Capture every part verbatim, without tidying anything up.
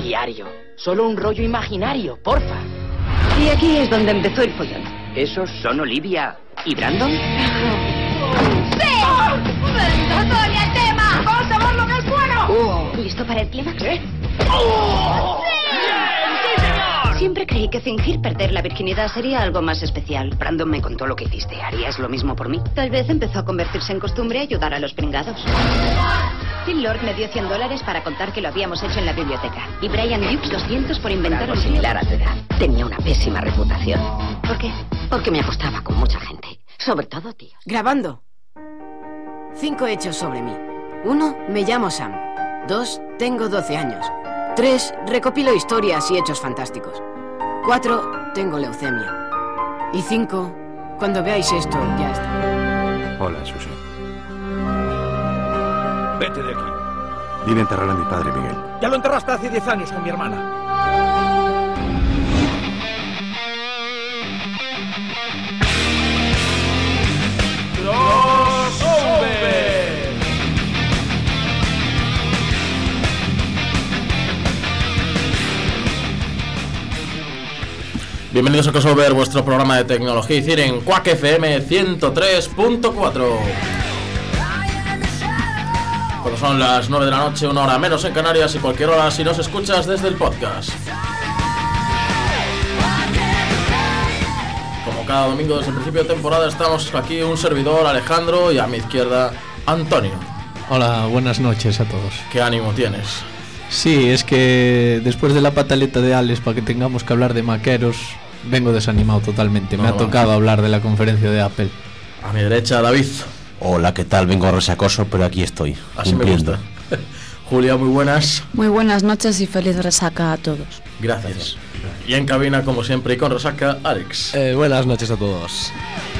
diario. Solo un rollo imaginario, porfa. Y aquí es donde empezó el follón. ¿Esos son Olivia y Brandon? ¡Sí! ¡Oh! ¡Venga, Sonia, el tema! ¡Vamos a verlo que es bueno! Oh, ¿listo para el clímax? ¿Qué? ¡Oh! ¡Sí! ¡Bien! ¡Sí, señor! Siempre creí que fingir perder la virginidad sería algo más especial. Brandon me contó lo que hiciste. ¿Harías lo mismo por mí? Tal vez empezó a convertirse en costumbre ayudar a los pringados. Phil Lord me dio cien dólares para contar que lo habíamos hecho en la biblioteca. Y Brian Dukes doscientos por inventar algo un similar a tu edad. Tenía una pésima reputación. ¿Por qué? Porque me acostaba con mucha gente. Sobre todo, tío. Grabando. Cinco hechos sobre mí. Uno, me llamo Sam. Dos, tengo doce años. Tres, recopilo historias y hechos fantásticos. Cuatro, tengo leucemia. Y cinco, cuando veáis esto, ya está. Hola, Susan. Vete de aquí. Vine a enterrar a mi padre, Miguel. Ya lo enterraste hace diez años con mi hermana. ¡Crossover! Bienvenidos a Crossover, vuestro programa de tecnología y cine en Quack F M ciento tres punto cuatro. Cuando son las nueve de la noche, una hora menos en Canarias y cualquier hora si nos escuchas desde el podcast. Como cada domingo desde el principio de temporada estamos aquí un servidor, Alejandro, y a mi izquierda, Antonio. Hola, buenas noches a todos. ¿Qué ánimo tienes? Sí, es que después de la pataleta de Alex para que tengamos que hablar de maqueros, vengo desanimado totalmente. No, Me ha no. tocado hablar de la conferencia de Apple. A mi derecha, David. Hola, ¿qué tal? Vengo resacoso, pero aquí estoy. Así cumpliendo. me gusta. Julia, muy buenas. Muy buenas noches y feliz resaca a todos. Gracias. Y en cabina, como siempre, y con resaca, Alex. Eh, buenas noches a todos.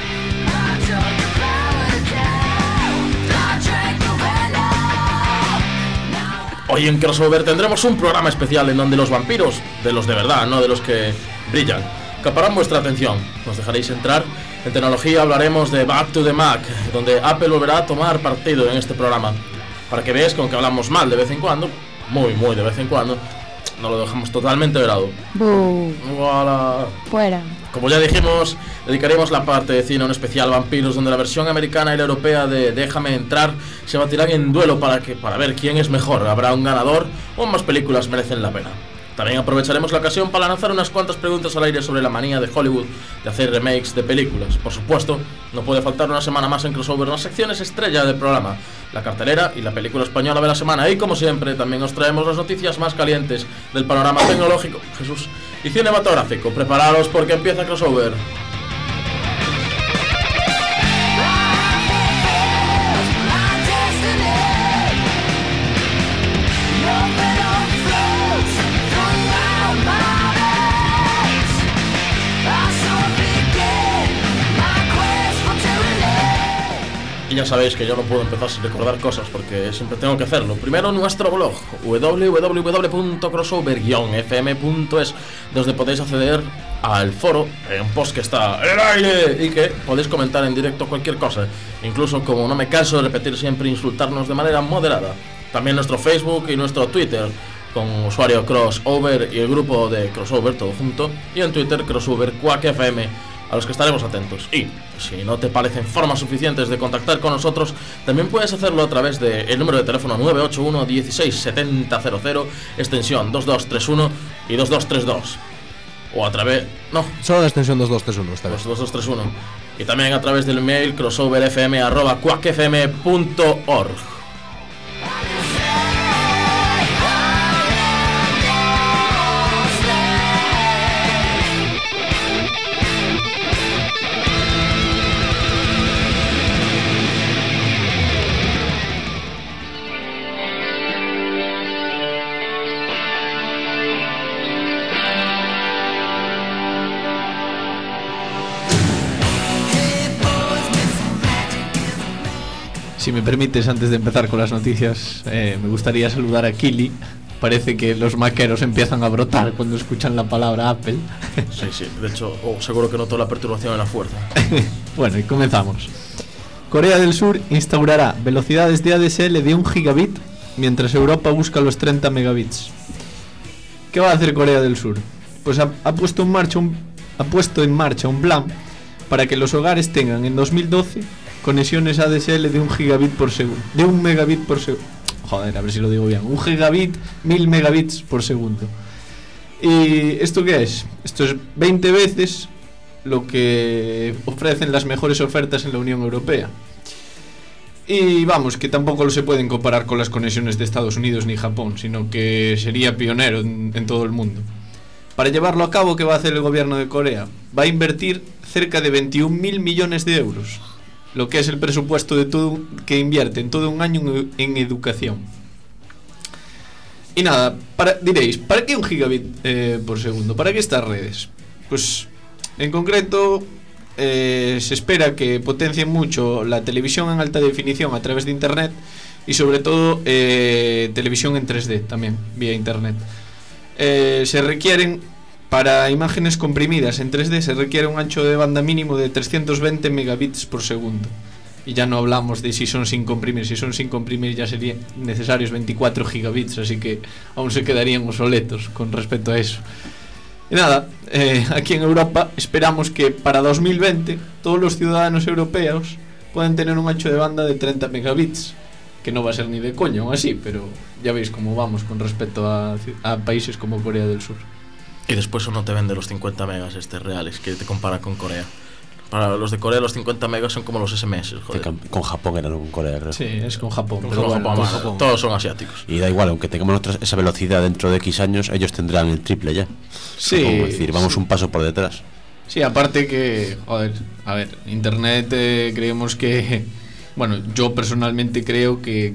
Hoy en Crossover tendremos un programa especial en donde los vampiros, de los de verdad, no de los que brillan, acaparán vuestra atención. Nos dejaréis entrar. En tecnología hablaremos de Back to the Mac, donde Apple volverá a tomar partido en este programa. Para que veáis que aunque hablamos mal de vez en cuando, muy muy de vez en cuando, no lo dejamos totalmente de lado. Buh. Voilà. Fuera. Como ya dijimos, dedicaremos la parte de cine a un especial vampiros, donde la versión americana y la europea de Déjame entrar se batirán en duelo para, que, para ver quién es mejor. Habrá un ganador o más películas merecen la pena. También aprovecharemos la ocasión para lanzar unas cuantas preguntas al aire sobre la manía de Hollywood de hacer remakes de películas. Por supuesto, no puede faltar una semana más en Crossover las secciones estrella del programa, la cartelera y la película española de la semana. Y como siempre, también os traemos las noticias más calientes del panorama tecnológico, Jesús, y cinematográfico. Prepararos porque empieza Crossover. Y ya sabéis que yo no puedo empezar sin recordar cosas porque siempre tengo que hacerlo. Primero, nuestro blog w w w punto crossover guion f m punto es, donde podéis acceder al foro, en un post que está en el aire y que podéis comentar en directo cualquier cosa. Incluso, como no me canso de repetir siempre, insultarnos de manera moderada. También nuestro Facebook y nuestro Twitter con usuario Crossover y el grupo de Crossover todo junto, y en Twitter Crossover Quack F M, a los que estaremos atentos. Y si no te parecen formas suficientes de contactar con nosotros, también puedes hacerlo a través del número de teléfono nueve ocho uno dieciséis setenta cero cero, extensión dos dos tres uno y dos dos tres dos, o a través... no, solo la extensión dos dos tres uno esta vez. dos dos tres uno, y también a través del mail crossoverfm arroba quack f m punto org. Si me permites, antes de empezar con las noticias, eh, me gustaría saludar a Kili. Parece que los maqueros empiezan a brotar cuando escuchan la palabra Apple. Sí, sí, de hecho, oh, seguro que noto la perturbación en la fuerza. Bueno, y comenzamos. Corea del Sur instaurará velocidades de A D S L de un gigabit, mientras Europa busca los treinta megabits. ¿Qué va a hacer Corea del Sur? Pues ha, ha puesto en marcha un ha puesto en marcha un plan para que los hogares tengan en dos mil doce conexiones A D S L de un gigabit por segundo, de un megabit por segundo. Joder, a ver si lo digo bien. Un gigabit, mil megabits por segundo. ¿Y esto qué es? Esto es veinte veces lo que ofrecen las mejores ofertas en la Unión Europea. Y vamos, que tampoco se pueden comparar con las conexiones de Estados Unidos ni Japón, sino que sería pionero en, en todo el mundo. Para llevarlo a cabo, ¿qué va a hacer el gobierno de Corea? Va a invertir cerca de veintiún mil millones de euros, lo que es el presupuesto de todo, que invierte en todo un año en, en educación. Y nada, para, diréis, ¿para qué un gigabit eh, por segundo? ¿Para qué estas redes? Pues en concreto eh, se espera que potencien mucho la televisión en alta definición a través de internet y sobre todo eh, televisión en tres D también, vía internet. Eh, se requieren, para imágenes comprimidas en tres D, se requiere un ancho de banda mínimo de trescientos veinte megabits por segundo. Y ya no hablamos de si son sin comprimir. Si son sin comprimir ya serían necesarios veinticuatro gigabits, así que aún se quedarían obsoletos con respecto a eso. Y nada, eh, aquí en Europa esperamos que para dos mil veinte todos los ciudadanos europeos puedan tener un ancho de banda de treinta megabits, que no va a ser ni de coña aún así, pero ya veis cómo vamos con respecto a, a países como Corea del Sur. Y después uno te vende los cincuenta megas este reales, que te compara con Corea. Para los de Corea los cincuenta megas son como los S M S, joder. Con Japón era, no con Corea, creo. Sí, es con Japón. Con, pero con, bueno, Japón, con Japón. Todos son asiáticos. Y da igual, aunque tengamos nosotros esa velocidad dentro de X años, ellos tendrán el triple ya. Sí. Es decir, vamos sí. un paso por detrás. Sí, aparte que, joder, a ver, internet eh, creemos que, bueno, yo personalmente creo que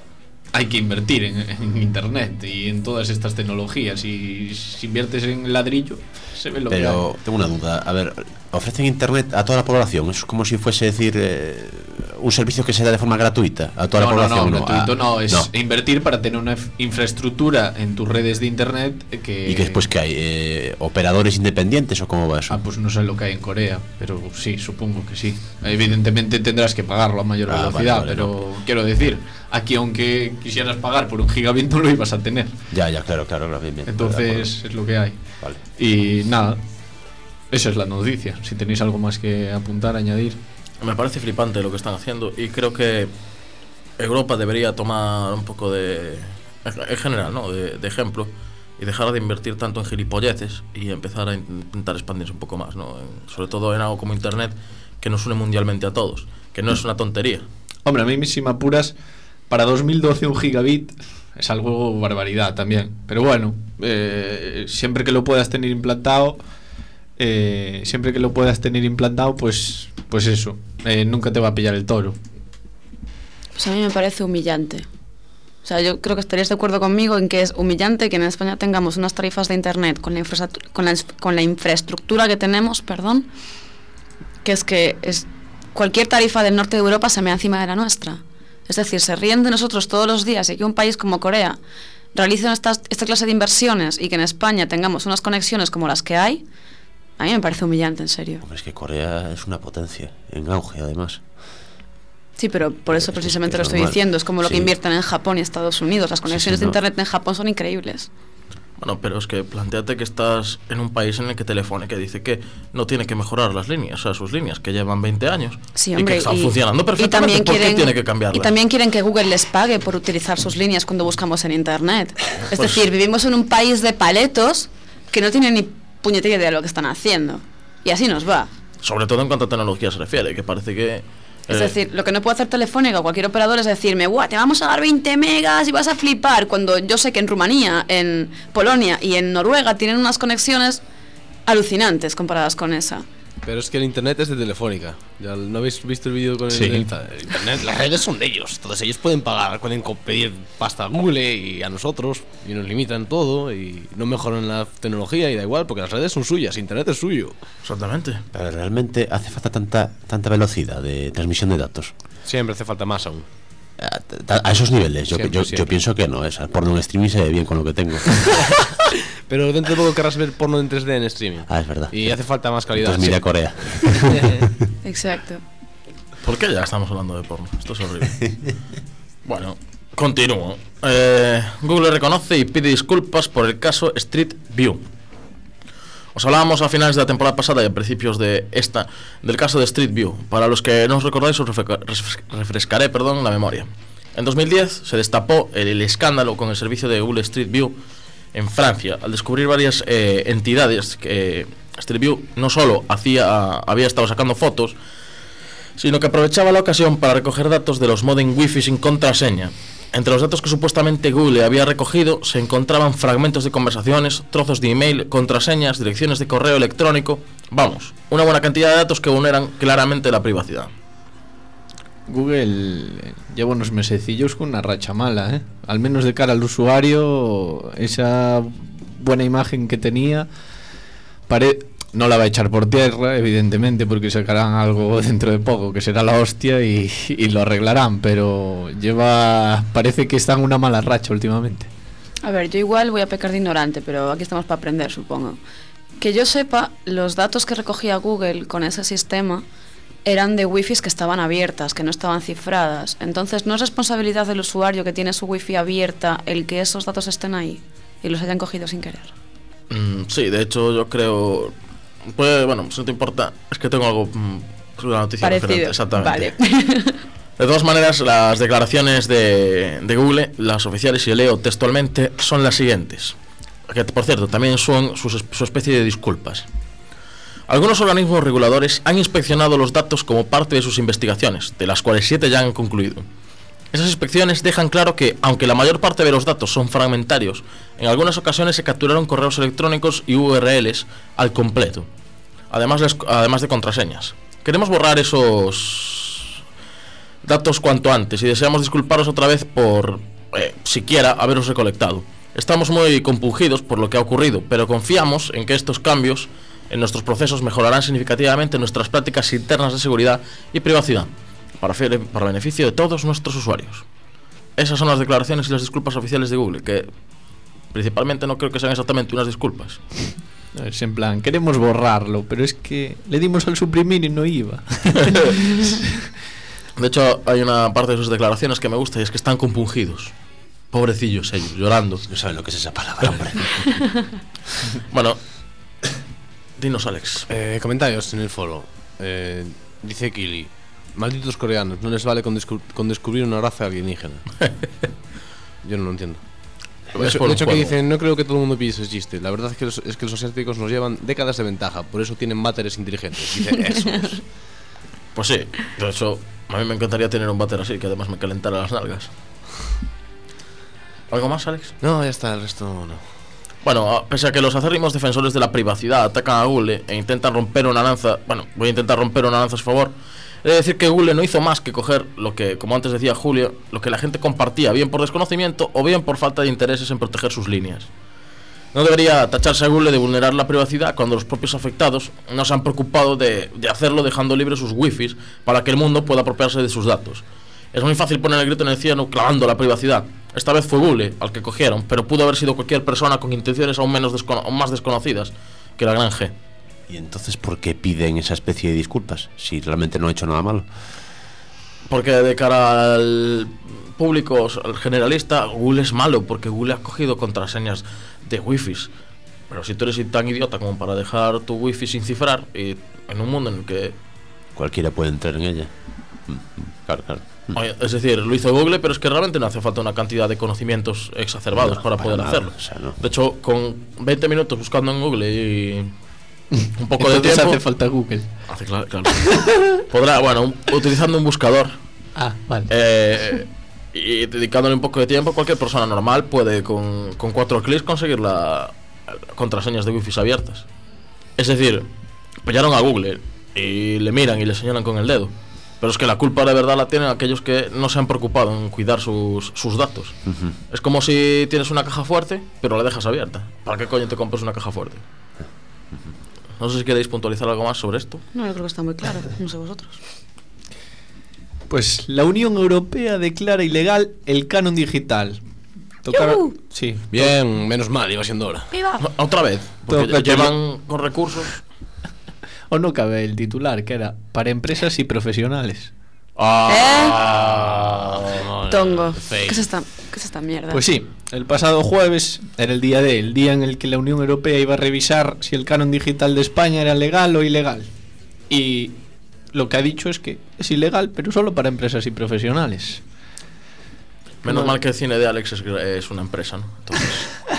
hay que invertir en, en internet y en todas estas tecnologías, y si inviertes en ladrillo se ve lo Pero que hay. tengo una duda, a ver, ofrecen internet a toda la población, es como si fuese decir eh, un servicio que se da de forma gratuita a toda no, la población. No, no, gratuito a, no, es no. invertir para tener una infraestructura en tus redes de internet que... ¿Y que después que hay? Eh, ¿Operadores independientes o cómo va eso? Ah, pues no sé lo que hay en Corea, pero sí, supongo que sí. Evidentemente tendrás que pagarlo a mayor ah, velocidad, vale, vale, pero no. quiero decir, aquí aunque quisieras pagar por un gigabit no lo ibas a tener. Ya, ya, claro, claro, claro bien, bien. Entonces es lo que hay. Vale. Y nada, esa es la noticia. Si tenéis algo más que apuntar, añadir. Me parece flipante lo que están haciendo y creo que Europa debería tomar un poco de, en general, ¿no? de, de ejemplo y dejar de invertir tanto en gilipolleces y empezar a intentar expandirse un poco más, ¿no? En, sobre todo en algo como internet, que nos une mundialmente a todos, que no es una tontería. Hombre, a mí si me apuras, para dos mil doce un gigabit es algo barbaridad también, pero bueno, eh, siempre que lo puedas tener implantado, eh, siempre que lo puedas tener implantado, pues, pues eso, eh, nunca te va a pillar el toro. Pues a mí me parece humillante. O sea, yo creo que estarías de acuerdo conmigo en que es humillante que en España tengamos unas tarifas de internet con la, con la, con la infraestructura que tenemos, perdón, que es que es cualquier tarifa del norte de Europa se mea encima de la nuestra. Es decir, se ríen de nosotros todos los días, y que un país como Corea realice estas, esta clase de inversiones y que en España tengamos unas conexiones como las que hay, a mí me parece humillante, en serio. Hombre, es que Corea es una potencia, en auge además. Sí, pero por eso precisamente es, es lo estoy normal. diciendo, es como lo Sí. que invierten en Japón y Estados Unidos. Las conexiones sí, sí, no. de internet en Japón son increíbles. Bueno, pero es que planteate que estás en un país en el que Telefónica dice que no tiene que mejorar las líneas, o sea, sus líneas, que llevan veinte años Sí, y hombre, que están y, funcionando y perfectamente. también ¿Por quieren, qué tiene que cambiarlas? Y también quieren que Google les pague por utilizar sus líneas cuando buscamos en internet. Es Pues- decir, vivimos en un país de paletos que no tienen ni puñetera idea de lo que están haciendo. Y así nos va. Sobre todo en cuanto a tecnología se refiere, que parece que... Es eh, decir, lo que no puede hacer Telefónica o cualquier operador es decirme, guau, te vamos a dar veinte megas y vas a flipar, cuando yo sé que en Rumanía, en Polonia y en Noruega tienen unas conexiones alucinantes comparadas con esa. Pero es que el internet es de Telefónica. ¿Ya no habéis visto el vídeo con el, Sí. el internet? Las redes son de ellos. Entonces ellos pueden pagar, pueden co- pedir pasta a Google y a nosotros, y nos limitan todo y no mejoran la tecnología, y da igual, porque las redes son suyas, internet es suyo. Exactamente. Pero realmente hace falta tanta tanta velocidad de transmisión de datos. Siempre hace falta más aún. A, a esos niveles, yo, Siempre, yo, siempre. yo pienso que no, es porno en streaming se ve bien con lo que tengo. Pero dentro de poco querrás ver porno en tres D en streaming. Ah, es verdad. Y hace falta más calidad. Entonces mira sí. Corea. Exacto. ¿Por qué ya estamos hablando de porno? Esto es horrible. Bueno, Continúo. Eh, Google reconoce y pide disculpas por el caso Street View. Os hablábamos a finales de la temporada pasada y a principios de esta del caso de Street View. Para los que no os recordáis, os refrescaré perdón, la memoria. En dos mil diez se destapó el, el escándalo con el servicio de Google Street View en Francia, al descubrir varias eh, entidades que Street View no solo hacía, había estado sacando fotos, sino que aprovechaba la ocasión para recoger datos de los modem Wi-Fi sin contraseña. Entre los datos que supuestamente Google había recogido se encontraban fragmentos de conversaciones, trozos de email, contraseñas, direcciones de correo electrónico. Vamos, una buena cantidad de datos que vulneran claramente la privacidad. Google lleva unos mesecillos con una racha mala, ¿eh? Al menos de cara al usuario, esa buena imagen que tenía pare... no la va a echar por tierra, evidentemente, porque sacarán algo dentro de poco que será la hostia y, y lo arreglarán, pero lleva, parece que está en una mala racha últimamente. A ver, yo igual voy a pecar de ignorante, pero aquí estamos para aprender, supongo. Que yo sepa, los datos que recogía Google con ese sistema eran de wifis que estaban abiertas, que no estaban cifradas. Entonces, ¿no es responsabilidad del usuario que tiene su wifi abierta el que esos datos estén ahí y los hayan cogido sin querer? Mm, sí, de hecho yo creo... Pues bueno, si no te importa, es que tengo algo, una noticia referente, exactamente. Vale. De todas maneras, las declaraciones de, de Google, las oficiales, y leo textualmente, son las siguientes. Que, por cierto, también son su, su especie de disculpas. Algunos organismos reguladores han inspeccionado los datos como parte de sus investigaciones, de las cuales siete ya han concluido. Esas inspecciones dejan claro que, aunque la mayor parte de los datos son fragmentarios, en algunas ocasiones se capturaron correos electrónicos y U R Ls al completo, además de, además de contraseñas. Queremos borrar esos datos cuanto antes y deseamos disculparos otra vez por, eh, siquiera, haberos recolectado. Estamos muy compungidos por lo que ha ocurrido, pero confiamos en que estos cambios en nuestros procesos mejorarán significativamente nuestras prácticas internas de seguridad y privacidad, para, para beneficio de todos nuestros usuarios. Esas son las declaraciones y las disculpas oficiales de Google, que principalmente no creo que sean exactamente unas disculpas. Es en plan, queremos borrarlo, pero es que le dimos al suprimir y no iba. De hecho, hay una parte de sus declaraciones que me gusta y es que están compungidos. Pobrecillos ellos, llorando. No saben lo que es esa palabra, hombre. Bueno, dinos, Alex. Eh, comentarios en el foro. Eh, dice Kili: malditos coreanos, no les vale con, descu- con descubrir una raza alienígena. Yo no lo entiendo. De hecho, de hecho que dicen, no creo que todo el mundo pille ese chiste. La verdad es que, los, es que los asiáticos nos llevan décadas de ventaja, por eso tienen váteres inteligentes. Dicen esos. Pues sí, de hecho, a mí me encantaría tener un váter así, que además me calentara las nalgas. ¿Algo más, Alex? No, ya está, el resto no. Bueno, pese a que los acérrimos defensores de la privacidad atacan a Google e intentan romper una lanza, bueno, voy a intentar romper una lanza a su favor. He de decir que Google no hizo más que coger lo que, como antes decía Julio, lo que la gente compartía, bien por desconocimiento o bien por falta de intereses en proteger sus líneas. No debería tacharse a Google de vulnerar la privacidad cuando los propios afectados no se han preocupado de, de hacerlo dejando libres sus wifis para que el mundo pueda apropiarse de sus datos. Es muy fácil poner el grito en el cielo clavando la privacidad. Esta vez fue Google al que cogieron, pero pudo haber sido cualquier persona con intenciones aún, menos descono- aún más desconocidas que la gran G. ¿Y entonces por qué piden esa especie de disculpas? Si realmente no ha hecho nada malo. Porque de cara al público, al generalista, Google es malo, porque Google ha cogido contraseñas de wifis. Pero si tú eres tan idiota como para dejar tu wifi sin cifrar, y en un mundo en el que cualquiera puede entrar en ella. Claro, claro. Oye, es decir, lo hizo Google, pero es que realmente no hace falta una cantidad de conocimientos exacerbados no, para, para poder nada, hacerlo. O sea, no. De hecho, con veinte minutos buscando en Google y un poco de tiempo hace falta Google. Hace claro, claro. Podrá, bueno, un, utilizando un buscador. Ah, vale. Eh, y dedicándole un poco de tiempo, cualquier persona normal puede con, con cuatro clics conseguir la, la contraseñas de Wi-Fi abiertas. Es decir, pillaron a Google y le miran y le señalan con el dedo. Pero es que la culpa de verdad la tienen aquellos que no se han preocupado en cuidar sus, sus datos. Uh-huh. Es como si tienes una caja fuerte, pero la dejas abierta. ¿Para qué coño te compras una caja fuerte? Uh-huh. No sé si queréis puntualizar algo más sobre esto. No, yo creo que está muy claro, no sé vosotros. Pues la Unión Europea declara ilegal el canon digital. Tocar... Sí. Bien, menos mal, iba siendo hora. ¡Viva! Otra vez, porque Toca llevan que... con recursos. O no cabe el titular, que era para empresas y profesionales. Ah, ¿Eh? Tongo. Fake. ¿Qué es esta, qué es esta mierda? Pues sí, el pasado jueves era el día de, el día en el que la Unión Europea iba a revisar si el canon digital de España era legal o ilegal. Y lo que ha dicho es que es ilegal, pero solo para empresas y profesionales. Menos No. mal que el cine de Alex es, es una empresa, ¿no? Entonces,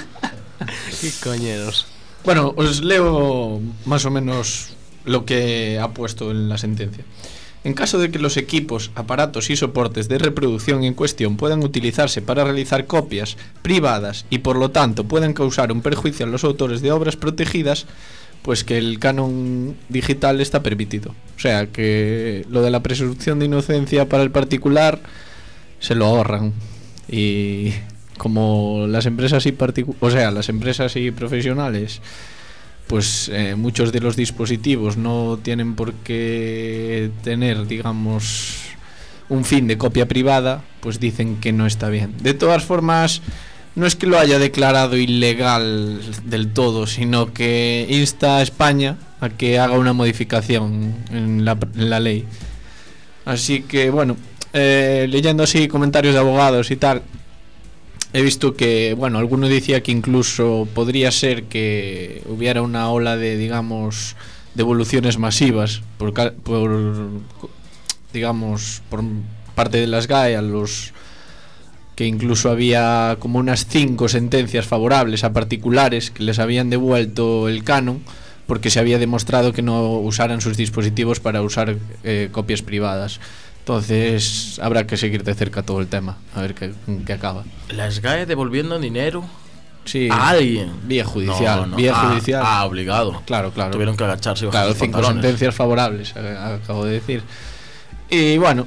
Qué coñeros. Bueno, os leo más o menos lo que ha puesto en la sentencia. En caso de que los equipos, aparatos y soportes de reproducción en cuestión puedan utilizarse para realizar copias privadas y por lo tanto puedan causar un perjuicio a los autores de obras protegidas, pues que el canon digital está permitido. O sea, que lo de la presunción de inocencia para el particular se lo ahorran. Y como las empresas y particu- o sea, las empresas y profesionales, pues eh, muchos de los dispositivos no tienen por qué tener, digamos, un fin de copia privada, pues dicen que no está bien. De todas formas, no es que lo haya declarado ilegal del todo, sino que insta a España a que haga una modificación en la, en la ley. Así que, bueno, eh, leyendo así comentarios de abogados y tal, he visto que, bueno, alguno decía que incluso podría ser que hubiera una ola de, digamos, devoluciones masivas por, por digamos, por parte de las G A E a los que incluso había como unas cinco sentencias favorables a particulares que les habían devuelto el canon porque se había demostrado que no usaran sus dispositivos para usar eh, copias privadas. Entonces habrá que seguir de cerca todo el tema, a ver qué, qué acaba. ¿Las G A E devolviendo dinero sí, a alguien? Vía judicial. No, no. Vía ah, judicial. Ah, obligado. Claro, claro. Tuvieron que agacharse y bajar claro, los cinco pantalones. sentencias favorables, acabo de decir. Y bueno,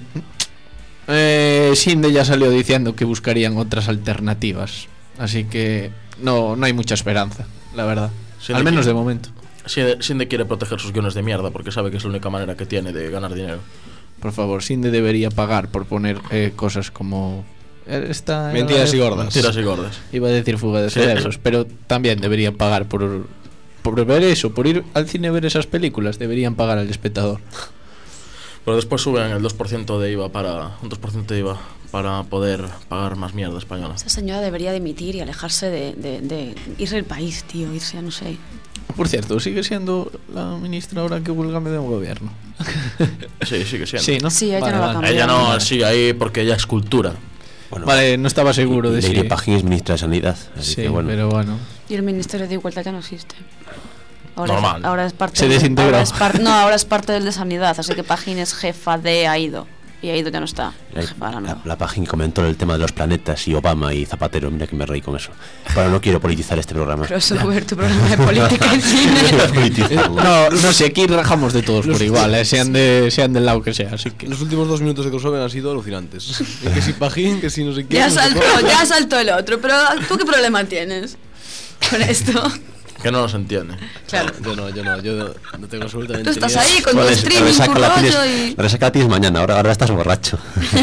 eh, Sinde ya salió diciendo que buscarían otras alternativas. Así que no, no hay mucha esperanza, la verdad. Sinde Al menos quiere, de momento. Sinde, Sinde quiere proteger sus guiones de mierda porque sabe que es la única manera que tiene de ganar dinero. Por favor, Sinde debería pagar por poner eh, cosas como esta Mentiras y gordas. Mentiras y gordas. Iba a decir fuga de Sí. cerebros, pero también deberían pagar por, por ver eso, por ir al cine a ver esas películas, deberían pagar al espectador. Pero después suben el dos por ciento de IVA para un dos por ciento de IVA para poder pagar más mierda española. Esa señora debería dimitir y alejarse de, de, de irse del país, tío, irse a no sé. Por cierto, sigue siendo la ministra ahora que huelgame de un gobierno. Sí, sigue siendo. Sí, ¿no? Sí, ella Vale, no va a vale. cambiar. Ella no sigue ahí porque ella es cultura. Bueno, Vale, no estaba seguro de Leire si... Pajín es ministra de Sanidad. Así Sí, que bueno. pero bueno. Y el Ministerio de Igualdad ya no existe. Ahora Normal. Es, ahora es parte Se de- desintegró. ahora es par- no, ahora es parte del de Sanidad, así que Pajín es jefa de Aido. Y Aido ya no está. La, Jefa, ahora no. la, la Pajín comentó el tema de los planetas y Obama y Zapatero. Mira que me reí con eso. Pero no quiero politizar este programa. Crossover, tu programa de política y cine. Politizarlo. No, no sé, aquí rajamos de todos por igual, eh, sean, de, sean del lado que sea, así que... Los últimos dos minutos de crossover han sido alucinantes. Que si Pajín, que si no sé qué. Ya no sé saltó, cuál. ya saltó el otro, pero ¿tú qué problema tienes con esto? Que no nos entiende. Claro. Yo no, yo no, yo no, no tengo absolutamente Tú estás ni idea. ahí con tu Bueno, la streaming, tu resaca la rollo tienes- y... la resaca la tienes mañana, ahora, ahora estás borracho.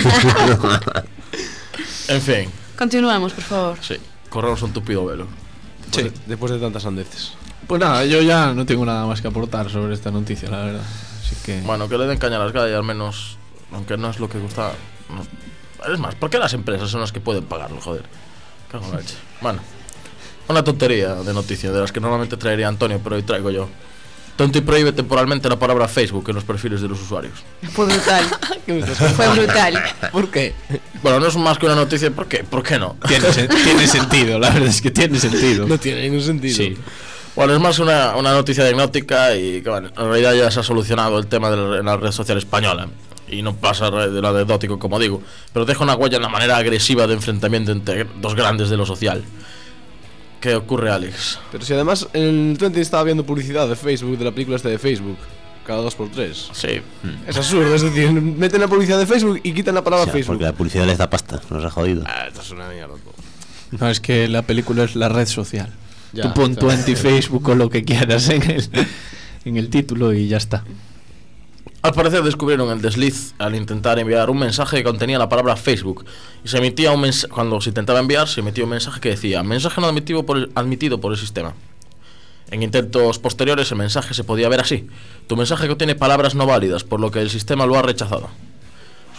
En fin, Continuemos, por favor. sí. Corremos un tupido velo. Después, de, después de tantas sandeces. Pues nada, yo ya no tengo nada más que aportar sobre esta noticia, la verdad. Así que... Bueno, que le den caña a las G A E al menos, aunque no es lo que gusta. No. Es más, ¿por qué las empresas son las que pueden pagarlo, joder? Cago en la leche. Bueno, una tontería de noticia de las que normalmente traería Antonio, pero hoy traigo yo. Tonto y prohíbe temporalmente la palabra Facebook en los perfiles de los usuarios. Fue brutal. Fue brutal. ¿Por qué? Bueno, no es más que una noticia, ¿por qué? ¿Por qué no? Tiene, sen- tiene sentido, la verdad es que tiene sentido. No tiene ningún sentido. Sí. Bueno, es más una, una noticia diagnóstica y que bueno, en realidad ya se ha solucionado el tema de la, en la red social española. Y no pasa de lo anecdótico, como digo, pero deja una huella en la manera agresiva de enfrentamiento entre dos grandes de lo social. ¿Qué ocurre, Alex? Pero si además en el Twenty estaba viendo publicidad de Facebook, de la película esta de Facebook, cada dos por tres. Sí. Es absurdo, es decir, meten la publicidad de Facebook y quitan la palabra O sea, Facebook. porque la publicidad les da pasta, nos ha jodido. Ah, esto es una mierda. todo. No, es que la película es la red social. Ya, Tú pon claro. Twenty Facebook o lo que quieras en el, en el título y ya está. Al parecer descubrieron el desliz al intentar enviar un mensaje que contenía la palabra Facebook y se emitía un mensaje, cuando se intentaba enviar se emitía un mensaje que decía mensaje no admitido por el, admitido por el sistema. En intentos posteriores el mensaje se podía ver así: tu mensaje contiene palabras no válidas por lo que el sistema lo ha rechazado.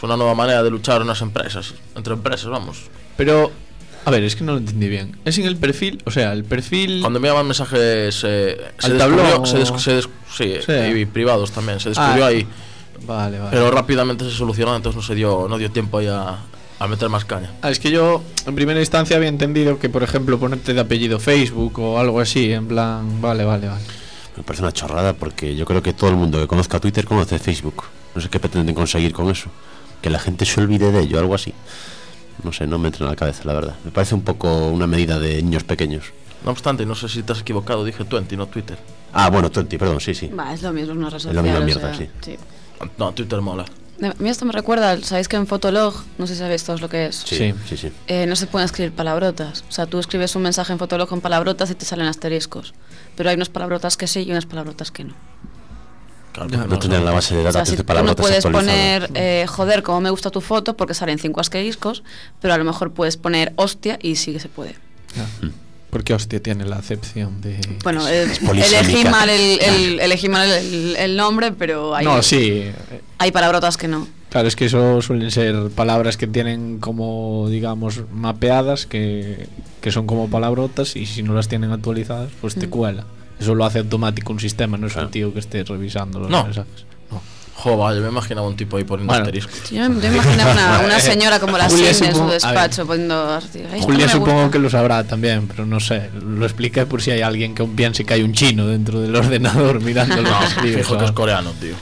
Es una nueva manera de luchar en las empresas, entre empresas, vamos. Pero, a ver, es que no lo entendí bien. Es en el perfil, o sea, el perfil... Cuando enviaban mensajes eh, al tablón, se, des, se des, sí, sí. Y privados también, se descubrió ah, ahí. Vale, vale. Pero rápidamente se solucionó, entonces no se dio, no dio tiempo ahí a, a meter más caña. Ah, es que yo en primera instancia había entendido que, por ejemplo, ponerte de apellido Facebook o algo así, en plan, vale, vale, vale. Me parece una chorrada porque yo creo que todo el mundo que conozca Twitter conoce Facebook. No sé qué pretenden conseguir con eso. Que la gente se olvide de ello, algo así. No sé, no me entra en la cabeza, la verdad. Me parece un poco una medida de niños pequeños. No obstante, no sé si te has equivocado, dije veinte, no Twitter. Ah, bueno, veinte, perdón, sí, sí. Va, es lo mismo, es una red social. Es la misma mierda, o sea, sí. sí. No, Twitter mola. A mí esto me recuerda, ¿sabéis que en Fotolog, no sé si sabéis todos lo que es? Sí, sí, sí, sí. Eh, no se pueden escribir palabrotas. O sea, tú escribes un mensaje en Fotolog con palabrotas y te salen asteriscos. Pero hay unas palabrotas que sí y unas palabrotas que no. Claro, no, no tener la base de datos, o sea, si de palabrotas. No puedes poner, eh, joder, como me gusta tu foto, porque salen cinco asteriscos, pero a lo mejor puedes poner hostia y sí que se puede. Ah. ¿Por qué hostia tiene la acepción de...? Bueno, eh, elegí mal, el, el, elegí mal el, el nombre, pero hay, no, sí. hay palabrotas que no. Claro, es que eso suelen ser palabras que tienen como, digamos, mapeadas, que, que son como palabrotas, y si no las tienen actualizadas, pues mm. te cuela. Eso lo hace automático un sistema, no es claro. un tío que esté revisando los no. mensajes. No. Jo, vaya, yo me imaginaba un tipo ahí poniendo bueno, asteriscos. Yo me, me imaginaba una, una señora como la Julia en su despacho poniendo... Julia supongo que lo sabrá también, pero no sé. Lo expliqué por si hay alguien que aún piense que hay un chino dentro del ordenador mirando lo que escribe. Fijo que es coreano, tío.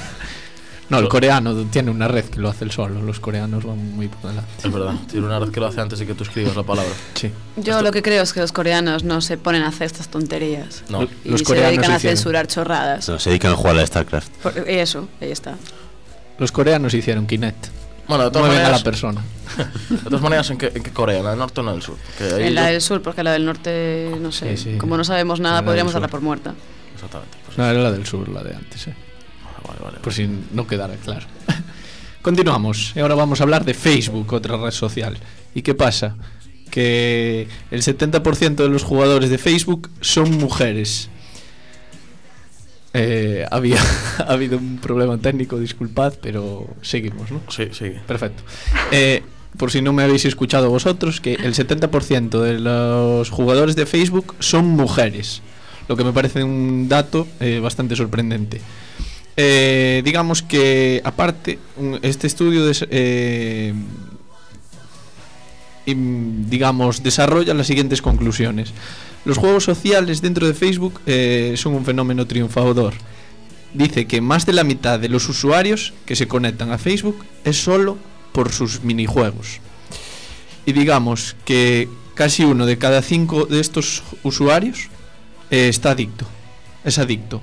No, el coreano tiene una red que lo hace él solo. Los coreanos van muy por delante. Es verdad, tiene una red que lo hace antes de que tú escribas la palabra. Sí. Yo Esto... lo que creo es que los coreanos no se ponen a hacer estas tonterías. No. Y los se coreanos dedican a hicieron... censurar chorradas. No, se dedican a jugar a StarCraft. Por, eso, ahí está. Los coreanos hicieron Kinect. Bueno, de todas Mueven maneras, a la persona. De todas maneras, ¿en qué, ¿en qué Corea? ¿En la del norte o en la del sur? En yo... la del sur, porque la del norte, no sé. Sí, sí. Como no sabemos nada, la podríamos darla por muerta. Exactamente. Pues no, era la del sur, la de antes, ¿eh? Vale, vale, por si no quedara claro. Continuamos. Y ahora vamos a hablar de Facebook, otra red social. ¿Y qué pasa? Que el setenta por ciento de los jugadores de Facebook son mujeres. Eh, había ha habido un problema técnico, disculpad, pero seguimos, ¿no? Sí, sigue. Perfecto. Eh, por si no me habéis escuchado vosotros, que el setenta por ciento de los jugadores de Facebook son mujeres, lo que me parece un dato eh, bastante sorprendente. Eh, digamos que, aparte, un, este estudio des, eh, y, digamos, desarrolla las siguientes conclusiones. Los juegos sociales dentro de Facebook eh, son un fenómeno triunfador. Dice que más de la mitad de los usuarios que se conectan a Facebook es solo por sus minijuegos. Y digamos que casi uno de cada cinco de estos usuarios eh, está adicto. Es adicto.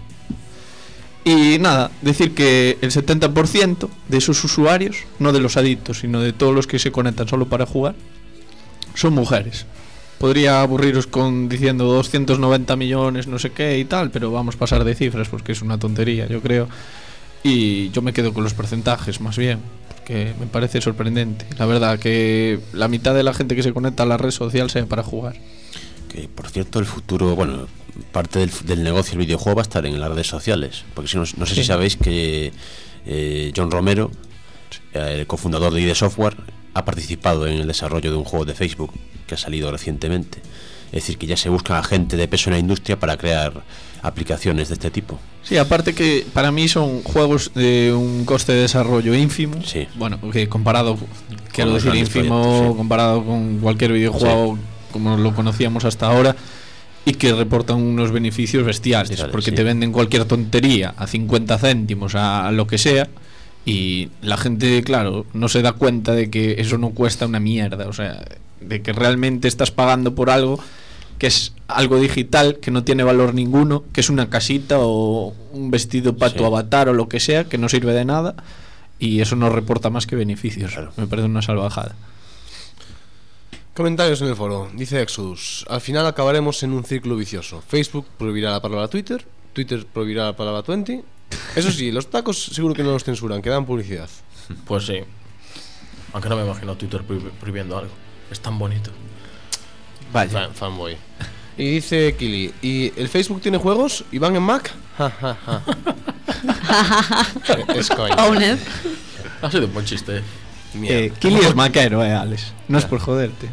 Y nada, decir que el setenta por ciento de esos usuarios, no de los adictos, sino de todos los que se conectan solo para jugar, son mujeres. Podría aburriros con diciendo doscientos noventa millones, no sé qué y tal, pero vamos a pasar de cifras porque es una tontería, yo creo. Y yo me quedo con los porcentajes, más bien, porque me parece sorprendente. La verdad, que la mitad de la gente que se conecta a la red social sea para jugar. Que, por cierto, el futuro, bueno, parte del, del negocio del videojuego va a estar en las redes sociales. Porque si no, no sé sí. si sabéis que eh, John Romero, eh, el cofundador de I D Software, ha participado en el desarrollo de un juego de Facebook que ha salido recientemente. Es decir, que ya se busca a gente de peso en la industria para crear aplicaciones de este tipo. Sí, aparte que para mí son juegos de un coste de desarrollo ínfimo. Sí. Bueno, que comparado, quiero decir ínfimo, sí. comparado con cualquier videojuego sí. como lo conocíamos hasta ahora, y que reportan unos beneficios bestiales, bestiales porque sí. te venden cualquier tontería a cincuenta céntimos, a, a lo que sea. Y la gente, claro, no se da cuenta de que eso no cuesta una mierda. O sea, de que realmente estás pagando por algo que es algo digital, que no tiene valor ninguno, que es una casita o un vestido para sí. tu avatar o lo que sea, que no sirve de nada. Y eso no reporta más que beneficios. Claro. Me parece una salvajada. Comentarios en el foro. Dice Exodus: al final acabaremos en un círculo vicioso. Facebook prohibirá la palabra Twitter, Twitter prohibirá la palabra veinte. Eso sí, los tacos seguro que no los censuran, que dan publicidad. Pues sí. Aunque no me imagino Twitter prohibiendo algo. Es tan bonito. Vaya. Fan, fanboy. Y dice Kili: ¿y el Facebook tiene juegos? ¿Y van en Mac? Ja, ja, ja. Es coña. Ha sido un buen chiste, eh. Eh, Kili es maquero, eh, Alex. No es por joderte.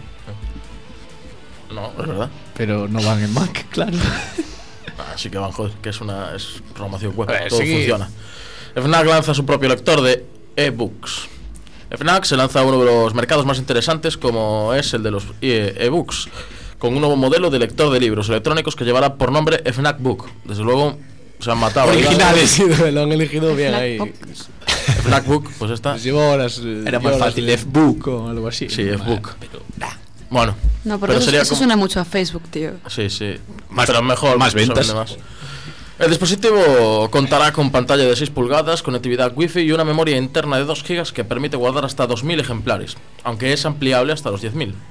No, es verdad. Pero no van en Mac, claro. Así que van, joder, que es una es programación web, Eh, todo sí. funciona. Fnac lanza su propio lector de e-books. Fnac se lanza a uno de los mercados más interesantes, como es el de los e- e-books, con un nuevo modelo de lector de libros electrónicos que llevará por nombre Fnac Book. Desde luego se han matado. Originales, lo han elegido bien ahí. Fnac Book, pues esta. Les llevó horas. eh, Era más horas fácil de- F-Book o algo así. Sí, F-Book. Bueno, No, pero, pero eso, sería eso como- suena mucho a Facebook, tío. Sí, sí. Más- pero mejor, más se ventas. vende más. El dispositivo contará con pantalla de seis pulgadas, conectividad Wi-Fi y una memoria interna de dos gigas que permite guardar hasta dos mil ejemplares, aunque es ampliable hasta los diez mil.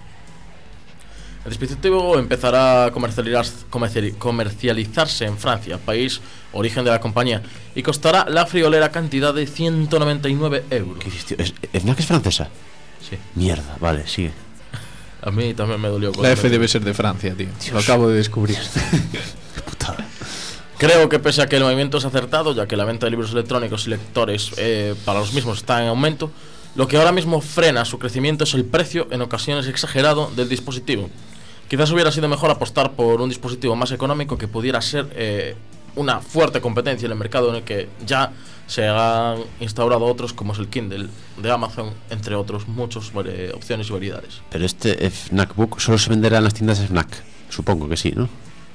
El dispositivo empezará a comercializ- comerciali- comercializarse en Francia, país origen de la compañía, y costará la friolera cantidad de ciento noventa y nueve euros. ¿Qué dices, tío? ¿Es, ¿Fnac es francesa? Sí. Mierda, vale, sigue. A mí también me dolió. La F debe ser de Francia, tío. Lo acabo de descubrir. Qué putada. Creo que pese a que el movimiento es acertado, ya que la venta de libros electrónicos y lectores eh, para los mismos está en aumento, lo que ahora mismo frena su crecimiento es el precio, en ocasiones exagerado, del dispositivo. Quizás hubiera sido mejor apostar por un dispositivo más económico que pudiera ser eh, una fuerte competencia en el mercado, en el que ya se han instaurado otros, como es el Kindle de Amazon, entre otros muchos eh, opciones y variedades. Pero este Fnac Book solo se venderá en las tiendas de Fnac. Supongo que sí, ¿no?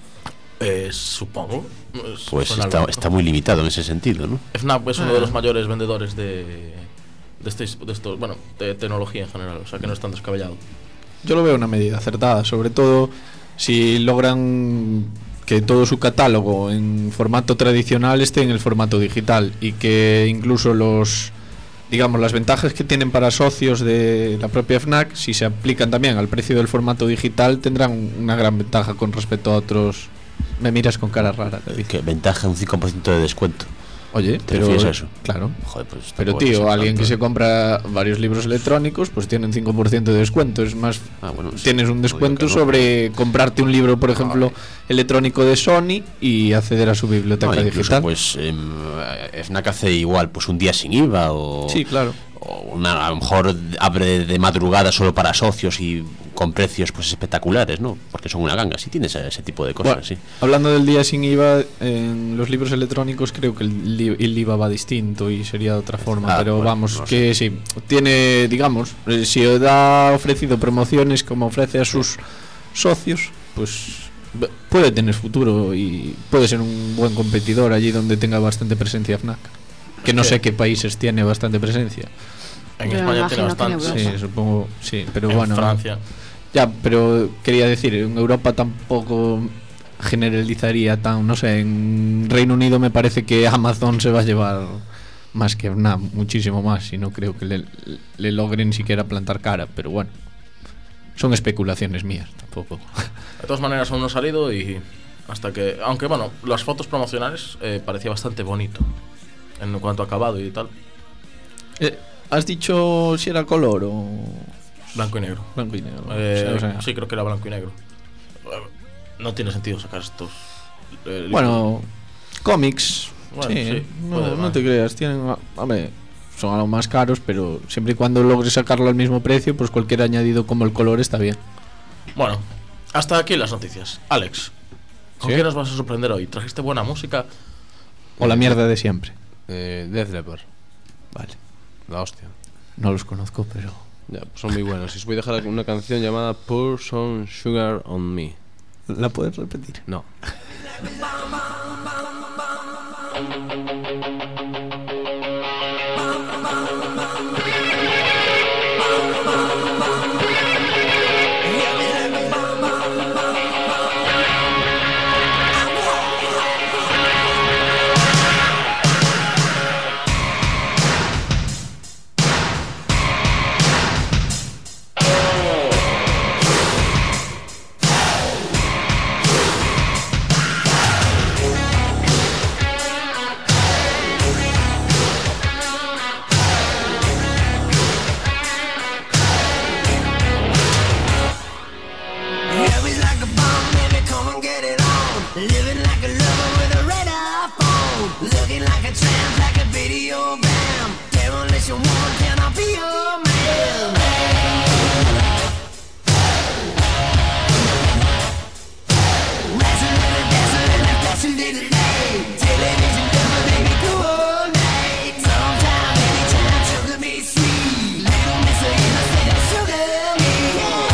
Eh, supongo. Es- Pues suena está, lógico. está muy limitado en ese sentido, ¿no? Fnac es uno de los mayores vendedores de de este, de esto, bueno, de tecnología en general, o sea que no es tan descabellado. Yo lo veo una medida acertada, sobre todo si logran que todo su catálogo en formato tradicional esté en el formato digital y que incluso los, digamos, las ventajas que tienen para socios de la propia Fnac, si se aplican también al precio del formato digital, tendrán una gran ventaja con respecto a otros. Me miras con cara rara, David. Que ventaja un cinco por ciento de descuento. Oye, ¿Te pero refieres a eso? Claro. Joder, pues Pero tampoco hay que tío, ser alguien tanto. que se compra varios libros electrónicos, pues tiene un cinco por ciento de descuento. Es más, Ah, bueno, sí. tienes un No digo descuento que no. sobre comprarte un libro, por ejemplo, electrónico de Sony y acceder a su biblioteca No, incluso, digital. pues em, eh, Fnac hace igual pues un día sin I V A o, Sí, claro. o una, a lo mejor abre de madrugada solo para socios y con precios pues espectaculares, ¿no? Porque son una ganga, sí tienes ese, ese tipo de cosas, Bueno, sí. Hablando del día sin I V A, en los libros electrónicos creo que el, li- el I V A va distinto y sería de otra forma, Ah, pero bueno, vamos, no que sí, tiene, digamos, eh, si ha ofrecido promociones como ofrece a sus socios, pues b- puede tener futuro y puede ser un buen competidor allí donde tenga bastante presencia Fnac. Que no Sí. sé qué países tiene bastante presencia. En Yo España imagino tiene que en bastantes. Europa. Sí, supongo, sí, pero en bueno. Francia. Ya, pero quería decir, en Europa tampoco generalizaría tan, no sé, en Reino Unido me parece que Amazon se va a llevar más que nada, muchísimo más, y no creo que le, le logren siquiera plantar cara, pero bueno, son especulaciones mías, tampoco. De todas maneras aún no ha salido y hasta que, aunque bueno, las fotos promocionales eh, parecía bastante bonito en cuanto a acabado y tal. Eh, ¿Has dicho si era color o Blanco y negro. blanco y negro? Eh, O sea, sí, creo que era blanco y negro. No tiene sentido sacar estos. eh, libros. bueno, cómics, Bueno, sí, sí, no, puede, no vale. te creas, tienen, hombre, son algo más caros, pero siempre y cuando logres sacarlo al mismo precio, pues cualquier añadido como el color está bien. Bueno, hasta aquí las noticias. Alex, ¿con ¿Sí? qué nos vas a sorprender hoy? ¿Trajiste buena música? O la mierda de siempre. Eh, Death Leppard, Vale, la hostia. no los conozco, pero Ya, pues son muy buenos. Y os voy a dejar una canción llamada Pour Some Sugar on Me. ¿la puedes repetir? No. Heavy's like a bomb, baby, come and get it on. Living like a lover with a red phone. Looking like a tramp, like a video bam. Devil unless you want, can I be your man? Razzle and dazzle and a flash a little light. Television never made me go all night. Sometime, anytime, sugar me sweet. Little miss a innocent, sugar me, yeah.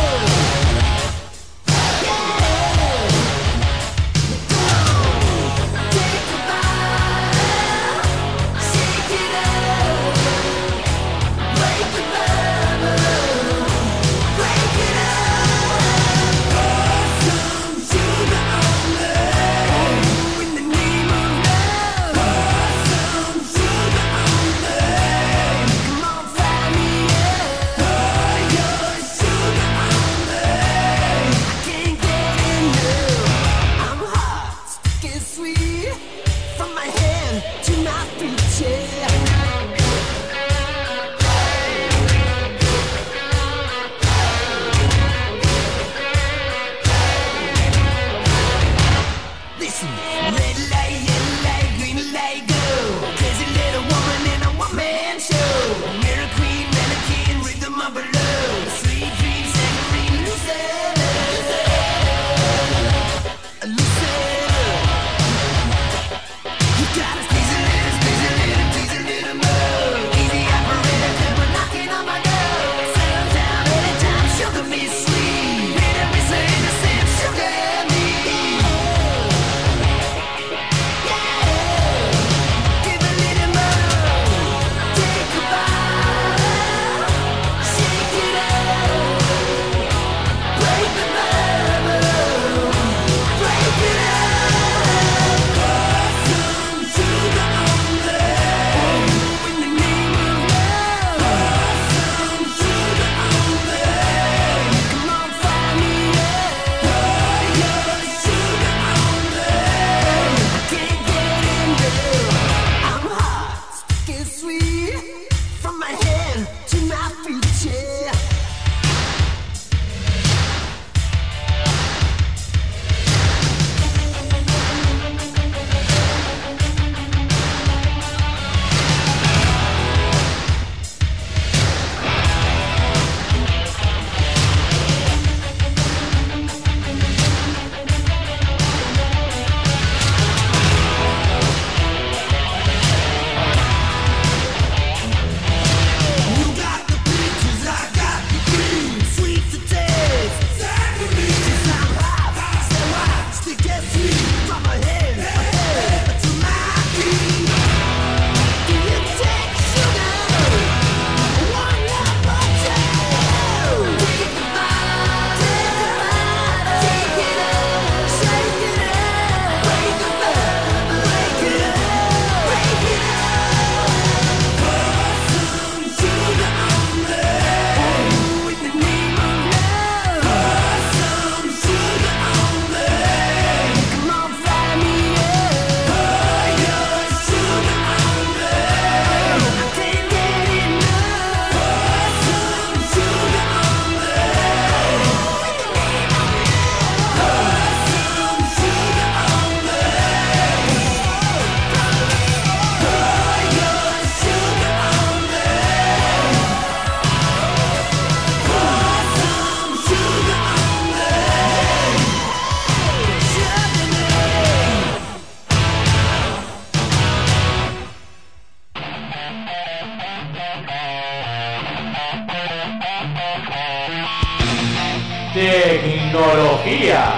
Tecnología.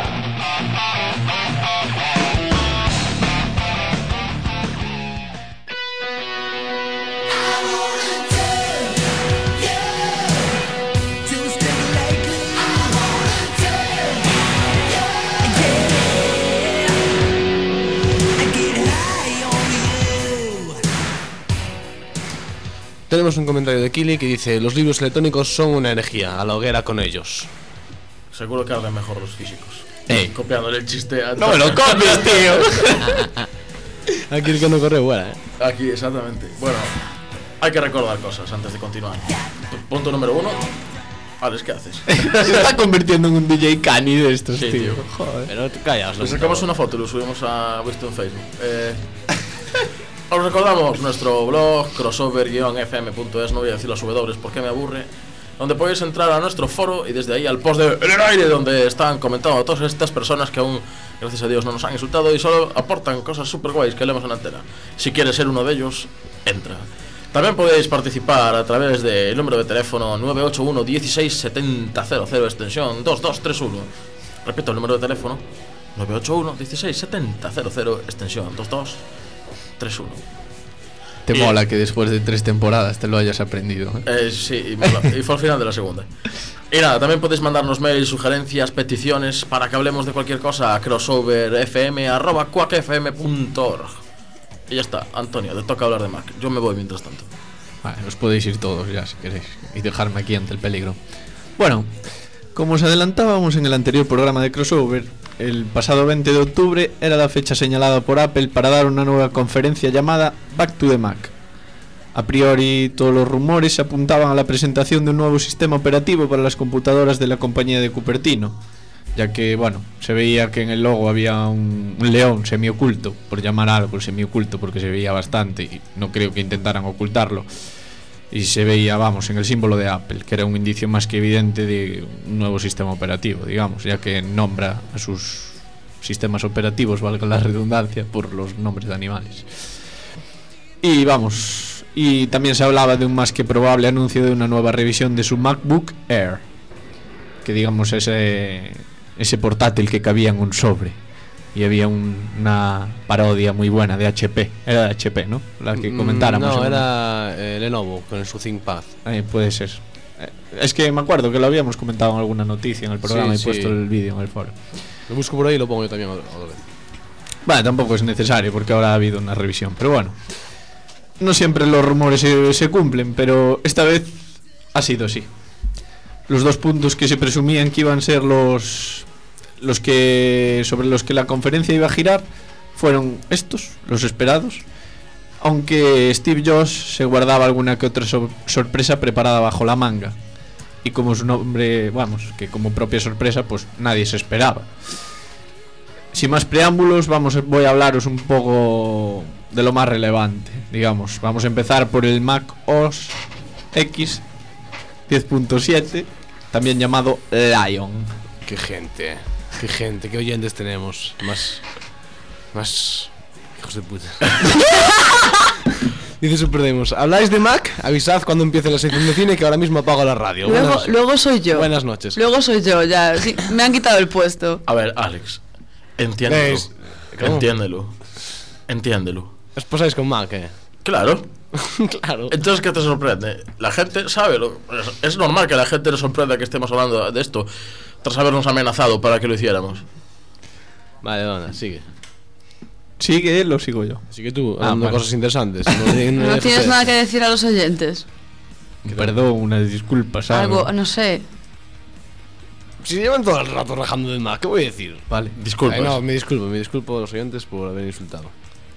Tenemos un comentario de Kili que dice: los libros electrónicos son una herejía, a la hoguera con ellos. Seguro que arden mejor los físicos. Ey. Copiándole el chiste a... No me lo copies, tío. Aquí el que no corre buena, eh. Aquí, exactamente. Bueno, hay que recordar cosas antes de continuar. Punto número uno. Alex, ¿qué haces? Se está convirtiendo en un D J Cani de estos, sí, tío. tío. Joder. Pero callaos. Le sacamos una foto y lo subimos a Winston Facebook. Eh... Os recordamos nuestro blog crossover guion f m punto es, no voy a decir las W porque me aburre, donde podéis entrar a nuestro foro y desde ahí al post de En el Aire, donde están comentando a todas estas personas que aún, gracias a Dios, no nos han insultado y solo aportan cosas super guays que leemos en antena. Si quieres ser uno de ellos, entra. También podéis participar a través del número de teléfono nueve ocho uno dieciséis setenta cero cero extensión dos dos tres uno. Repito el número de teléfono nueve ocho uno dieciséis setenta cero cero extensión dos dos tres uno. Te y, mola que después de tres temporadas te lo hayas aprendido. Eh, sí, y, mola, y fue al final de la segunda. Y nada, también podéis mandarnos mails, sugerencias, peticiones para que hablemos de cualquier cosa a crossoverfm arroba quackfm punto org. Y ya está, Antonio, te toca hablar de Mac. Yo me voy mientras tanto. Vale, os podéis ir todos ya si queréis y dejarme aquí ante el peligro. Bueno, como os adelantábamos en el anterior programa de Crossover, el pasado veinte de octubre era la fecha señalada por Apple para dar una nueva conferencia llamada Back to the Mac. A priori, todos los rumores se apuntaban a la presentación de un nuevo sistema operativo para las computadoras de la compañía de Cupertino, ya que, bueno, se veía que en el logo había un, un león semioculto, por llamar algo semioculto, porque se veía bastante y no creo que intentaran ocultarlo. Y se veía, vamos, en el símbolo de Apple, que era un indicio más que evidente de un nuevo sistema operativo, digamos, ya que nombra a sus sistemas operativos, valga la redundancia, por los nombres de animales. Y vamos, y también se hablaba de un más que probable anuncio de una nueva revisión de su MacBook Air, que digamos ese, ese portátil que cabía en un sobre. Y había un, una parodia muy buena de H P. Era de H P, ¿no? La que comentáramos. No, era eh, Lenovo con su ThinkPad. Eh, puede ser. Eh, es que me acuerdo que lo habíamos comentado en alguna noticia en el programa sí, y sí. puesto el vídeo en el foro. Lo busco por ahí y lo pongo yo también otra vez. Bueno, tampoco es necesario porque ahora ha habido una revisión. Pero bueno, no siempre los rumores se, se cumplen, pero esta vez ha sido así. Los dos puntos que se presumían que iban a ser los... los que sobre los que la conferencia iba a girar fueron estos, los esperados, aunque Steve Jobs se guardaba alguna que otra so- sorpresa preparada bajo la manga, y como su nombre, vamos, que como propia sorpresa, pues nadie se esperaba. Sin más preámbulos, vamos, voy a hablaros un poco de lo más relevante, digamos. Vamos a empezar por el Mac O S X diez punto siete, también llamado Lion. Qué gente, qué gente, qué oyentes tenemos. Más. Más. Hijos de puta. Dice Superdemos. ¿Habláis de Mac? Avisad cuando empiece la sección de cine que ahora mismo apago la radio. Luego, buenas, luego soy yo. Buenas noches. Luego soy yo, ya. Sí, me han quitado el puesto. A ver, Alex. Entiéndelo. ¿Cómo? Entiéndelo. Entiéndelo. ¿Os pasáis con Mac, eh? Claro. Claro. Entonces, ¿qué te sorprende? La gente sabe. Lo, es normal que la gente le sorprenda que estemos hablando de esto tras habernos amenazado para que lo hiciéramos. Vale, Dona, sigue. ¿Sigue él o sigo yo? Sigue tú, Ah, hablando de vale. cosas interesantes. No, no, No tienes nada que decir a los oyentes. Perdón, unas disculpas. ¿sabes? Algo, no sé. Si llevan todo el rato rajando de Mac, ¿qué voy a decir? Vale, disculpas. Ay, no, me disculpo, me disculpo a los oyentes por haber insultado.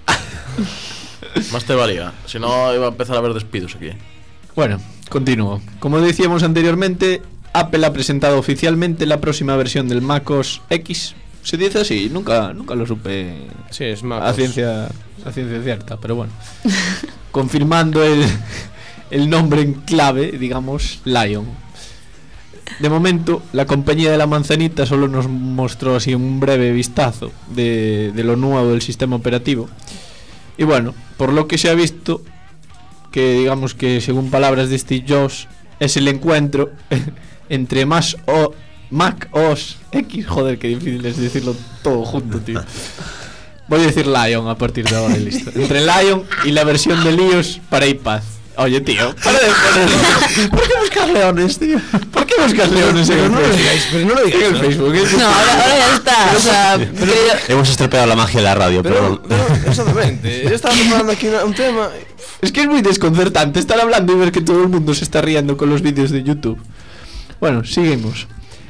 Más te valía. Si no, iba a empezar a haber despidos aquí. Bueno, continúo. Como decíamos anteriormente, Apple ha presentado oficialmente la próxima versión del macOS X. Se dice así, nunca, nunca lo supe. Sí, es macOS. A ciencia, a ciencia cierta, pero bueno. Confirmando el, el nombre en clave, digamos, Lion. De momento, la compañía de la manzanita solo nos mostró así un breve vistazo de, de lo nuevo del sistema operativo. Y bueno, por lo que se ha visto, que digamos que según palabras de Steve Jobs, es el encuentro entre más o Mac O S X, joder, qué difícil es decirlo todo junto, tío. Voy a decir Lion a partir de ahora y listo. Entre Lion y la versión de iOS para iPad. Oye, tío, para de ponerlo. ¿Por qué buscas leones, tío? ¿Por qué buscas leones en el no lo digáis, pero no lo digáis en el Facebook? No, ahora, ahora ya está. O sea, pero, hemos estropeado la magia de la radio, pero, pero, pero exactamente. Yo estaba preparando aquí una, un tema. Es que es muy desconcertante estar hablando y ver que todo el mundo se está riendo con los vídeos de YouTube. Bueno, seguimos.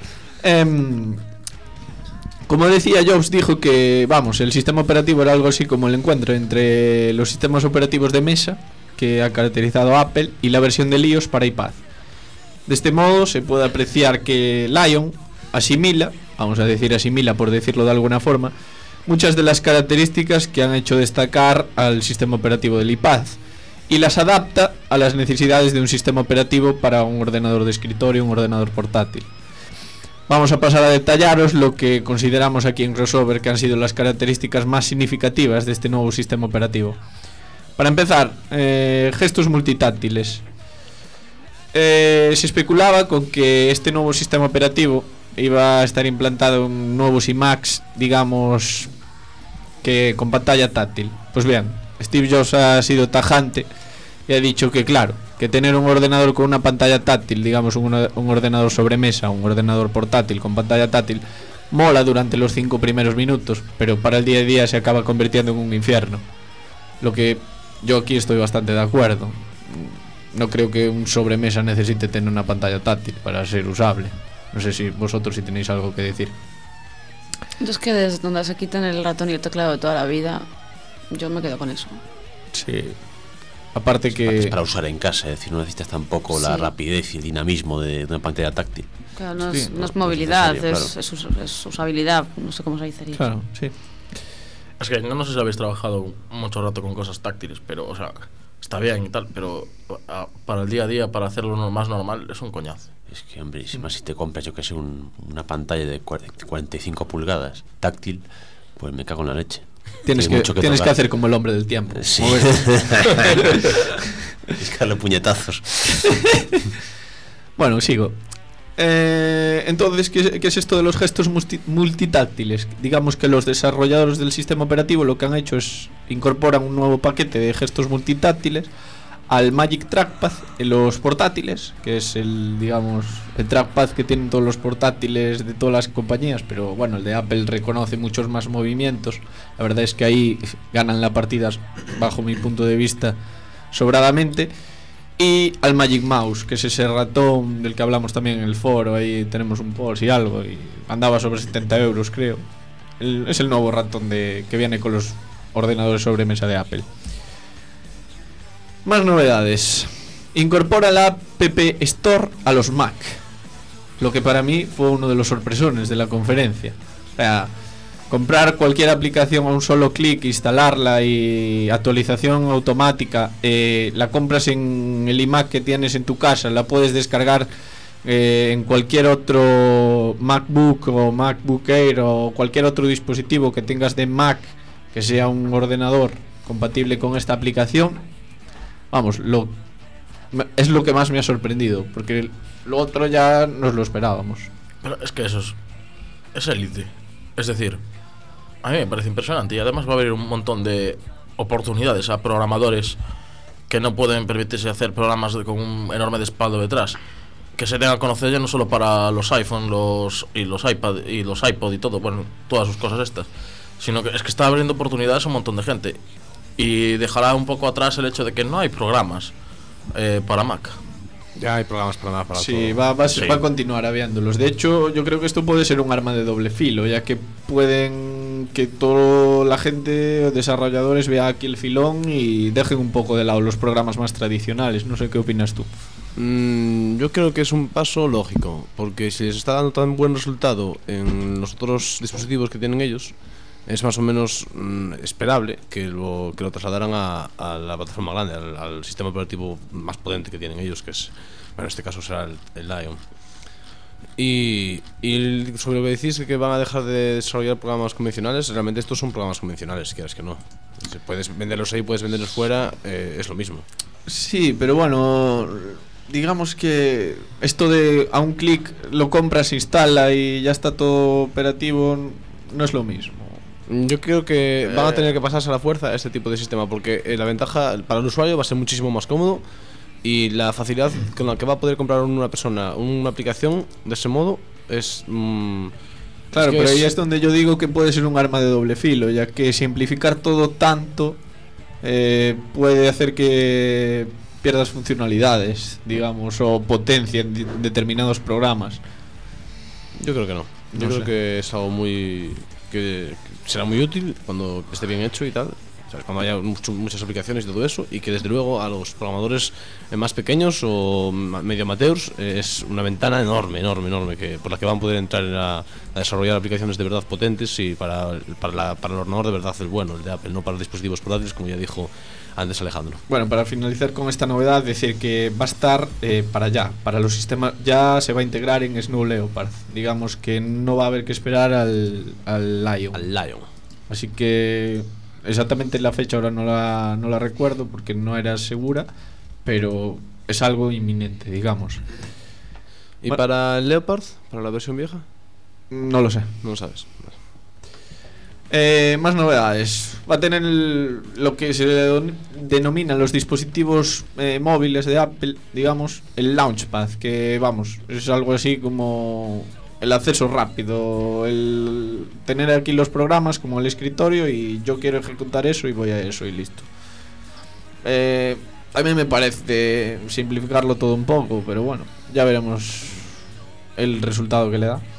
Um, como decía, Jobs dijo que, vamos, el sistema operativo era algo así como el encuentro entre los sistemas operativos de mesa que ha caracterizado a Apple y la versión de iOS para iPad. De este modo se puede apreciar que Lion asimila, vamos a decir asimila por decirlo de alguna forma, muchas de las características que han hecho destacar al sistema operativo del iPad y las adapta a las necesidades de un sistema operativo para un ordenador de escritorio, un ordenador portátil. Vamos a pasar a detallaros lo que consideramos aquí en Crossover que han sido las características más significativas de este nuevo sistema operativo. Para empezar, eh, gestos multitáctiles. Eh, se especulaba con que este nuevo sistema operativo iba a estar implantado en nuevos iMacs, digamos, que con pantalla táctil. Pues bien, Steve Jobs ha sido tajante y ha dicho que claro, que tener un ordenador con una pantalla táctil, digamos un, un ordenador sobremesa, un ordenador portátil con pantalla táctil, mola durante los cinco primeros minutos, pero para el día a día se acaba convirtiendo en un infierno. Lo que yo aquí estoy bastante de acuerdo. No creo que un sobremesa necesite tener una pantalla táctil para ser usable. No sé si vosotros si tenéis algo que decir. Yo es que desde donde se quitan el ratón y el teclado de toda la vida, yo me quedo con eso. Sí. Aparte que... Es para usar en casa, es decir, no necesitas tampoco sí. la rapidez y el dinamismo de, de una pantalla táctil. Claro, no es, sí, no es movilidad, es, claro. es, es, es usabilidad, no sé cómo se dice. Claro, sí. Es que no, no sé si habéis trabajado mucho rato con cosas táctiles, pero, o sea, está bien y tal, pero a, para el día a día, para hacerlo más normal, es un coñazo. Es que, hombre, si más si te compras, yo que sé, un, una pantalla de cuarenta y cinco pulgadas táctil, pues me cago en la leche. Tienes, que, que, tienes que hacer como el hombre del tiempo. Sí. Discarle puñetazos. Bueno, sigo. Eh, entonces, ¿qué, ¿qué es esto de los gestos multi, multitáctiles? Digamos que los desarrolladores del sistema operativo lo que han hecho es incorporan un nuevo paquete de gestos multitáctiles al Magic Trackpad en los portátiles, que es el, digamos, el trackpad que tienen todos los portátiles de todas las compañías, pero bueno, el de Apple reconoce muchos más movimientos. La verdad es que ahí ganan la partida, bajo mi punto de vista, sobradamente. Y al Magic Mouse, que es ese ratón del que hablamos también en el foro, ahí tenemos un post y algo, y andaba sobre setenta euros, creo. El, es el nuevo ratón de, que viene con los ordenadores sobremesa de Apple. Más novedades. Incorpora la App Store a los Mac, lo que para mí fue uno de los sorpresones de la conferencia. O sea, comprar cualquier aplicación a un solo clic, instalarla y actualización automática, eh, la compras en el iMac que tienes en tu casa, la puedes descargar eh, en cualquier otro MacBook o MacBook Air o cualquier otro dispositivo que tengas de Mac que sea un ordenador compatible con esta aplicación. Vamos, lo, es lo que más me ha sorprendido, porque lo otro ya nos lo esperábamos. Pero es que eso es, es élite. Es decir, a mí me parece impresionante y además va a haber un montón de oportunidades a programadores que no pueden permitirse hacer programas de, con un enorme respaldo detrás, que se tengan a conocer ya no solo para los iPhone los, y los iPad y los iPod y todo, bueno, todas sus cosas estas, sino que es que está abriendo oportunidades a un montón de gente. Y dejará un poco atrás el hecho de que no hay programas eh, para Mac. Ya hay programas para Mac para sí, todo. Va, va, sí, va a continuar habiéndolos. De hecho, yo creo que esto puede ser un arma de doble filo, ya que pueden que toda la gente, desarrolladores, vea aquí el filón y dejen un poco de lado los programas más tradicionales. No sé qué opinas tú. Mm, yo creo que es un paso lógico, porque si les está dando tan buen resultado en los otros dispositivos que tienen ellos, es más o menos mm, esperable que lo, que lo trasladaran a, a la plataforma grande, al, al sistema operativo más potente que tienen ellos, que es, bueno, en este caso será el, el Lion. Y, y sobre lo que decís que van a dejar de desarrollar programas convencionales, realmente estos son programas convencionales, quieras que no. Si puedes venderlos ahí, puedes venderlos fuera, eh, es lo mismo. Sí, pero bueno, digamos que esto de a un clic lo compras, se instala y ya está todo operativo, no es lo mismo. Yo creo que van a tener que pasarse a la fuerza a este tipo de sistema, porque eh, la ventaja para el usuario va a ser muchísimo más cómodo y la facilidad con la que va a poder comprar una persona una aplicación de ese modo es... Mmm, claro, es pero es... ahí es donde yo digo que puede ser un arma de doble filo, ya que simplificar todo tanto eh, puede hacer que pierdas funcionalidades, digamos, o potencia en de- determinados programas. Yo creo que no. Yo No creo sé. que es algo muy... que será muy útil cuando esté bien hecho y tal, ¿sabes? Cuando haya mucho, muchas aplicaciones y todo eso, y que desde luego a los programadores eh, más pequeños o medio amateurs eh, es una ventana enorme, enorme, enorme, que, por la que van a poder entrar a, a desarrollar aplicaciones de verdad potentes y para, para, la, para el ordenador de verdad el bueno, el de Apple, no para los dispositivos portátiles, como ya dijo antes Alejandro. Bueno, para finalizar con esta novedad, decir que va a estar eh, para ya, para los sistemas, ya se va a integrar en Snow Leopard. Digamos que no va a haber que esperar al, al Lion. Al Lion. Así que exactamente la fecha ahora no la, no la recuerdo porque no era segura, pero es algo inminente, digamos. ¿Y bueno, para el Leopard, para la versión vieja? No lo sé. No lo sabes. Vale. Eh, más novedades. Va a tener el, lo que se denominan los dispositivos eh, móviles de Apple, digamos, el Launchpad, que vamos, es algo así como el acceso rápido, el tener aquí los programas como el escritorio y yo quiero ejecutar eso y voy a eso y listo. Eh, a mí me parece simplificarlo todo un poco, pero bueno, ya veremos el resultado que le da.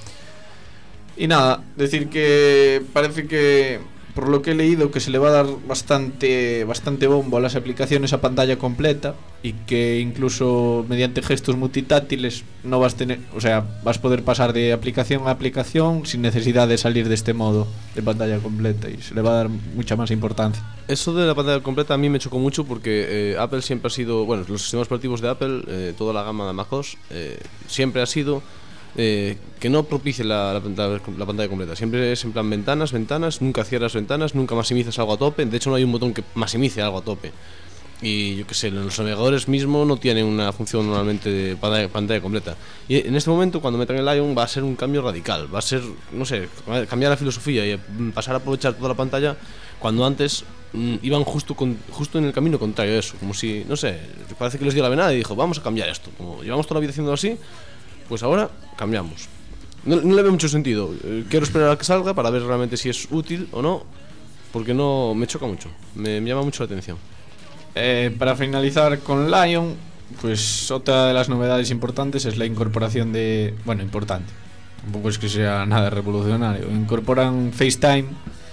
Y nada, decir que parece que, por lo que he leído, que se le va a dar bastante bastante bombo a las aplicaciones a pantalla completa y que incluso mediante gestos multitáctiles no vas a tener, o sea, vas a poder pasar de aplicación a aplicación sin necesidad de salir de este modo de pantalla completa y se le va a dar mucha más importancia. Eso de la pantalla completa a mí me chocó mucho porque eh, Apple siempre ha sido, bueno, los sistemas operativos de Apple, eh, toda la gama de macOS, eh, siempre ha sido Eh, que no propicie la, la, pantalla, la pantalla completa. Siempre es en plan ventanas, ventanas, nunca cierras ventanas, nunca maximizas algo a tope. De hecho no hay un botón que maximice algo a tope. Y yo que sé, los navegadores mismos no tienen una función normalmente de pantalla, pantalla completa. Y en este momento cuando metan el Lion va a ser un cambio radical. Va a ser, no sé, cambiar la filosofía y pasar a aprovechar toda la pantalla cuando antes mm, iban justo, con, justo en el camino contrario a eso. Como si, no sé, parece que les dio la venada y dijo, vamos a cambiar esto. Como llevamos toda la vida haciendo así, pues ahora cambiamos. No, no le veo mucho sentido. Eh, quiero esperar a que salga para ver realmente si es útil o no, porque no me choca mucho, me, me llama mucho la atención. Eh, para finalizar con Lion, pues otra de las novedades importantes es la incorporación de, bueno, importante, tampoco es que sea nada revolucionario, incorporan FaceTime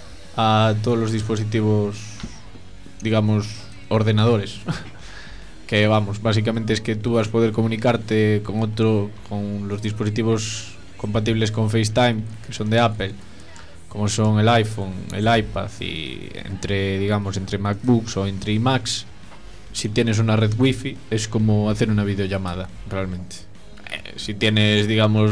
a todos los dispositivos, digamos, ordenadores. Que vamos, básicamente es que tú vas a poder comunicarte con otro, con los dispositivos compatibles con FaceTime, que son de Apple, como son el iPhone, el iPad y entre, digamos, entre MacBooks o entre iMacs. Si tienes una red Wi-Fi es como hacer una videollamada, realmente. Eh, si tienes, digamos,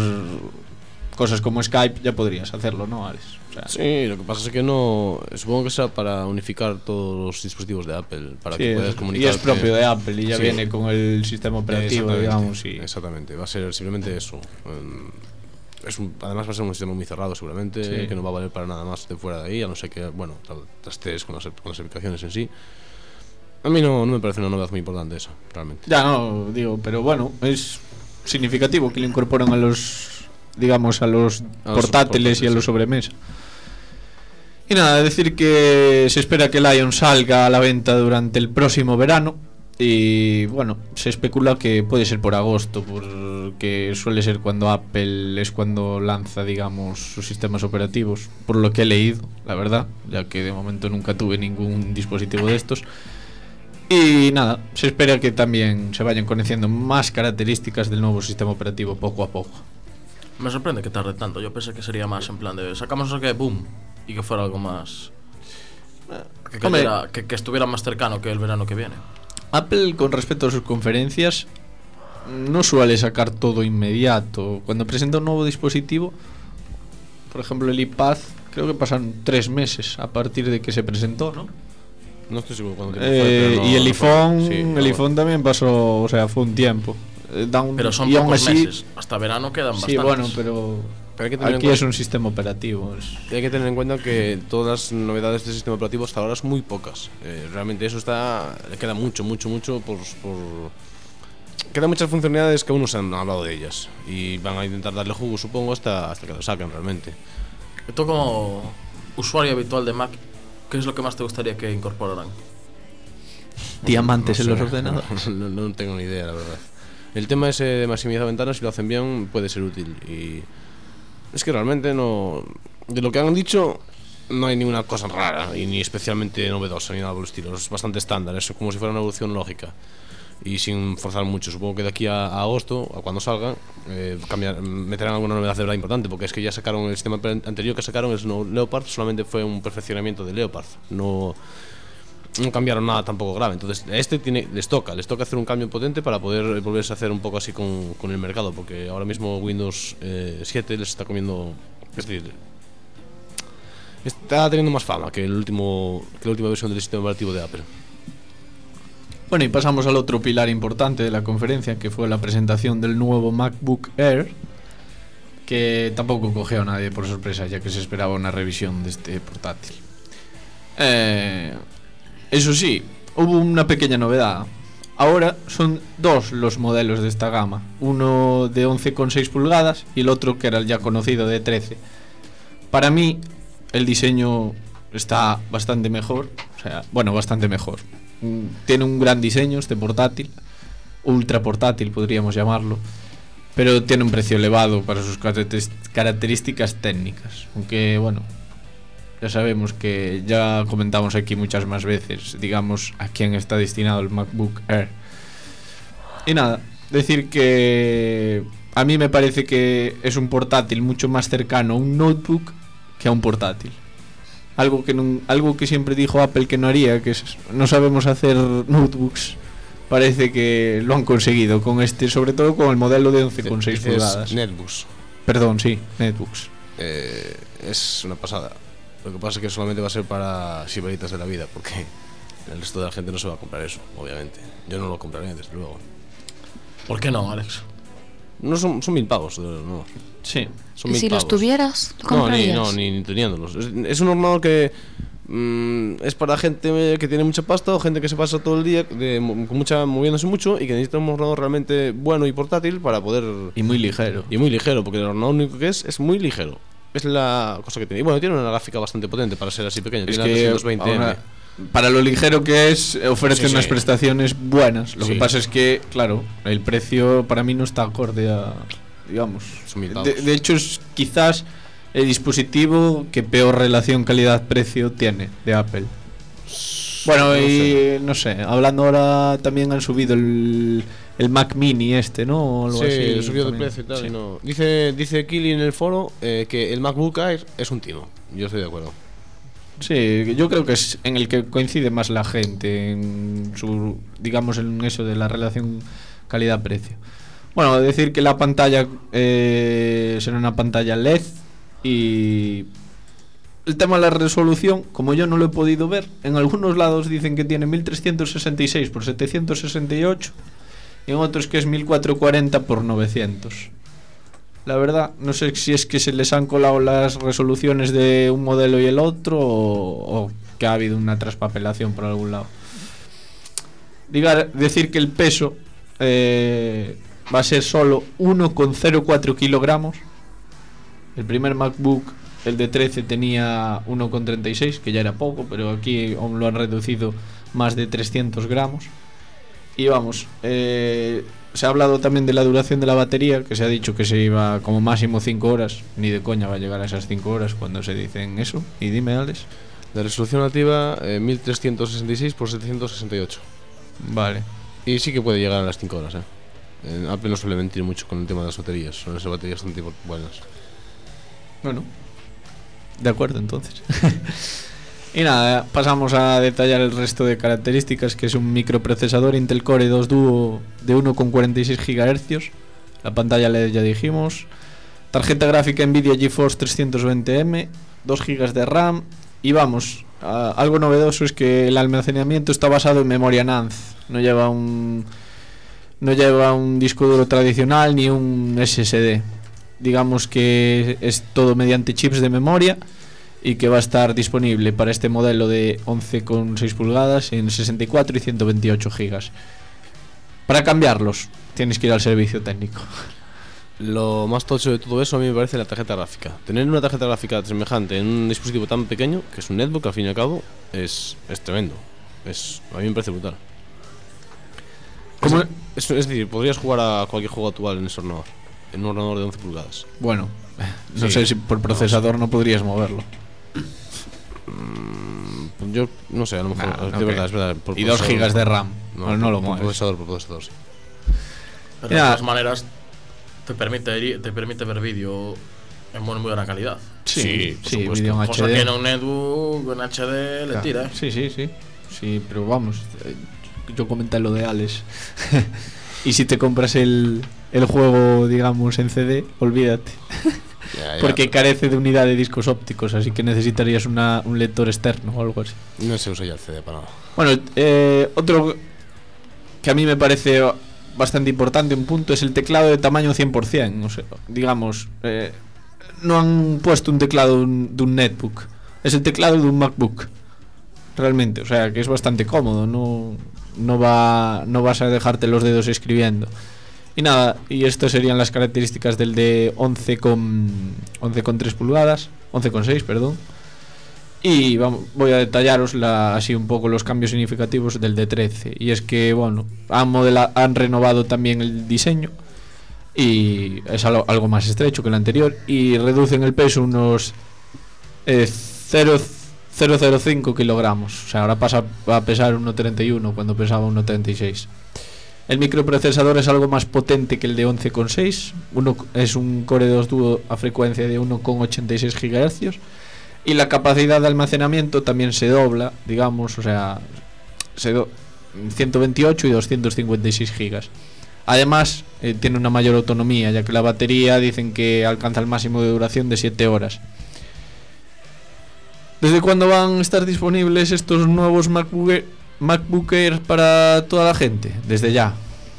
cosas como Skype ya podrías hacerlo, ¿no, Alex? O sea, sí, lo que pasa es que no, supongo que sea para unificar todos los dispositivos de Apple, para sí, que puedas comunicar. Y es propio de Apple y ya sí, viene con el sistema operativo, digamos. Y... Exactamente, va a ser simplemente eso. Es un, además va a ser un sistema muy cerrado seguramente, sí, que no va a valer para nada más de fuera de ahí, a no ser que, bueno, trastees con las, con las aplicaciones en sí. A mí no, no me parece una novedad muy importante eso, realmente. Ya no, digo, pero bueno, es significativo que lo incorporan a los, digamos, a los, a los portátiles y a los sí, sobremesa. Y nada, decir que se espera que Lion salga a la venta durante el próximo verano. Y bueno, se especula que puede ser por agosto, porque suele ser cuando Apple es cuando lanza, digamos, sus sistemas operativos, por lo que he leído, la verdad, ya que de momento nunca tuve ningún dispositivo de estos. Y nada, se espera que también se vayan conociendo más características del nuevo sistema operativo poco a poco. Me sorprende que tarde tanto. Yo pensé que sería más en plan de sacamos eso que boom y que fuera algo más que, cayera, que, que estuviera más cercano que el verano que viene. Apple, con respecto a sus conferencias, no suele sacar todo inmediato. Cuando presenta un nuevo dispositivo, por ejemplo el iPad, creo que pasan tres meses a partir de que se presentó, ¿no? No estoy seguro cuándo eh, fue, no, y el no iPhone, sí, el no, iPhone también pasó, o sea, fue un tiempo. Un, pero son y pocos así, meses. Hasta verano quedan sí, bastantes. Bueno, pero, pero hay que tener aquí es un sistema operativo. Es... Hay que tener en cuenta que todas las novedades del sistema operativo hasta ahora son muy pocas. Eh, realmente eso está, le queda mucho, mucho, mucho por, por... Quedan muchas funcionalidades que aún no se han hablado de ellas y van a intentar darle jugo, supongo, hasta, hasta que lo saquen realmente. Tú como usuario habitual de Mac, ¿qué es lo que más te gustaría que incorporaran? Diamantes no sé, en los ordenadores. No, no, no tengo ni idea, la verdad. El tema ese de maximizar ventanas, si lo hacen bien, puede ser útil. Y es que realmente no. De lo que han dicho, no hay ninguna cosa rara y ni especialmente novedosa ni nada por el estilo. Es bastante estándar, es como si fuera una evolución lógica y sin forzar mucho. Supongo que de aquí a, a agosto, a cuando salga, eh, cambiar, meterán alguna novedad de verdad importante, porque es que ya sacaron el sistema anterior que sacaron, el Snow Leopard, solamente fue un perfeccionamiento de Leopard, no, no cambiaron nada tampoco grave. Entonces a este tiene, les toca, les toca hacer un cambio potente para poder volverse a hacer un poco así con, con el mercado, porque ahora mismo Windows eh, siete les está comiendo, es decir, está teniendo más fama que, el último, que la última versión del sistema operativo de Apple. Bueno, y pasamos al otro pilar importante de la conferencia, que fue la presentación del nuevo MacBook Air, que tampoco cogió a nadie por sorpresa, ya que se esperaba una revisión de este portátil. Eh, eso sí, hubo una pequeña novedad. Ahora son dos los modelos de esta gama, uno de once coma seis pulgadas y el otro, que era el ya conocido, de trece. Para mí el diseño está bastante mejor, o sea, bueno, bastante mejor. Tiene un gran diseño este portátil, ultra portátil podríamos llamarlo, pero tiene un precio elevado para sus características técnicas, aunque bueno, ya sabemos que ya comentamos aquí muchas más veces, digamos, a quién está destinado el MacBook Air. Y nada, decir que a mí me parece que es un portátil mucho más cercano a un notebook que a un portátil. Algo que, no, algo que siempre dijo Apple que no haría, que es, no sabemos hacer notebooks. Parece que lo han conseguido con este, sobre todo con el modelo de once coma seis pulgadas. Netbooks. Perdón, sí, netbooks. Eh, es una pasada. Lo que pasa es que solamente va a ser para sibaritas de la vida, porque el resto de la gente no se va a comprar eso, obviamente. Yo no lo compraré, desde luego. ¿Por qué no, Alex? No son, son mil pavos, no. Sí. Son ¿Y mil si pavos. los tuvieras, lo No, ni, comprarías? no, ni, ni teniéndolos. Es, es un ordenador que mm, es para gente que tiene mucha pasta o gente que se pasa todo el día de, con mucha, moviéndose mucho y que necesita un ordenador realmente bueno y portátil para poder... Y muy ligero. Y muy ligero, porque el ordenador único que es es muy ligero. Es la cosa que tiene. Y bueno, tiene una gráfica bastante potente para ser así pequeño. Es Tiene que la trescientos veinte eme. Para lo ligero que es, ofrece Sí, unas sí. prestaciones buenas. Lo Sí. que pasa es que, claro, el precio para mí no está acorde a, digamos. Son mil De, pavos. de hecho, es quizás el dispositivo que peor relación calidad-precio tiene de Apple. Bueno, No y sé. no sé, hablando ahora también han subido el, el Mac Mini este, ¿no? O algo Sí, así, le subió de también. precio y tal. Sí. Y no. Dice, dice Kili en el foro eh, que el MacBook Air es un timo. Yo estoy de acuerdo. Sí, yo creo que es en el que coincide más la gente, en su, digamos, en eso de la relación calidad-precio. Bueno, decir que la pantalla eh, será una pantalla L E D y el tema de la resolución, como yo no lo he podido ver, en algunos lados dicen que tiene mil trescientos sesenta y seis por setecientos sesenta y ocho y en otros que es mil cuatrocientos cuarenta por novecientos. La verdad, no sé si es que se les han colado las resoluciones de un modelo y el otro o, o que ha habido una traspapelación por algún lado. Diga, decir que el peso eh, va a ser solo uno coma cero cuatro kilogramos. El primer MacBook, el de trece, tenía uno coma treinta y seis, que ya era poco, pero aquí aún lo han reducido más de trescientos gramos. Y vamos, eh, se ha hablado también de la duración de la batería, que se ha dicho que se iba como máximo cinco horas. Ni de coña va a llegar a esas cinco horas cuando se dicen eso. Y dime, Alex. La resolución nativa eh, mil trescientos sesenta y seis por setecientos sesenta y ocho. Vale. Y sí que puede llegar a las cinco horas, eh. Eh, Apple no suele mentir mucho con el tema de las baterías. Son esas baterías bastante buenas. Bueno, de acuerdo entonces. Y nada, pasamos a detallar el resto de características, que es un microprocesador Intel Core dos Duo de uno coma cuarenta y seis gigahercios. La pantalla L E D ya dijimos. Tarjeta gráfica Nvidia GeForce trescientos veinte eme, dos gigas de RAM. Y vamos, a, algo novedoso es que el almacenamiento está basado en memoria NAND. No lleva un no lleva un disco duro tradicional ni un ese ese de. Digamos que es todo mediante chips de memoria y que va a estar disponible para este modelo de once coma seis pulgadas en sesenta y cuatro y ciento veintiocho gigas. Para cambiarlos tienes que ir al servicio técnico. Lo más tocho de todo eso a mí me parece la tarjeta gráfica. Tener una tarjeta gráfica semejante en un dispositivo tan pequeño, que es un netbook al fin y al cabo, es, es tremendo. Es, a mí me parece brutal. ¿Cómo? Es, es, es decir, podrías jugar a cualquier juego actual en ese ordenador. En un ordenador de once pulgadas. Bueno, no Sí. sé si por procesador no podrías moverlo. Mm, yo no sé, a lo mejor. Nah, es no de verdad, creo. es verdad. por Y dos procesador. gigas de RAM. No, No, no lo por mueves. procesador, por procesador, sí. Pero de todas maneras, te permite, te permite ver vídeo en muy, muy buena calidad. Sí, por sí, supuesto. vídeo en Cosa H D. que en un netbook en H D le Claro. tira, ¿eh? Sí, sí, sí. Sí, pero vamos, eh, yo comenté lo de Alex. Y si te compras el, el juego, digamos, en C D, olvídate. Ya, ya. Porque carece de unidad de discos ópticos, así que necesitarías una, un lector externo o algo así. No se usa ya el C D para nada. Bueno, eh, otro que a mí me parece bastante importante, un punto, es el teclado de tamaño cien por ciento. O sea, digamos, eh, no han puesto un teclado de un, de un netbook, es el teclado de un MacBook. Realmente, o sea, que es bastante cómodo, no, no, va, no vas a dejarte los dedos escribiendo. Y nada, y estas serían las características del de once con tres pulgadas, once con seis, perdón. Y vamos, voy a detallaros la, así un poco los cambios significativos del de trece. Y es que, bueno, han, modela, han renovado también el diseño y es algo, algo más estrecho que el anterior, y reducen el peso unos eh, cero coma cinco kilogramos. O sea, ahora pasa a pesar uno coma treinta y uno cuando pesaba uno coma treinta y seis. El microprocesador es algo más potente que el de once con seis. Uno es un Core dos Duo a frecuencia de uno coma ochenta y seis gigahercios. Y la capacidad de almacenamiento también se dobla, digamos, o sea, se do ciento veintiocho y doscientos cincuenta y seis gigas. Además, eh, tiene una mayor autonomía, ya que la batería dicen que alcanza el máximo de duración de siete horas. ¿Desde cuándo van a estar disponibles estos nuevos MacBook Air, MacBook Air para toda la gente? Desde ya.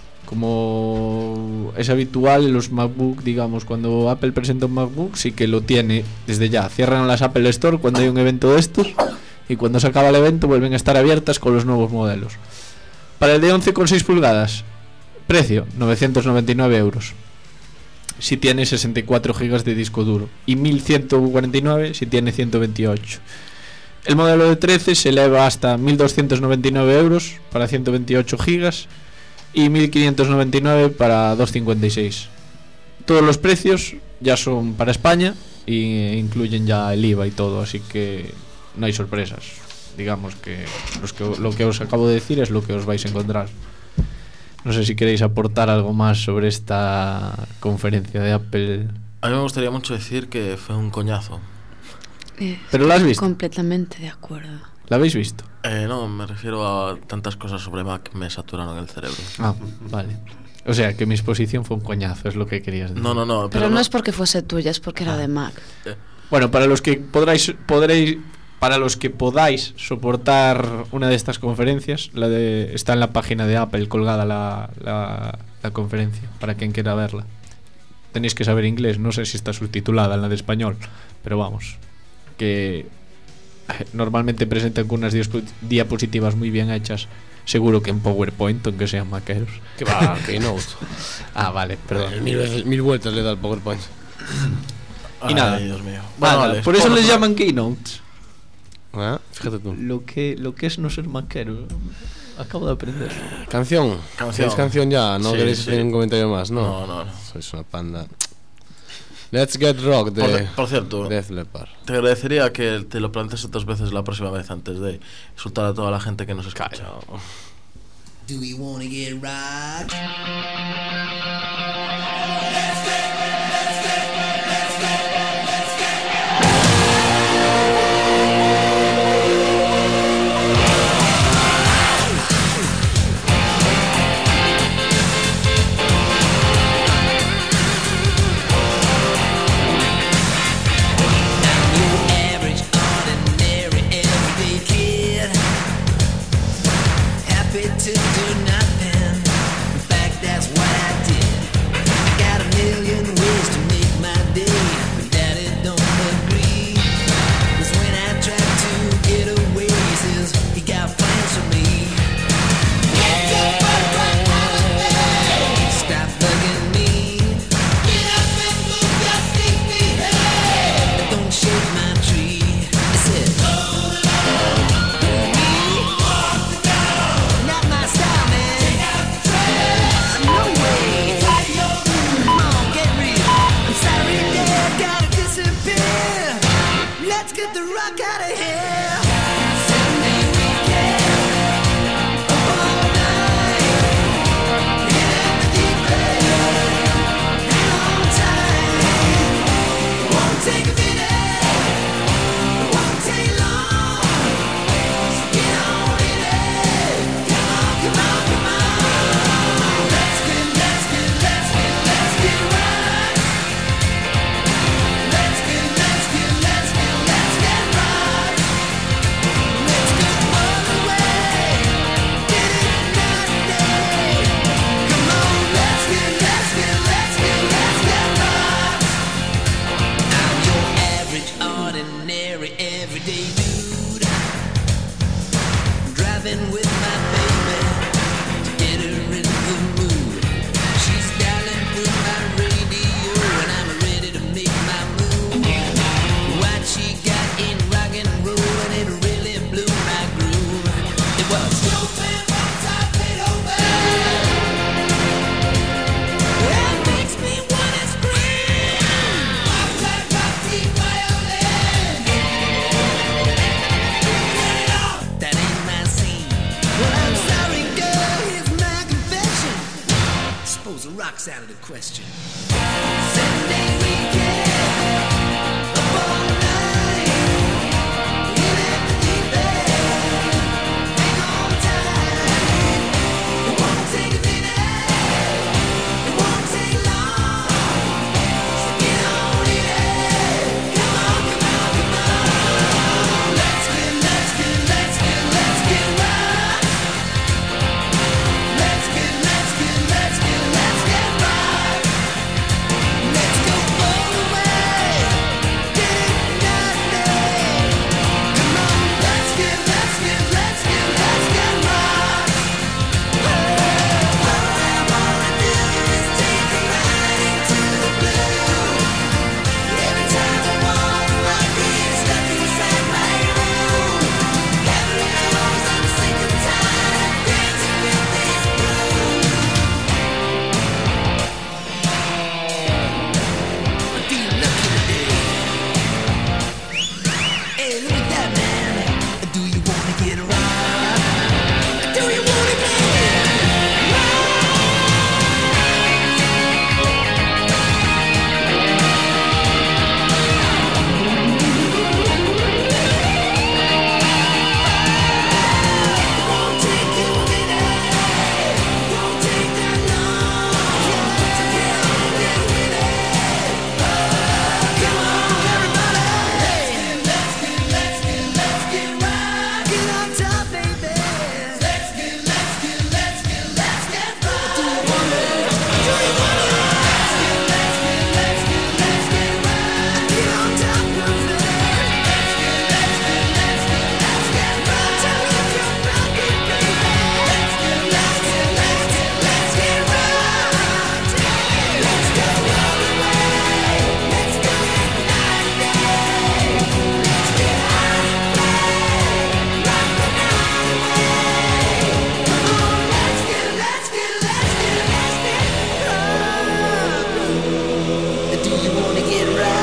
Como es habitual en los MacBook, digamos, cuando Apple presenta un MacBook, sí que lo tiene desde ya. Cierran las Apple Store cuando hay un evento de estos, y cuando se acaba el evento vuelven a estar abiertas con los nuevos modelos. Para el de once con seis pulgadas, precio novecientos noventa y nueve euros si tiene sesenta y cuatro gigas de disco duro, y mil ciento cuarenta y nueve si tiene ciento veintiocho. El modelo de trece se eleva hasta mil doscientos noventa y nueve euros para ciento veintiocho gigas y mil quinientos noventa y nueve para doscientos cincuenta y seis. Todos los precios ya son para España e incluyen ya el I V A y todo, así que no hay sorpresas. Digamos que, los que lo que os acabo de decir es lo que os vais a encontrar. No sé si queréis aportar algo más sobre esta conferencia de Apple. A mí me gustaría mucho decir que fue un coñazo. Eh, ¿Pero la has visto? Completamente de acuerdo. ¿La habéis visto? Eh, no, me refiero a tantas cosas sobre Mac me saturaron el cerebro. Ah, vale. O sea, que mi exposición fue un coñazo, es lo que querías decir. No, no, no. Pero, Pero no, no es porque fuese tuya, es porque era Ah. de Mac. Bueno, para los que podráis, podréis, para los que podáis soportar una de estas conferencias, la de, está en la página de Apple colgada la, la, la conferencia, para quien quiera verla. Tenéis que saber inglés, no sé si está subtitulada en la de español, pero vamos, que normalmente presentan con unas diapositivas muy bien hechas. Seguro que en PowerPoint, aunque sean maqueros. Que va, Keynote. Ah, vale, perdón. Eh, mil, veces, mil vueltas le da el PowerPoint. Y nada, Ay, Dios mío. Nada, Bueno, vale, por eso vamos les a- llaman Keynotes. Ah, fíjate tú. Lo que, lo que es no ser maquero. Acabo de aprender. Canción. Canción. ¿Queréis canción ya? ¿No Sí, queréis sí. hacer un comentario más? No, No, no, no. Sois una panda. Let's Get Rock de Por, de- por cierto, Def Leppard. te agradecería que te lo plantees dos veces la próxima vez antes de insultar a toda la gente que nos escucha. Do we wanna get rock? Average, ordinary, everyday kid. Happy to do nothing. In fact, that's what I did. driving with my baby to get her in the mood. She's dialing through my radio and I'm ready to make my move. What she got in rock and roll and it really blew my groove. It was Chopin, Mozart, Beethoven. It makes me wanna scream. Mozart, Roxy, violin. Turn it off. That ain't my scene. Well, I'm sorry, girl. Here's my confession. Suppose the rock's out of the question. Sunday weekend, up all night, in at the deep end, hang on tight. It won't take a minute, it won't take long. So get on in it, come on, come on, come on. Let's get, let's get, let's get, let's get right. Let's get, let's get, let's get, let's get right. Let's go all the way, get it done. Come on, let's get, let's get, let's get, let's get right. All I wanna do is take a ride into the blue. Every time I wanna rock, get stuck inside my room. Heaven knows I'm sick and tired of dancing with this groove. I feel lucky today. Hey, look at that, man. Do you wanna get right? Do you wanna get Won't take you a minute, won't take that long to get on get with it. Come on, everybody. Let's get, let's get, let's get right. Get on top, baby. Let's get, let's get, let's get, let's get right. Do you wanna? Do you wanna? Let's get, let's get, let's get, let's get right. Get on top, girlfriend. Let's get, let's get, let's get, let's get right. Tell me if you're rockin', baby. Let's get, let's get, let's get, let's get right. Let's go all the way. Let's go night and day. Let's get high and play. Rock the night away. Come on, let's get, let's get, let's get, let's get right. Do you wanna get right?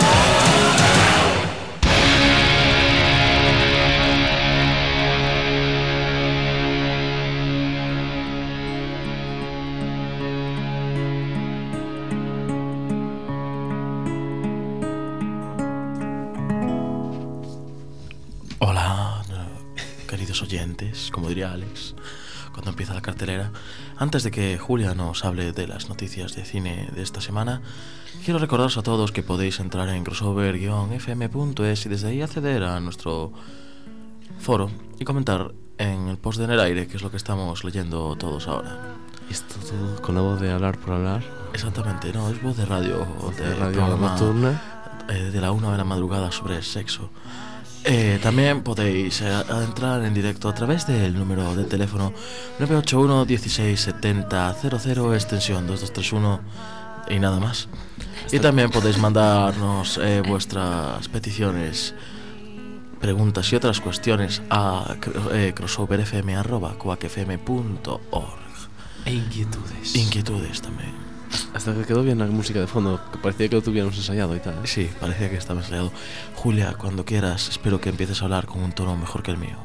Hola, eh, queridos oyentes, como diría Alex, cuando empieza la cartelera. Antes de que Julia nos hable de las noticias de cine de esta semana, quiero recordaros a todos que podéis entrar en crossover guion f m punto es y desde ahí acceder a nuestro foro y comentar en el post de En el Aire, que es lo que estamos leyendo todos ahora. ¿Y esto todo con la voz de hablar por hablar? Exactamente, no, es voz de radio, de de radio programa, nocturna. eh, de la una de la madrugada sobre el sexo. Eh, también podéis eh, entrar en directo a través del número de teléfono nueve ocho uno dieciséis setenta cero cero extensión dos dos tres uno y nada más. Y también podéis mandarnos eh, vuestras peticiones, preguntas y otras cuestiones a eh, crossoverfm arroba coacfm punto org. E inquietudes. Inquietudes también. Hasta que quedó bien la música de fondo, que parecía que lo tuviéramos ensayado y tal, ¿eh? Sí, parecía que estaba ensayado. Julia, cuando quieras, espero que empieces a hablar con un tono mejor que el mío.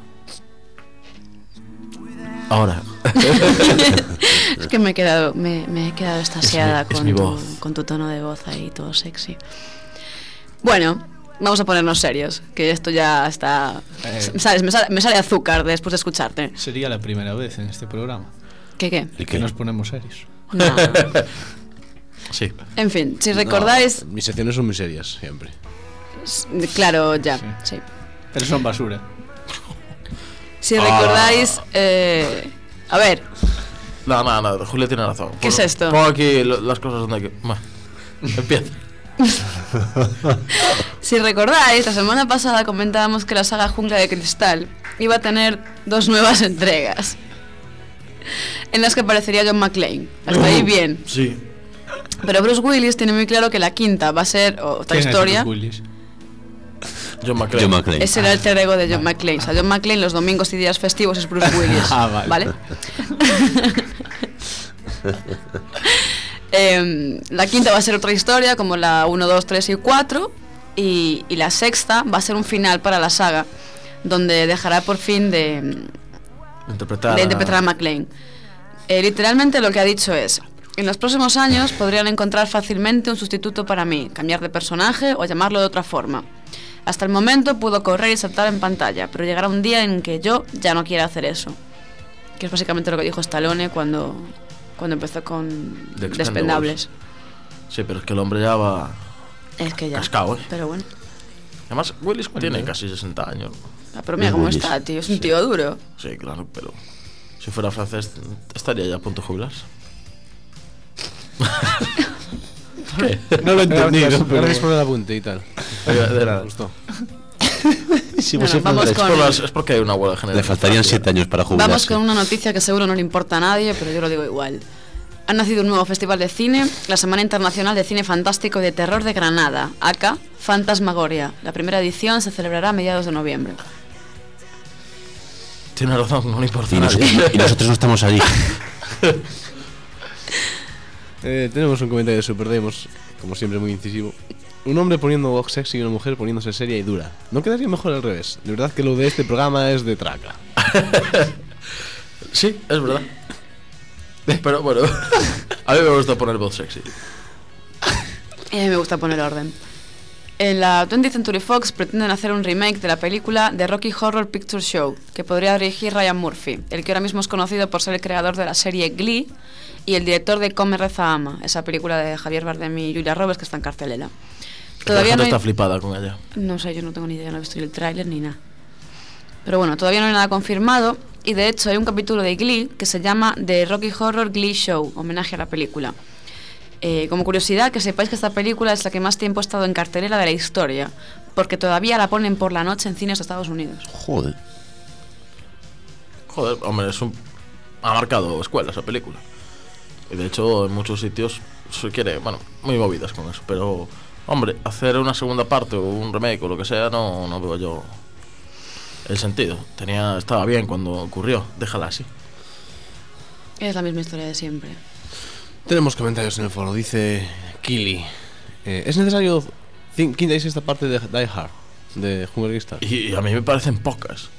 Ahora. Es que me he quedado, me, me he quedado estasiada Es mi- es con, mi tu, voz. con tu tono de voz ahí, todo sexy. Bueno, vamos a ponernos serios, que esto ya está... Eh. ¿Sabes? Me sale, me sale azúcar después de escucharte. Sería la primera vez en este programa ¿Qué qué? que nos ponemos serios. No. Sí. En fin, si recordáis... No, mis secciones son muy serias, siempre. s- Claro, ya, sí. Pero son basura. Si recordáis... Eh, a ver, No, no, no, Julia tiene razón. ¿Qué es esto? Pongo aquí lo- las cosas donde hay que... Bueno, empieza. Si recordáis, la semana pasada comentábamos que la saga Jungla de Cristal iba a tener dos nuevas entregas en las que aparecería John McClane. Hasta ahí bien. Sí. Pero Bruce Willis tiene muy claro que la quinta va a ser otra historia. Bruce Willis? John McClane. John McClane. Es el alter ego de John McClane. O sea, John McClane los domingos y días festivos es Bruce Willis. Ah, vale. ¿Vale? eh, la quinta va a ser otra historia, como la uno, dos, tres y cuatro. Y, y la sexta va a ser un final para la saga, donde dejará por fin de interpretar, de interpretar a McClane. Eh, literalmente lo que ha dicho es: en los próximos años podrían encontrar fácilmente un sustituto para mí, cambiar de personaje o llamarlo de otra forma. Hasta el momento puedo correr y saltar en pantalla, pero llegará un día en que yo ya no quiera hacer eso. Que es básicamente lo que dijo Stallone cuando, cuando empezó con de Despendables. Sí, pero es que el hombre ya va es que ya. cascado, ¿eh? Pero bueno. Además, Willis tiene casi sesenta años. Ah, pero mira cómo Willis. está, tío. Es un tío duro. Sí, claro, pero si fuera francés estaría ya a punto de jubilarse. ¿Qué? No lo he entendido. Gracias, pero... Gracias por el apunte y tal. De nada. Me gustó. Sí, Bueno, pues vamos es, con- por- Es porque hay una huelga general. Le faltarían siete años para jubilarse. Vamos con una noticia que seguro no le importa a nadie, pero yo lo digo igual. Ha nacido un nuevo festival de cine, la Semana Internacional de Cine Fantástico y de Terror de Granada, A C A Fantasmagoria. La primera edición se celebrará a mediados de noviembre. Tiene razón, no le importa Y, a nos- nadie. y nosotros no estamos allí. Eh, tenemos un comentario de Super Demos, como siempre muy incisivo. Un hombre poniendo box sexy y una mujer poniéndose seria y dura. ¿No quedaría mejor al revés? De verdad que lo de este programa es de traca. Sí, es verdad. Pero bueno, a mí me gusta poner voz sexy. Y a mí me gusta poner orden. En la twentieth Century Fox pretenden hacer un remake de la película The Rocky Horror Picture Show, que podría dirigir Ryan Murphy, el que ahora mismo es conocido por ser el creador de la serie Glee y el director de Come, Reza, Ama, esa película de Javier Bardem y Julia Roberts que está en cartelera. Todavía no no hay... está flipada con ella. No sé, yo no tengo ni idea, no he visto ni el tráiler ni nada. Pero bueno, todavía no hay nada confirmado y de hecho hay un capítulo de Glee que se llama The Rocky Horror Glee Show, homenaje a la película. Eh, como curiosidad, que sepáis que esta película es la que más tiempo ha estado en cartelera de la historia, porque todavía la ponen por la noche en cines de Estados Unidos. Joder. Joder, hombre, es un... ha marcado escuela esa película. Y de hecho en muchos sitios se quiere, bueno, muy movidas con eso. Pero, hombre, hacer una segunda parte o un remake o lo que sea, no, no veo yo el sentido. Tenía, estaba bien cuando ocurrió, déjala así. Es la misma historia de siempre. Tenemos comentarios en el foro. Dice Kili: eh, ¿es necesario cin- quinta y sexta parte de Die Hard de Jungla de Cristal? Y, y a mí me parecen pocas.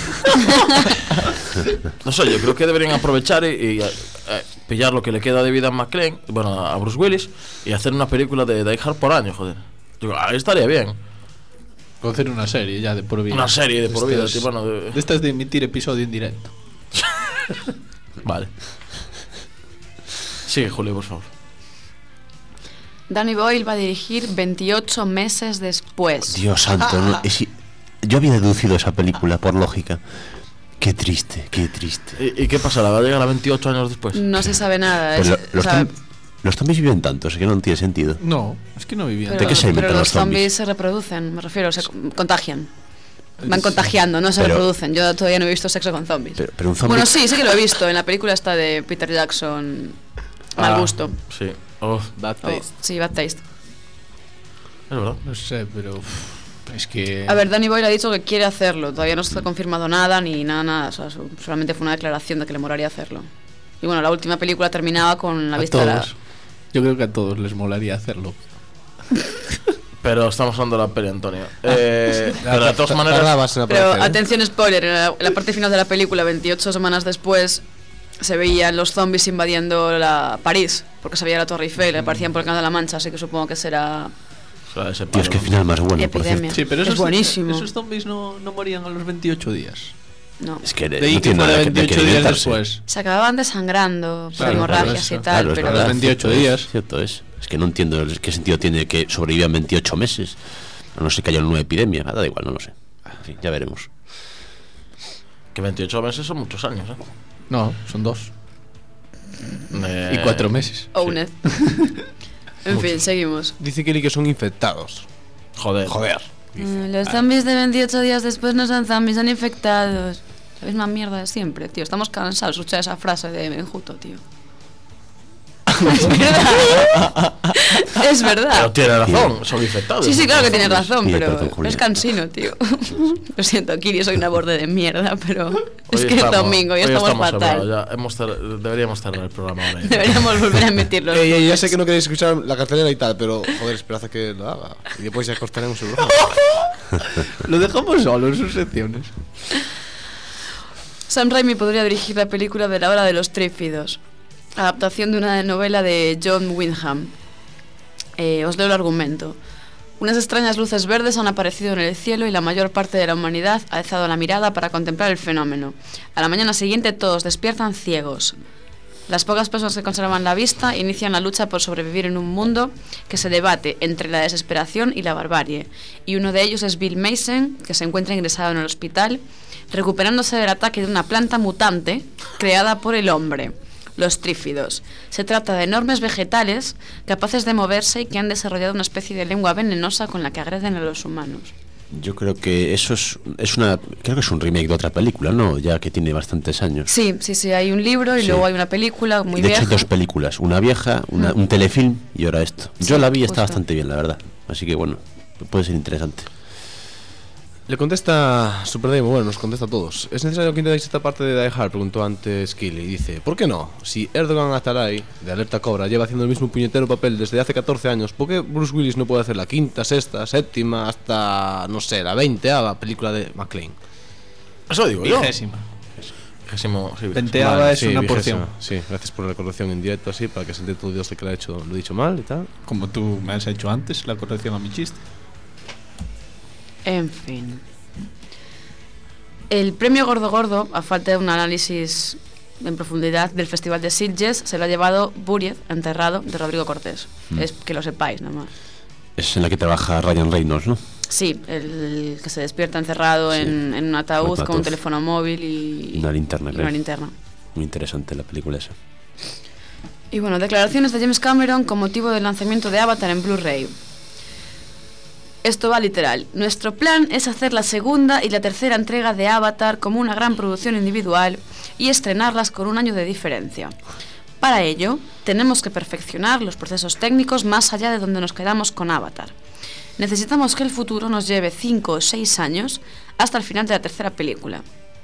No sé, yo creo que deberían aprovechar y, y eh, pillar lo que le queda de vida a McClane, bueno, a Bruce Willis, y hacer una película de Die Hard por año, joder. Digo, ahí estaría bien. O hacer una serie ya de por vida. Una serie de por vida, Estas- tío, bueno, de- de estas de emitir episodio en directo. Vale. Sigue, Julio, por favor. Danny Boyle va a dirigir veintiocho meses después. Dios santo, no, es- yo había deducido esa película por lógica. Qué triste, qué triste. ¿Y, y qué pasará? ¿Va a llegar a veintiocho años después? No se sabe nada. Pero es- lo- los, o sea, zom- los zombies viven tanto, es que no tiene sentido. No, es que no vivían. pero, ¿De qué se pero inventan los los zombies? zombies se reproducen, me refiero, se contagian. Van contagiando, no se Pero- reproducen. Yo todavía no he visto sexo con zombies. Pero, pero un zombie... Bueno, sí, sí que lo he visto. En la película esta de Peter Jackson, Mal Ah, Gusto. Sí. Oh, Bad Oh, Taste. sí, Bad Taste. es verdad. No sé, pero uf, es que... A ver, Danny Boyle ha dicho que quiere hacerlo. Todavía no se ha confirmado nada ni nada, nada. O sea, su- solamente fue una declaración de que le molaría hacerlo. Y bueno, la última película terminaba con la a vista de la... todos. Yo creo que a todos les molaría hacerlo. Pero estamos hablando de la peli, Antonio. Eh, pero de todas Ta- maneras... tardabas en Pero aparecer, ¿eh? atención, spoiler, en la, en la parte final de la película, veintiocho semanas después, se veían los zombies invadiendo la París, porque se veía la Torre Eiffel, aparecían por el Canal de la Mancha, así que supongo que será... O sea, ese Tío, es que palo, final más bueno, por Epidemia. cierto. Sí, pero Es esos, buenísimo. esos zombies no, no morían a los veintiocho días. No. Es que De ahí no que tiene fuera nada que, de veintiocho que días inventarse. después. Se acababan desangrando por Claro, hemorragias claro, y eso. tal, Claro, es pero... verdad, veintiocho cierto días. Es, cierto es. Es que no entiendo el- qué sentido tiene que sobrevivan veintiocho meses. A no ser que haya una epidemia. Ah, da igual, no lo sé. En fin, ya veremos. Que veintiocho meses son muchos años, ¿eh? No, son dos. Eh, Y cuatro meses. Owned. En fin, seguimos. Dice Kelly que son infectados. Joder. Joder. Mm, los zombies de veintiocho días después no son zombies, son infectados. La misma mierda de siempre, tío. Estamos cansados de escuchar esa frase de Benjuto, tío. Es verdad. Es verdad. Pero tiene razón, son infectados. Sí, sí, claro que tiene razón, Pide pero perdón, Julia. es cansino, tío. Lo siento, Kiri, soy una borde de mierda, pero Hoy es que estamos- es domingo y hoy estamos, estamos fatal. sobrados, ya hemos cer- deberíamos cerrar el programa ahora. ya. Deberíamos volver a emitirlo. Ey, ey, ya sé que no queréis escuchar la cartelera y tal, pero joder, esperad a que lo haga. Y después ya cortaremos el programa. Lo dejamos solo en sus secciones. Sam Raimi podría dirigir la película de La Hora de los Trífidos, adaptación de una novela de John Wyndham. Eh, os leo el argumento. Unas extrañas luces verdes han aparecido en el cielo y la mayor parte de la humanidad ha alzado la mirada para contemplar el fenómeno. A la mañana siguiente todos despiertan ciegos. Las pocas personas que conservan la vista inician la lucha por sobrevivir en un mundo que se debate entre la desesperación y la barbarie. Y uno de ellos es Bill Mason, que se encuentra ingresado en el hospital, recuperándose del ataque de una planta mutante creada por el hombre, los trífidos. Se trata de enormes vegetales capaces de moverse y que han desarrollado una especie de lengua venenosa con la que agreden a los humanos. Yo creo que eso es, es una creo que es un remake de otra película, ¿no? Ya que tiene bastantes años. Sí, sí, sí, hay un libro y Sí. luego hay una película muy Y de vieja. hecho hay dos películas, una vieja, una, un telefilm y ahora esto. Yo Sí, la vi y está justo. bastante bien, la verdad. Así que bueno, puede ser interesante. Le contesta Superdemo, bueno, nos contesta a todos. ¿Es necesario que intentéis esta parte de Die Hard? Preguntó antes Killy. Y dice, ¿por qué no? Si Erdogan Atalay, de Alerta Cobra, lleva haciendo el mismo puñetero papel desde hace catorce años, ¿por qué Bruce Willis no puede hacer la quinta, sexta, séptima, hasta, no sé, la veinteava película de McClane? Eso digo yo. Vigésima. Vigésimo, sí. Veinteava Vale, es sí, una vigésima, porción. Sí, gracias por la corrección en directo, así, para que se entienda todo Dios de que lo he, hecho, lo he dicho mal y tal. Como tú me has hecho antes, la corrección a mi chiste. En fin. El premio Gordo Gordo, a falta de un análisis en profundidad del Festival de Sitges, se lo ha llevado Buried, Enterrado, de Rodrigo Cortés. Mm. Es que lo sepáis, nada más. Es en la que trabaja Ryan Reynolds, ¿no? Sí, el que se despierta encerrado Sí. en, en un ataúd Un con un ataúd. teléfono móvil y, Y una linterna, y creo. una linterna. Muy interesante la película esa. Y bueno, declaraciones de James Cameron con motivo del lanzamiento de Avatar en Blu-ray. Esto va literal. Nuestro plan es hacer la segunda y la tercera entrega de Avatar como una gran producción individual y estrenarlas con un año de diferencia. Para ello, tenemos que perfeccionar los procesos técnicos más allá de donde nos quedamos con Avatar. Necesitamos que el futuro nos lleve cinco o seis años hasta el final de la tercera película.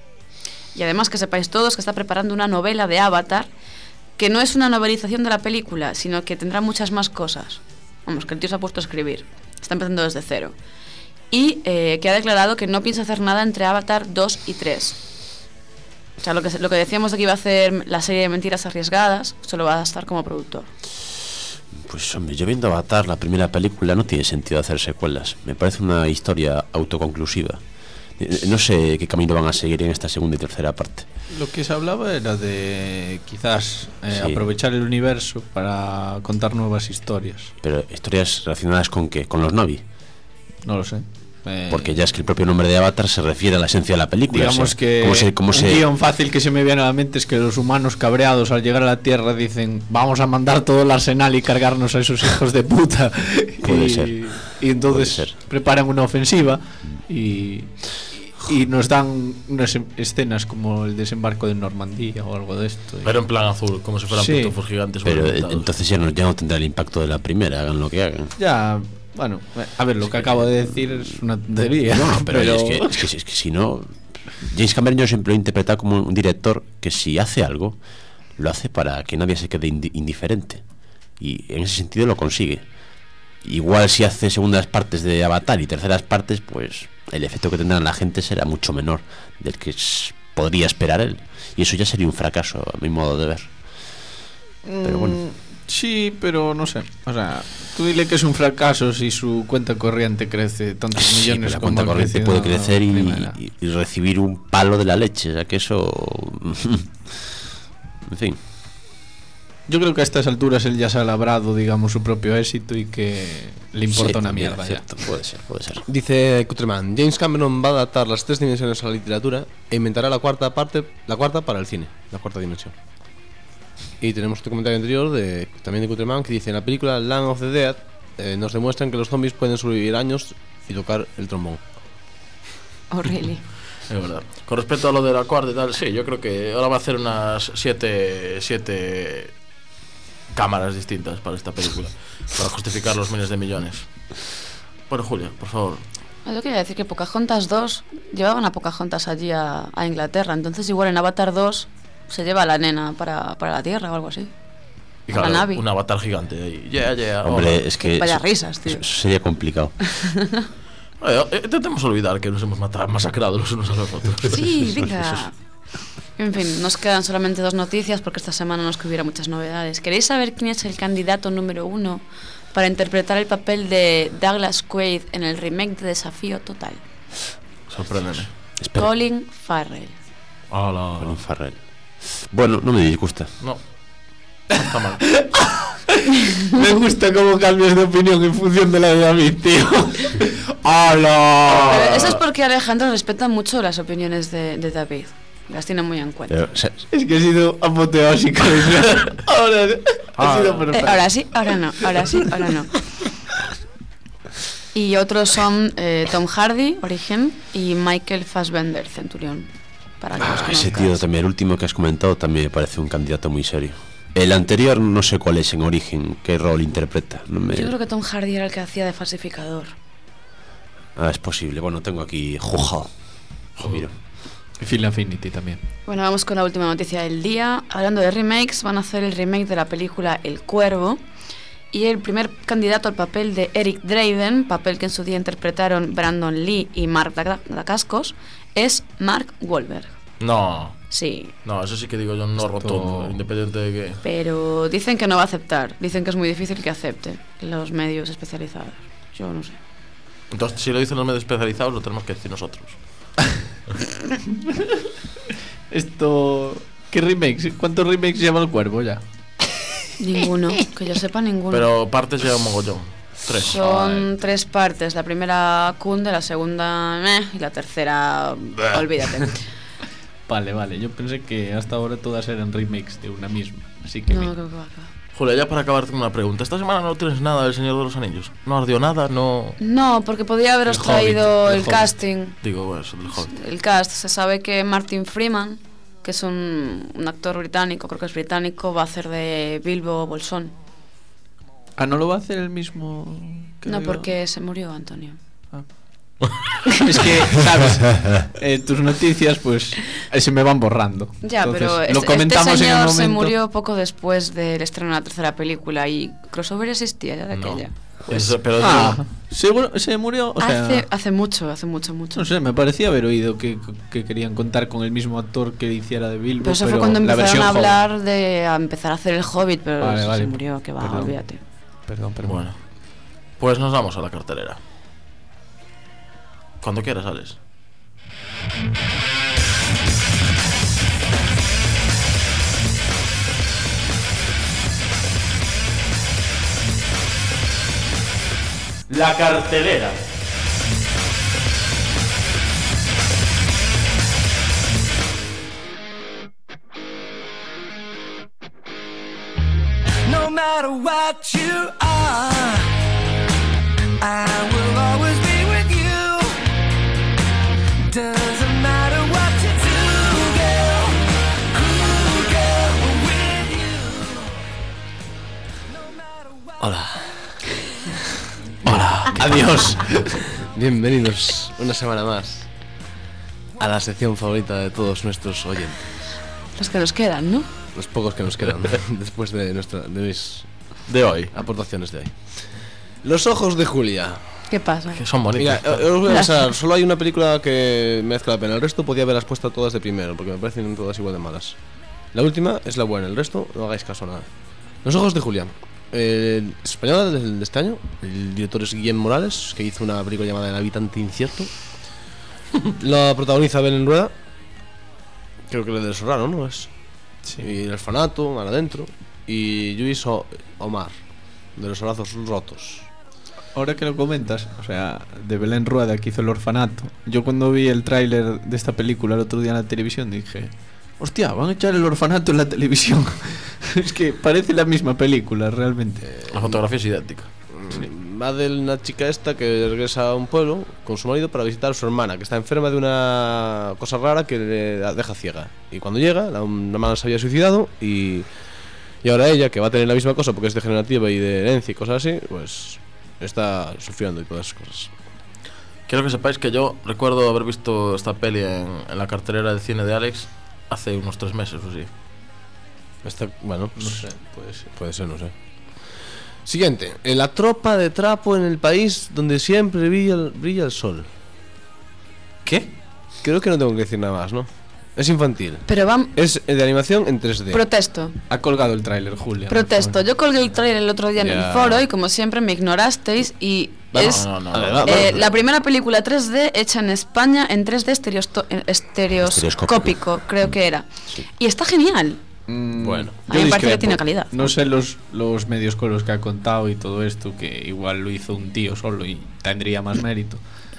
Y además que sepáis todos que está preparando una novela de Avatar que no es una novelización de la película, sino que tendrá muchas más cosas. Vamos, que el tío se ha puesto a escribir. Está empezando desde cero. Y eh, que ha declarado que no piensa hacer nada entre Avatar dos y tres. O sea, lo que, lo que decíamos de que iba a hacer la serie de Mentiras Arriesgadas, solo va a estar como productor. Pues hombre, yo viendo Avatar, la primera película, no tiene sentido hacer secuelas. Me parece una historia autoconclusiva. Eh, No sé qué camino van a seguir en esta segunda y tercera parte. Lo que se hablaba era de quizás eh, Sí. aprovechar el universo para contar nuevas historias. Pero historias relacionadas con qué, con los Na'vi. No lo sé. Eh, Porque ya es que el propio nombre de Avatar se refiere a la esencia de la película. digamos o sea, que cómo se, cómo un se- guión fácil que se me viene a la mente es que los humanos cabreados al llegar a la Tierra dicen vamos a mandar todo el arsenal y cargarnos a esos hijos de puta. Puede y, ser. y entonces Puede ser. preparan una ofensiva y, y nos dan unas em- escenas como el desembarco de Normandía o algo de esto. Pero en plan azul, como si fueran Sí. pitufos gigantes. Pero eh, movimentados. entonces ya no, ya no tendrá el impacto de la primera, hagan lo que hagan. Ya, bueno, a ver, lo que acabo de decir es una tontería. No, pero, Es, que, es, que, es que si no, James Cameron yo siempre lo he interpretado como un director que si hace algo, lo hace para que nadie se quede indi- indiferente. Y en ese sentido lo consigue. Igual si hace segundas partes de Avatar y terceras partes, pues el efecto que tendrá en la gente será mucho menor del que s- podría esperar él. Y eso ya sería un fracaso, a mi modo de ver. Pero bueno. Sí, pero no sé. O sea, tú dile que es un fracaso si su cuenta corriente crece tantos Sí, pero millones la como cuenta ha corriente crecido puede crecer la y, primera. y- y recibir un palo de la leche, o sea que eso en fin. Yo creo que a estas alturas él ya se ha labrado, digamos, su propio éxito y que le importa Sí, una también, mierda. cierto, puede ser, puede ser. Dice Kutreman, James Cameron va a adaptar las tres dimensiones a la literatura e inventará la cuarta parte, la cuarta para el cine, la cuarta dimensión. Y tenemos otro comentario anterior de, también de Cutterman, que dice: en la película Land of the Dead eh, nos demuestran que los zombies pueden sobrevivir años y tocar el trombón. Oh, really. Es verdad. Con respecto a lo de la cuarta y tal, sí, yo creo que ahora va a hacer unas siete, siete cámaras distintas para esta película, para justificar los miles de millones. Bueno, Julia, por favor. Yo quería decir que Pocahontas dos llevaban a Pocahontas allí a, a Inglaterra, entonces igual en Avatar dos se lleva a la nena para, para la Tierra o algo así. Y claro, un avatar gigante ahí. Yeah, yeah, Hombre, hola. es que Vaya eso, risas, tío. Eso sería complicado. Bueno, intentemos olvidar que nos hemos matado, masacrado los unos a los otros. Sí, venga. En fin, nos quedan solamente dos noticias porque esta semana no es que hubiera muchas novedades. ¿Queréis saber quién es el candidato número uno para interpretar el papel de Douglas Quaid en el remake de Desafío Total? Sorpréndeme. Espera. Colin Farrell. Hola. Colin Farrell. Bueno, no me disgusta. No. Está mal. Me gusta cómo cambias de opinión en función de la de David, tío. ¡Hala! Pero eso es porque Alejandro respeta mucho las opiniones de, de David. Las tiene muy en cuenta. Pero, o sea, es que ha sido apoteósico. Ahora ha sido perfecto. Eh, ahora sí, ahora no. Ahora sí, ahora no. Y otros son eh, Tom Hardy, Origen, y Michael Fassbender, Centurión. Para que los ah, ese tío también, el último que has comentado, también me parece un candidato muy serio. El anterior no sé cuál es en Origen, qué rol interpreta. No me... Yo creo que Tom Hardy era el que hacía de falsificador. Ah, es posible. Bueno, tengo aquí Juja. Mira. Y Phil Infinity también. Bueno, vamos con la última noticia del día. Hablando de remakes, van a hacer el remake de la película El Cuervo. Y el primer candidato al papel de Eric Draven, papel que en su día interpretaron Brandon Lee y Mark Dacascos, es Mark Wahlberg. No. Sí. No, eso sí que digo yo no rotundo, independiente de que... Pero dicen que no va a aceptar. Dicen que es muy difícil que acepte los medios especializados. Yo no sé. Entonces, si lo dicen los medios especializados, lo tenemos que decir nosotros. Esto... ¿Qué remakes? ¿Cuántos remakes lleva El Cuervo ya? Ninguno, que yo sepa ninguno. Pero partes lleva un mogollón. Tres. Son Ay. tres partes. La primera cunde, la segunda meh, y la tercera bah. olvídate. Vale, vale. Yo pensé que hasta ahora todas eran remakes de una misma. Así que... No, creo que va acá. Julia, ya para acabar tengo una pregunta. ¿Esta semana no tienes nada del Señor de los Anillos? ¿No ardió nada? No... No, porque podría haberos el traído Hobbit, el, el casting. Digo, bueno, eso del Hobbit. El cast. Se sabe que Martin Freeman, que es un, un actor británico, creo que es británico, va a hacer de Bilbo Bolsón. Ah, ¿no lo va a hacer el mismo? Que no, digo? Porque se murió Antonio. Ah. Es que, ¿sabes? Eh, tus noticias, pues, se me van borrando. Ya, Entonces, pero lo este, comentamos este señor en el momento. se murió poco después del estreno de la tercera película y crossover existía ya de no. aquella. Pues, Eso, pero ah, seguro, se murió. O sea, hace, hace mucho, hace mucho, mucho. No sé, me parecía haber oído que, que querían contar con el mismo actor que hiciera de Bilbo. Pero eso pero fue cuando empezaron a hablar joven. de a empezar a hacer el Hobbit, pero vale, vale. se murió, que va, perdón. olvídate. Perdón, perdón. Bueno, pues nos vamos a la cartelera. Cuando quieras, Alex. La cartelera. No matter what you are, I will always be with you. Doesn't matter what you do, girl. Ooh, girl, we're with you. No matter what. Hola. Hola. Adiós. Bienvenidos una semana más a la sección favorita de todos nuestros oyentes. Los que nos quedan, ¿no? Los pocos que nos quedan después de nuestra de mis de hoy aportaciones de hoy. Los ojos de Julia. ¿Qué pasa? Que son bonitos. Mira, os voy a avisar, solo hay una película que merezca la pena. El resto podía haberlas puesto todas de primero, porque me parecen todas igual de malas. La última es la buena, el resto no hagáis caso a nada. Los ojos de Julia. Eh, española de, de este año. El director es Guillem Morales, que hizo una película llamada El habitante incierto. La protagoniza Belén Rueda. Creo que le de Serrano, ¿no? Es. Sí. Y El orfanato, Mar Adentro. Y Luis o Omar, de Los brazos rotos. Ahora que lo comentas, o sea, de Belén Rueda, que hizo El orfanato. Yo cuando vi el tráiler de esta película el otro día en la televisión dije, hostia, van a echar El orfanato en la televisión. Es que parece la misma película, realmente. La fotografía es idéntica. Sí. Va de una chica esta que regresa a un pueblo con su marido para visitar a su hermana, que está enferma de una cosa rara que le deja ciega. Y cuando llega, la hermana se había suicidado y, y ahora ella, que va a tener la misma cosa porque es degenerativa y de herencia y cosas así, pues está sufriendo y todas esas cosas. Quiero que sepáis que yo recuerdo haber visto esta peli en, en la cartelera de cine de Alex hace unos tres meses o sí. Esta, bueno, pues, no sé, puede ser, puede ser, no sé. Siguiente, en la tropa de trapo en el país donde siempre brilla el, brilla el sol. ¿Qué? Creo que no tengo que decir nada más, ¿no? Es infantil. Pero vamos. Es de animación en tres D. Protesto. Ha colgado el tráiler, Julia. Protesto. Yo colgué el tráiler el otro día Ya. en el foro y como siempre me ignorasteis y No, es no, no, no. A ver, va, va, eh, va. la primera película tres D hecha en España en tres D estereosto- eh, estereoscópico, creo que era. Sí. Y está genial. Mm, Bueno. A mí me yo parece que discrepo. tiene calidad. No sé los, los medios con los que ha contado y todo esto, que igual lo hizo un tío solo y tendría más mérito.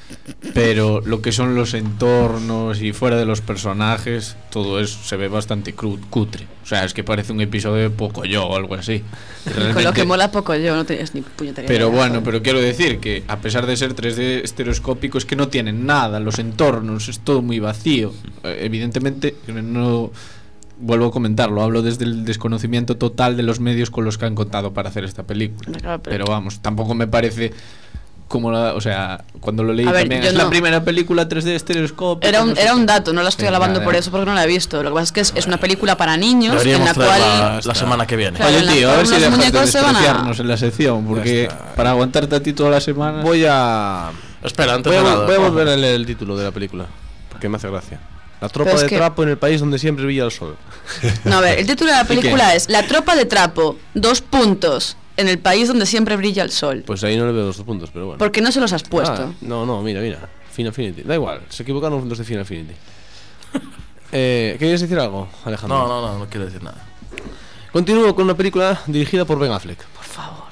Pero lo que son los entornos y fuera de los personajes, todo eso se ve bastante cru- cutre. O sea, es que parece un episodio de Pocoyo o algo así. Con lo Realmente- que mola poco yo, no tenías ni puñetera Pero idea. bueno, pero quiero decir que a pesar de ser tres D estereoscópico es que no tienen nada, los entornos, es todo muy vacío. Eh, evidentemente no vuelvo a comentarlo, hablo desde el desconocimiento total de los medios con los que han contado para hacer esta película. Claro, pero- Pero vamos, tampoco me parece como la, o sea, cuando lo leí A ver, también yo es no. la primera película tres D estereoscópica. Era un, no sé era qué. un dato, no la estoy Sí, alabando ya, por ya. eso porque no la he visto. Lo que pasa es que es, es una película para niños en Deberíamos la traerla cual la semana que viene. Claro, en Oye, la tío, a cual ver si los dejas de muñecos se van a- despreciarnos en la sección, porque está. para aguantarte a ti toda la semana. Voy a... Espera, antes Voy a, de nada. voy a ojo. volver a leer el título de la película, porque me hace gracia. La tropa Pero es de que- trapo en el país donde siempre brilla el sol. No, a ver, el título de la película es La tropa de trapo, dos puntos, en el país donde siempre brilla el sol. Pues ahí no le veo los dos puntos, pero bueno. ¿Por qué no se los has puesto? Ah, no, no, mira, mira. Final Affinity. Da igual, se equivocaron los de Final Affinity. eh, ¿Querías decir algo, Alejandro? No, no, no, no quiero decir nada. Continúo con una película dirigida por Ben Affleck. Por favor.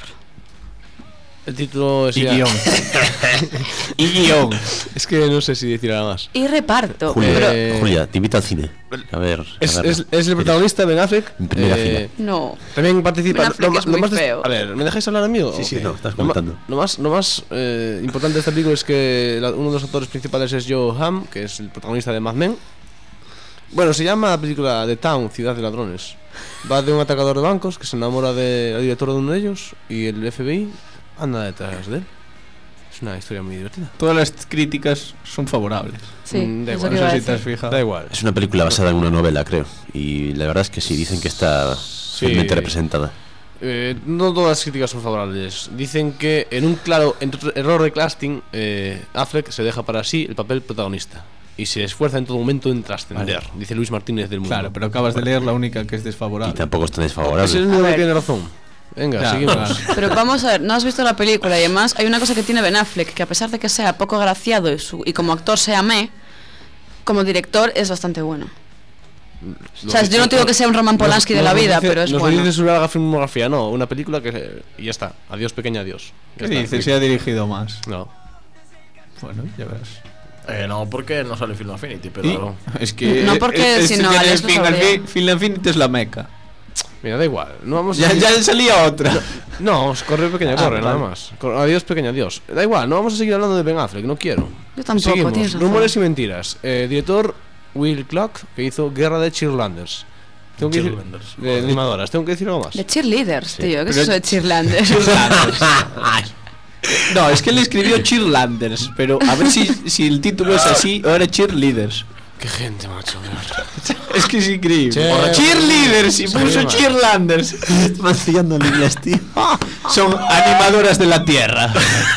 El título es Y ya- guión. Y guión. Es que no sé si decir nada más. Y reparto. Julia, pero- Eh, Julia, te invito al cine. A ver. a Es, verla. es, es el protagonista, Ben Affleck. En primera eh, No. También participa. Ben Affleck ma- es muy más des- feo. A ver, ¿me dejáis hablar, amigo? Sí, sí, Ok. no, estás Lo ma- comentando. Lo más, lo más eh, importante de esta película es que la- uno de los actores principales es Joe Hamm, que es el protagonista de Mad Men. Bueno, se llama la película The Town, Ciudad de Ladrones. Va de un atacador de bancos que se enamora de la directora de uno de ellos y el F B I anda detrás de él. Es una historia muy divertida. Todas las críticas son favorables. Sí, Mm, da eso igual, que iba No a sé si te has decir. fijado. Da igual. Es una película basada en una novela, creo. Y la verdad es que sí, dicen que está fielmente representada. Eh, no todas las críticas son favorables. Dicen que en un claro ent- error de casting, eh, Affleck se deja para sí el papel protagonista y se esfuerza en todo momento en trascender, Vale. dice Luis Martínez del Mundo. Claro, pero acabas de leer la única que es Y desfavorable. tampoco es tan Es el desfavorable. único A que ver. tiene razón. Venga, Ya, seguimos. claro. Pero vamos a ver, no has visto la película y además hay una cosa que tiene Ben Affleck, que a pesar de que sea poco graciado y, su- y como actor sea me, como director es bastante bueno. O sea, yo no digo que sea un Roman Polanski de la vida, pero es nos bueno. dice su larga filmografía, no, una película que y ya está. Adiós, pequeña, adiós. Ya ¿Qué está. dices? Se ha dirigido más. No. Bueno, ya verás. Eh, no, porque no sale Film Affinity, Y- pero. Es que. No, porque eh, si este no, tiene Alex lo Final sabría. Fi- Final Affinity es la meca. Mira, da igual. No vamos Ya, a ya salía otra. No, corre pequeña, Ah, corre, nada vale. más. Cor- Adiós, pequeña, adiós. Da igual, no vamos a seguir hablando de Ben Affleck, no quiero. Yo tampoco, Seguimos. tienes razón. Rumores y mentiras. Eh, director Will Clark, que hizo Guerra de Cheerlanders. Tengo que decir, Cheerleaders. de animadoras. Tengo que decir algo más. De cheerleaders, tío, ¿qué es Pero- eso de cheerlanders? No, es que él escribió Cheerlanders, pero a ver si, si el título es así o era Cheerleaders. Qué gente, macho. Es que es increíble. Che- Cheerleaders y Sí, puso man. Cheerlanders. Vaciando en inglés, tío. Son animadoras de la tierra.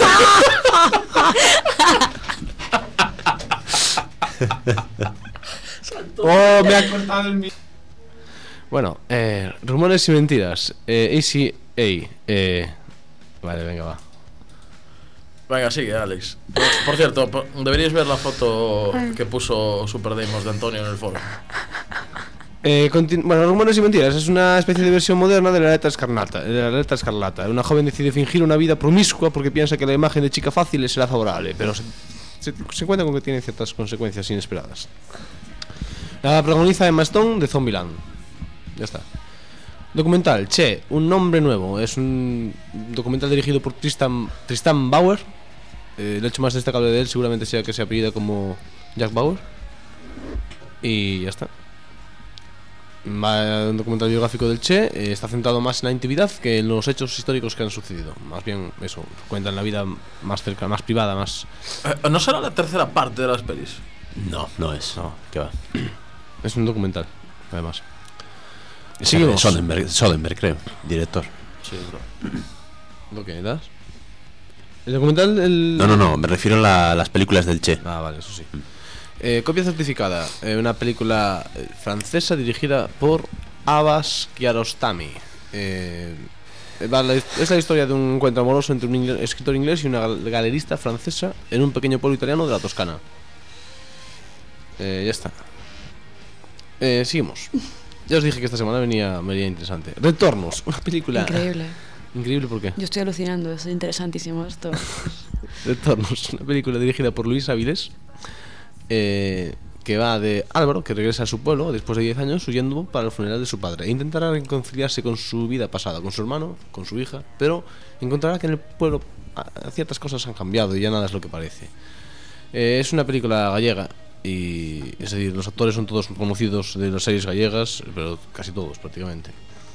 Oh, me ha cortado el mi- Bueno, eh, rumores y mentiras. Eh, A C A. Eh, vale, venga, va. Venga, sigue, Alex. Por, por cierto, po- deberíais ver la foto que puso Super Deimos de Antonio en el foro. Eh, continu- bueno, rumores y mentiras. Es una especie de versión moderna de la letra escarlata. De la letra escarlata. Una joven decide fingir una vida promiscua porque piensa que la imagen de chica fácil le será favorable, pero se, se, se encuentra con que tiene ciertas consecuencias inesperadas. La protagoniza Emma Stone de Zombieland. Ya está. Documental, Che, un nombre nuevo. Es un documental dirigido por Tristan, Tristan Bauer. eh, El hecho más destacable de él seguramente sea que se apellida como Jack Bauer. Y ya está. Un documental biográfico del Che. eh, Está centrado más en la intimidad que en los hechos históricos que han sucedido. Más bien eso, cuentan la vida más cerca, más privada, más... eh, ¿No será la tercera parte de las pelis? No, no es. No, ¿qué va? Es un documental, además. Seguimos. Soderbergh, Soderbergh, creo, director. Sí, bro. ¿Lo que das? ¿El documental? El... No, no, no, me refiero a la, las películas del Che. Ah, vale, eso sí. Eh, copia certificada, eh, una película eh, francesa dirigida por Abbas Kiarostami. Eh, va la, es la historia de un encuentro amoroso entre un inglés, escritor inglés y una gal- galerista francesa en un pequeño pueblo italiano de la Toscana. Eh, ya está. Eh, seguimos. Ya os dije que esta semana venía, venía interesante. Retornos, una película... Increíble. Increíble, ¿por qué? Yo estoy alucinando, es interesantísimo esto. Retornos, una película dirigida por Luis Avilés, eh, que va de Álvaro, que regresa a su pueblo después de diez años huyendo para el funeral de su padre e intentará reconciliarse con su vida pasada, con su hermano, con su hija, pero encontrará que en el pueblo a, ciertas cosas han cambiado y ya nada es lo que parece. Eh, es una película gallega y, es decir, los actores son todos conocidos de las series gallegas, pero casi todos prácticamente.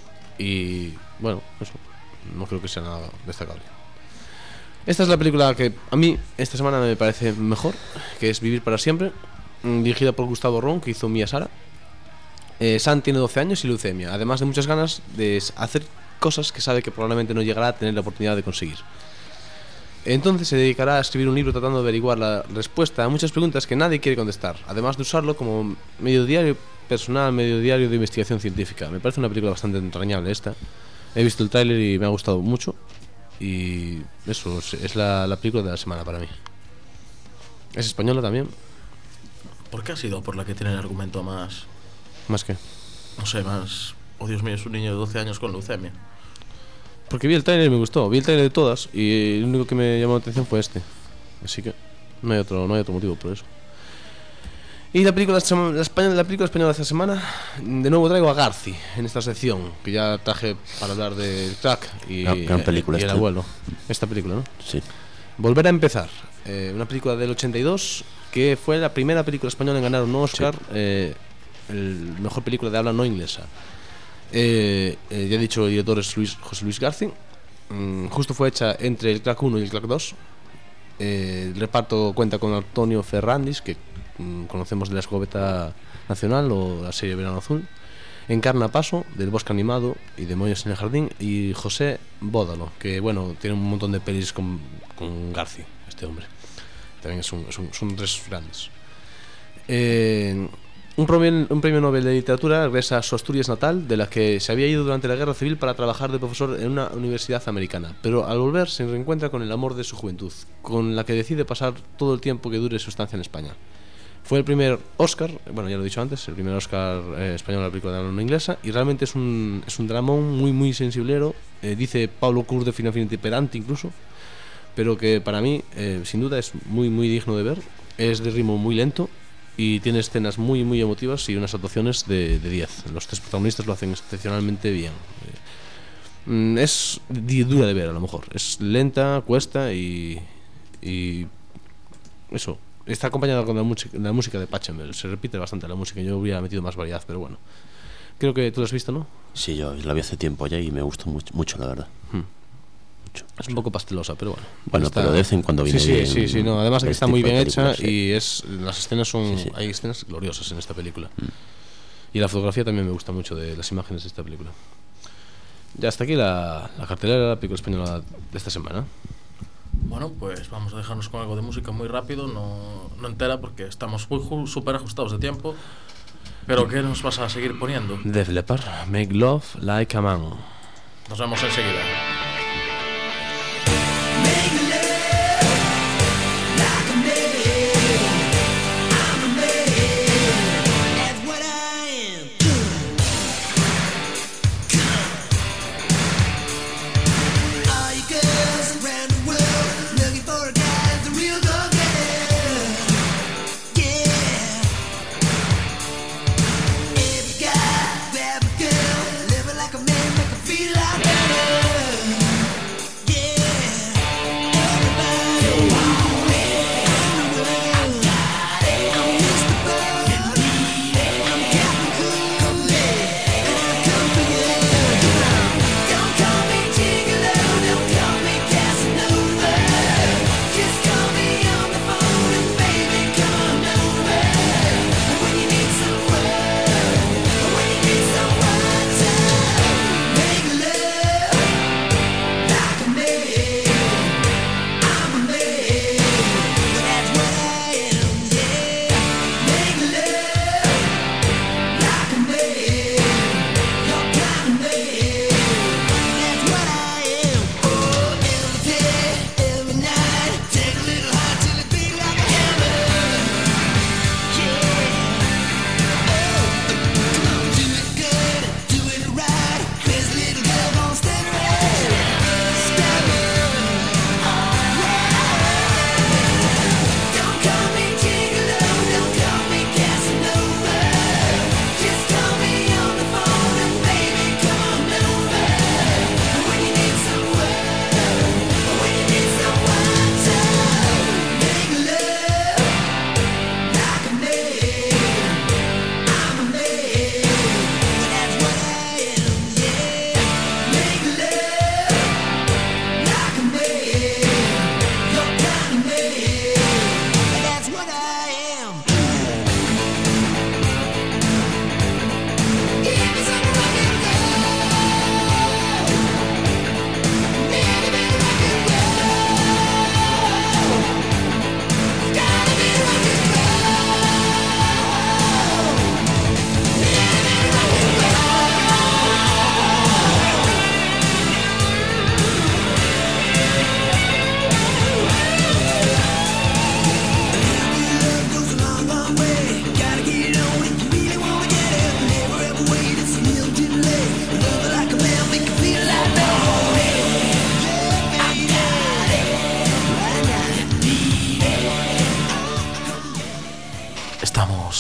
Y bueno, eso no creo que sea nada destacable. Esta es la película que a mí esta semana me parece mejor, que es Vivir para siempre, dirigida por Gustavo Ron, que hizo Mía Sara. eh, San tiene doce años y leucemia, además de muchas ganas de hacer cosas que sabe que probablemente no llegará a tener la oportunidad de conseguir. Entonces se dedicará a escribir un libro tratando de averiguar la respuesta a muchas preguntas que nadie quiere contestar, además de usarlo como medio diario personal, medio diario de investigación científica. Me parece una película bastante entrañable esta. He visto el tráiler y me ha gustado mucho. Y eso es la, la película de la semana para mí. ¿Es española también? ¿Por qué ha sido por la que tiene el argumento más... ¿Más qué? No sé, más... Oh, Dios mío, es un niño de doce años con leucemia. Porque vi el tráiler y me gustó. Vi el tráiler de todas y el único que me llamó la atención fue este. Así que no hay otro, no hay otro motivo por eso. Y la película, la, española, la película española de esta semana, de nuevo traigo a Garci en esta sección, que ya traje para hablar del Crack y, gran, gran película y el esta. abuelo. Esta película, ¿no? Sí. Volver a empezar, eh, una película del ochenta y dos que fue la primera película española en ganar un Oscar, sí. eh, el mejor película de habla no inglesa. Eh, eh, ya he dicho, el director es Luis, José Luis Garci. Mm, justo fue hecha entre el Crack uno y el Crack dos. Eh, el reparto cuenta con Antonio Ferrandis, que mm, conocemos de La Escopeta Nacional o la serie Verano Azul. Encarna Paso, del Bosque Animado y Demonios en el Jardín. Y José Bódalo, que bueno, tiene un montón de pelis con, con Garci, este hombre. También es un, es un, son tres grandes. Eh, un, premio, un premio Nobel de Literatura regresa a su Asturias natal, de la que se había ido durante la Guerra Civil para trabajar de profesor en una universidad americana. Pero al volver se reencuentra con el amor de su juventud, con la que decide pasar todo el tiempo que dure su estancia en España. Fue el primer Oscar, bueno, ya lo he dicho antes, el primer Oscar eh, español a la película de habla no inglesa, y realmente es un, es un dramón muy, muy sensiblero. Eh, dice Pablo Cur de Fina Finita Perante incluso, pero que para mí, eh, sin duda, es muy, muy digno de ver. Es de ritmo muy lento y tiene escenas muy, muy emotivas y unas actuaciones de diez. Los tres protagonistas lo hacen excepcionalmente bien. Eh, es dura de ver, a lo mejor. Es lenta, cuesta y... y eso. Está acompañada con la música, la música de Pachelbel. Se repite bastante la música. Yo hubiera metido más variedad, pero bueno. Creo que tú lo has visto, ¿no? Sí, yo la vi hace tiempo ya y me gustó mucho, mucho la verdad. Hmm. Mucho. Es un poco pastelosa, pero bueno. Bueno, está... pero de vez en cuando viene sí, bien. Sí, sí, sí. No, además de que está muy bien hecha sí. y es las escenas son... Sí, sí. Hay escenas gloriosas en esta película. Hmm. Y la fotografía también me gusta mucho de las imágenes de esta película. Ya hasta aquí la, la cartelera de la película española de esta semana. Bueno, pues vamos a dejarnos con algo de música muy rápido, no, no entera porque estamos muy súper ajustados de tiempo. Pero ¿qué nos vas a seguir poniendo? Def Leppard, Make Love Like a Man. Nos vemos enseguida. Like a man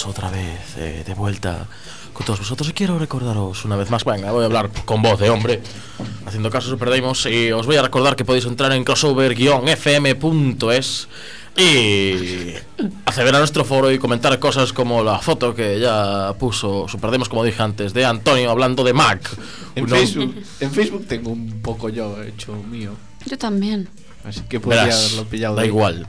otra vez eh, de vuelta con todos vosotros y quiero recordaros una vez más, venga, voy a hablar con voz de hombre, haciendo caso Super Deimos, y os voy a recordar que podéis entrar en crossover guion f m punto es y acceder a nuestro foro y comentar cosas como la foto que ya puso Super Deimos, como dije antes, de Antonio hablando de Mac. En, Uno... Facebook, en Facebook tengo un poco yo hecho mío. Yo también. Así que podría Verás, haberlo pillado. Da de igual.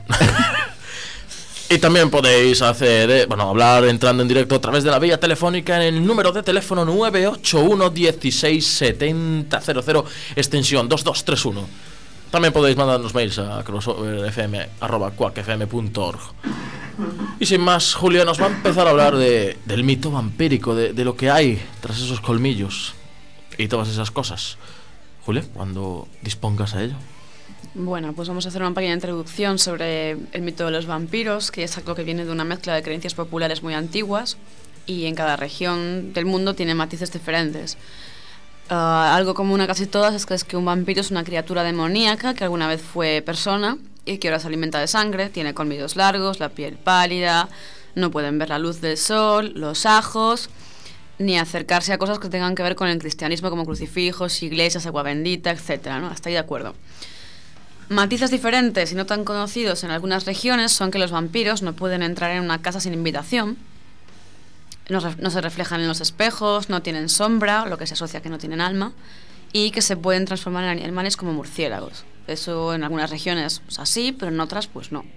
Y también podéis hacer, eh, bueno, hablar entrando en directo a través de la vía telefónica en el número de teléfono nueve ocho uno dieciséis setenta cero cero, extensión dos dos tres uno. También podéis mandarnos mails a crossoverfm arroba quack f m punto org. Y sin más, Julio nos va a empezar a hablar de, del mito vampírico, de, de lo que hay tras esos colmillos y todas esas cosas. Julio, cuando dispongas a ello. Bueno, pues vamos a hacer una pequeña introducción sobre el mito de los vampiros, que es algo que viene de una mezcla de creencias populares muy antiguas y en cada región del mundo tiene matices diferentes. Uh, algo común a casi todas es que, es que un vampiro es una criatura demoníaca que alguna vez fue persona y que ahora se alimenta de sangre, tiene colmillos largos, la piel pálida, no pueden ver la luz del sol, los ajos, ni acercarse a cosas que tengan que ver con el cristianismo como crucifijos, iglesias, agua bendita, etcétera, ¿no? Hasta ahí de acuerdo. Matices diferentes y no tan conocidos en algunas regiones son que los vampiros no pueden entrar en una casa sin invitación, no, no se reflejan en los espejos, no tienen sombra, lo que se asocia a que no tienen alma, y que se pueden transformar en animales como murciélagos. Eso en algunas regiones es así, pero en otras pues no.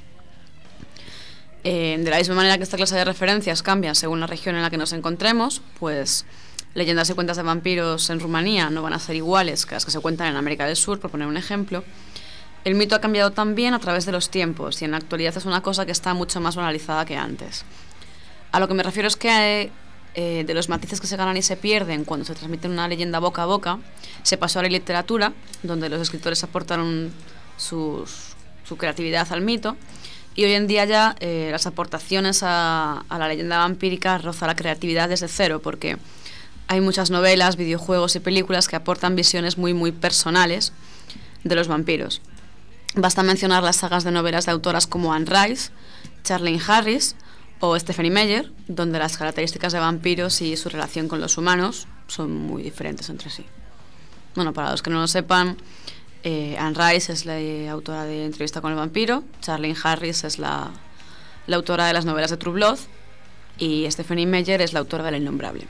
Eh, de la misma manera que esta clase de referencias cambian según la región en la que nos encontremos, pues leyendas y cuentas de vampiros en Rumanía no van a ser iguales que las que se cuentan en América del Sur, por poner un ejemplo. El mito ha cambiado también a través de los tiempos y en la actualidad es una cosa que está mucho más banalizada que antes. A lo que me refiero es que eh, de los matices que se ganan y se pierden cuando se transmite una leyenda boca a boca, se pasó a la literatura, donde los escritores aportaron sus, su creatividad al mito, y hoy en día ya eh, las aportaciones a, a la leyenda vampírica rozan la creatividad desde cero, porque hay muchas novelas, videojuegos y películas que aportan visiones muy muy personales de los vampiros. Basta mencionar las sagas de novelas de autoras como Anne Rice, Charlene Harris o Stephanie Meyer, donde las características de vampiros y su relación con los humanos son muy diferentes entre sí. Bueno, para los que no lo sepan, eh, Anne Rice es la eh, autora de Entrevista con el vampiro, Charlene Harris es la, la autora de las novelas de True Blood y Stephanie Meyer es la autora de La Innombrable.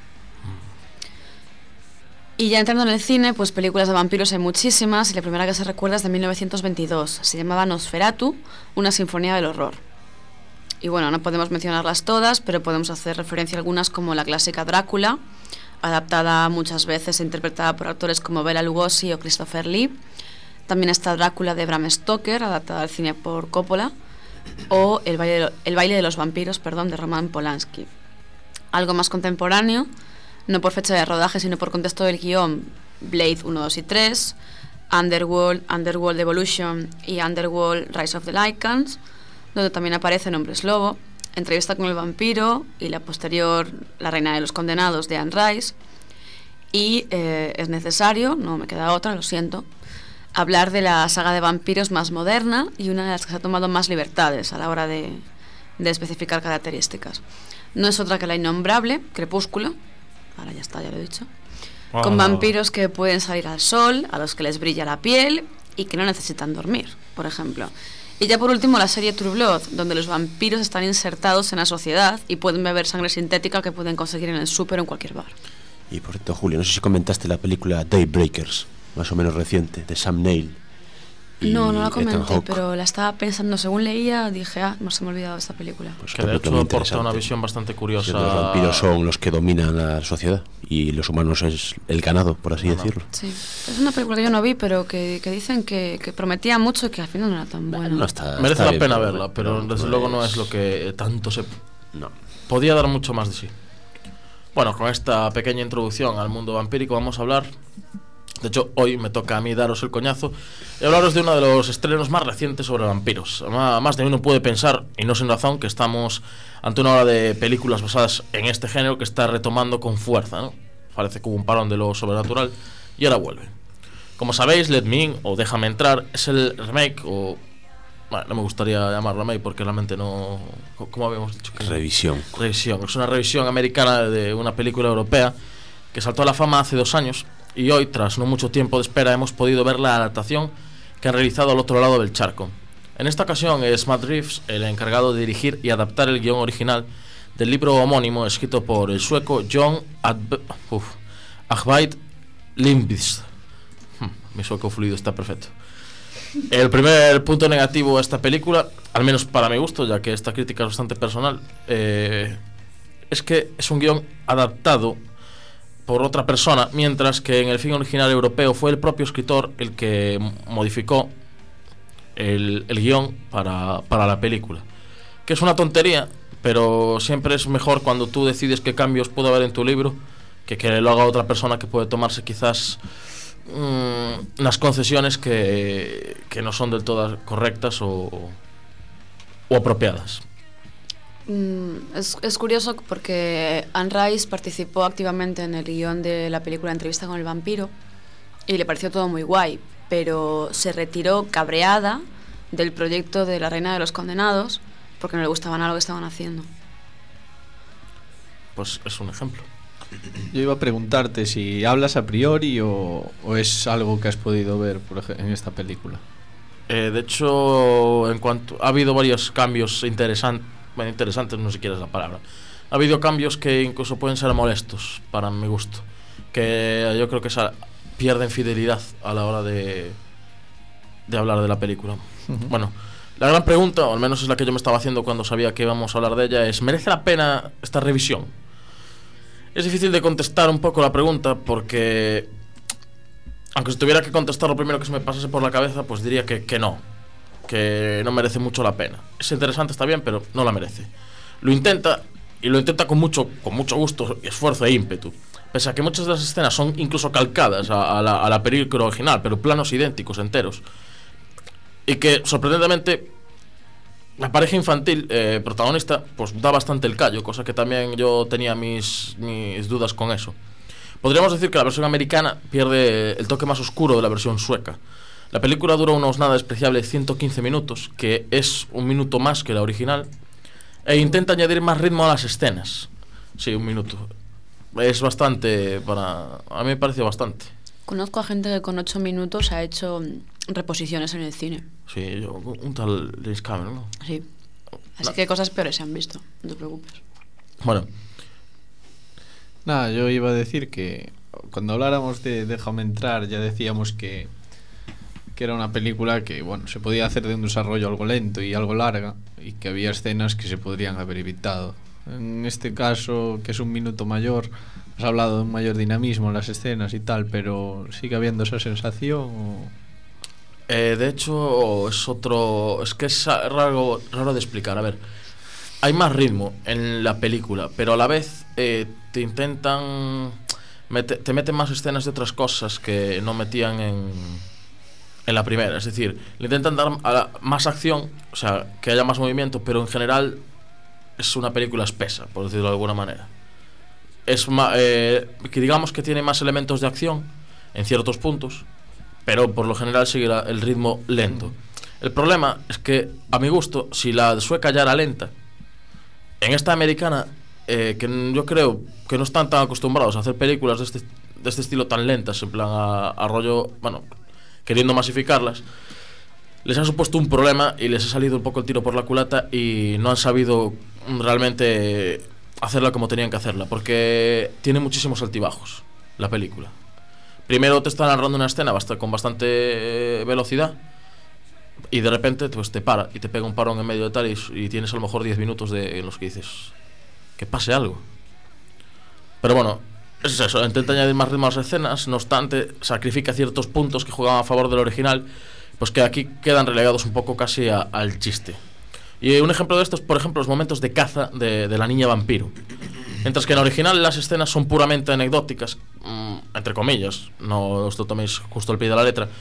Y ya entrando en el cine, pues películas de vampiros hay muchísimas y la primera que se recuerda es de mil novecientos veintidós. Se llamaba Nosferatu, una sinfonía del horror. Y bueno, no podemos mencionarlas todas, pero podemos hacer referencia a algunas como la clásica Drácula, adaptada muchas veces e interpretada por actores como Bela Lugosi o Christopher Lee. También está Drácula de Bram Stoker, adaptada al cine por Coppola, o El baile de, lo, el baile de los vampiros, perdón, de Roman Polanski. Algo más contemporáneo, no por fecha de rodaje, sino por contexto del guión, Blade uno, dos y tres, Underworld, Underworld Evolution y Underworld Rise of the Lycans, donde también aparecen Hombres Lobo, Entrevista con el vampiro y la posterior La reina de los condenados de Anne Rice. Y eh, es necesario, no me queda otra, lo siento, hablar de la saga de vampiros más moderna y una de las que se ha tomado más libertades a la hora de, de especificar características. No es otra que La Innombrable, Crepúsculo. Ahora ya está, ya lo he dicho. Oh. Con vampiros que pueden salir al sol, a los que les brilla la piel y que no necesitan dormir, por ejemplo. Y ya por último la serie True Blood, donde los vampiros están insertados en la sociedad y pueden beber sangre sintética que pueden conseguir en el súper o en cualquier bar. Y por cierto, Julio, no sé si comentaste la película Daybreakers, más o menos reciente, de Sam Neill. No, no la comenté, pero la estaba pensando, según leía, dije, ah, no se me ha olvidado de esta película. Pues que de hecho aporta una visión bastante curiosa. Los vampiros son los que dominan la sociedad y los humanos es el ganado, por así no, decirlo. Sí, es una película que yo no vi, pero que, que dicen que, que prometía mucho y que al final no era tan buena. No está, Merece está la bien, pena pero verla, pero no, desde no luego es... no es lo que tanto se... No. Podía dar mucho más de sí. Bueno, con esta pequeña introducción al mundo vampírico vamos a hablar... De hecho, hoy me toca a mí daros el coñazo y hablaros de uno de los estrenos más recientes sobre vampiros. Más de uno puede pensar, y no sin razón, que estamos ante una hora de películas basadas en este género que está retomando con fuerza, ¿no? Parece que hubo un parón de lo sobrenatural y ahora vuelve. Como sabéis, Let Me In, o Déjame Entrar, es el remake, o bueno, no me gustaría llamar remake porque realmente no... ¿Cómo habíamos dicho? Que revisión. Revisión. Es una revisión americana de una película europea que saltó a la fama hace dos años y hoy, tras no mucho tiempo de espera, hemos podido ver la adaptación que han realizado al otro lado del charco. En esta ocasión es Matt Reeves el encargado de dirigir y adaptar el guión original del libro homónimo escrito por el sueco John Ajvide Lindqvist. Hmm, mi sueco fluido está perfecto. El primer punto negativo a esta película, al menos para mi gusto, ya que esta crítica es bastante personal, eh, es que es un guión adaptado por otra persona, mientras que en el film original europeo fue el propio escritor el que modificó el, el guión para, para la película. Que es una tontería, pero siempre es mejor cuando tú decides qué cambios puede haber en tu libro que que lo haga otra persona que puede tomarse quizás mmm, unas concesiones que, que no son del todo correctas o, o apropiadas. Mm, es, es curioso porque Anne Rice participó activamente en el guión de la película Entrevista con el vampiro y le pareció todo muy guay, pero se retiró cabreada del proyecto de La Reina de los Condenados porque no le gustaba nada lo que estaban haciendo. Pues es un ejemplo. Yo iba a preguntarte si hablas a priori o, o es algo que has podido ver por ejemplo, en esta película. Eh, de hecho, en cuanto ha habido varios cambios interesantes, bueno, interesantes no sé si quieres la palabra. Ha habido cambios que incluso pueden ser molestos para mi gusto, que yo creo que esa, pierden fidelidad a la hora de de hablar de la película. Uh-huh. Bueno, la gran pregunta, o al menos es la que yo me estaba haciendo cuando sabía que íbamos a hablar de ella, es ¿merece la pena esta revisión? Es difícil de contestar un poco la pregunta porque, aunque si tuviera que contestar lo primero que se me pasase por la cabeza, pues diría que, que no, que no merece mucho la pena. Es interesante, está bien, pero no la merece. Lo intenta, y lo intenta con mucho, con mucho gusto, esfuerzo e ímpetu. Pese a que muchas de las escenas son incluso calcadas a, a, la, a la película original, pero planos idénticos, enteros. Y que, sorprendentemente, la pareja infantil eh, protagonista pues da bastante el callo, cosa que también yo tenía mis, mis dudas con eso. Podríamos decir que la versión americana pierde el toque más oscuro de la versión sueca. La película dura unos nada despreciables ciento quince minutos, que es un minuto más que la original, e intenta añadir más ritmo a las escenas. Sí, un minuto. Es bastante para... A mí me parece bastante. Conozco a gente que con ocho minutos ha hecho reposiciones en el cine. Sí, yo, un tal James Cameron, ¿no? Sí. Así no. que cosas peores se han visto, no te preocupes. Bueno. Nada, yo iba a decir que cuando habláramos de Déjame entrar ya decíamos que, que era una película que, bueno, se podía hacer de un desarrollo algo lento y algo larga y que había escenas que se podrían haber evitado. En este caso, que es un minuto mayor, has hablado de un mayor dinamismo en las escenas y tal, pero ¿sigue habiendo esa sensación o...? Eh, de hecho, es otro... Es que es raro, raro de explicar. A ver, hay más ritmo en la película, pero a la vez eh, te intentan... Mete, te meten más escenas de otras cosas que no metían en, en la primera. Es decir, le intentan dar a la, más acción, o sea, que haya más movimiento, pero en general es una película espesa, por decirlo de alguna manera. Es ma, eh, que digamos que tiene más elementos de acción en ciertos puntos, pero por lo general sigue la, el ritmo lento. El problema es que, a mi gusto, si la sueca ya era lenta, en esta americana, eh, que yo creo que no están tan acostumbrados a hacer películas de este, de este estilo tan lentas, en plan a, a rollo, bueno, queriendo masificarlas, les ha supuesto un problema y les ha salido un poco el tiro por la culata y no han sabido realmente hacerla como tenían que hacerla, porque tiene muchísimos altibajos la película. Primero te está narrando una escena bast- con bastante velocidad y de repente pues, te para y te pega un parón en medio de tal y, y tienes a lo mejor diez minutos de, en los que dices que pase algo. Pero bueno, es eso, intenta añadir más ritmo a las escenas, no obstante sacrifica ciertos puntos que jugaban a favor del original, pues que aquí quedan relegados un poco casi a, al chiste. Y un ejemplo de esto es, por ejemplo, los momentos de caza de, de la niña vampiro. Mientras que en el original las escenas son puramente anecdóticas, mmm, entre comillas, no os lo toméis justo al pie de la letra,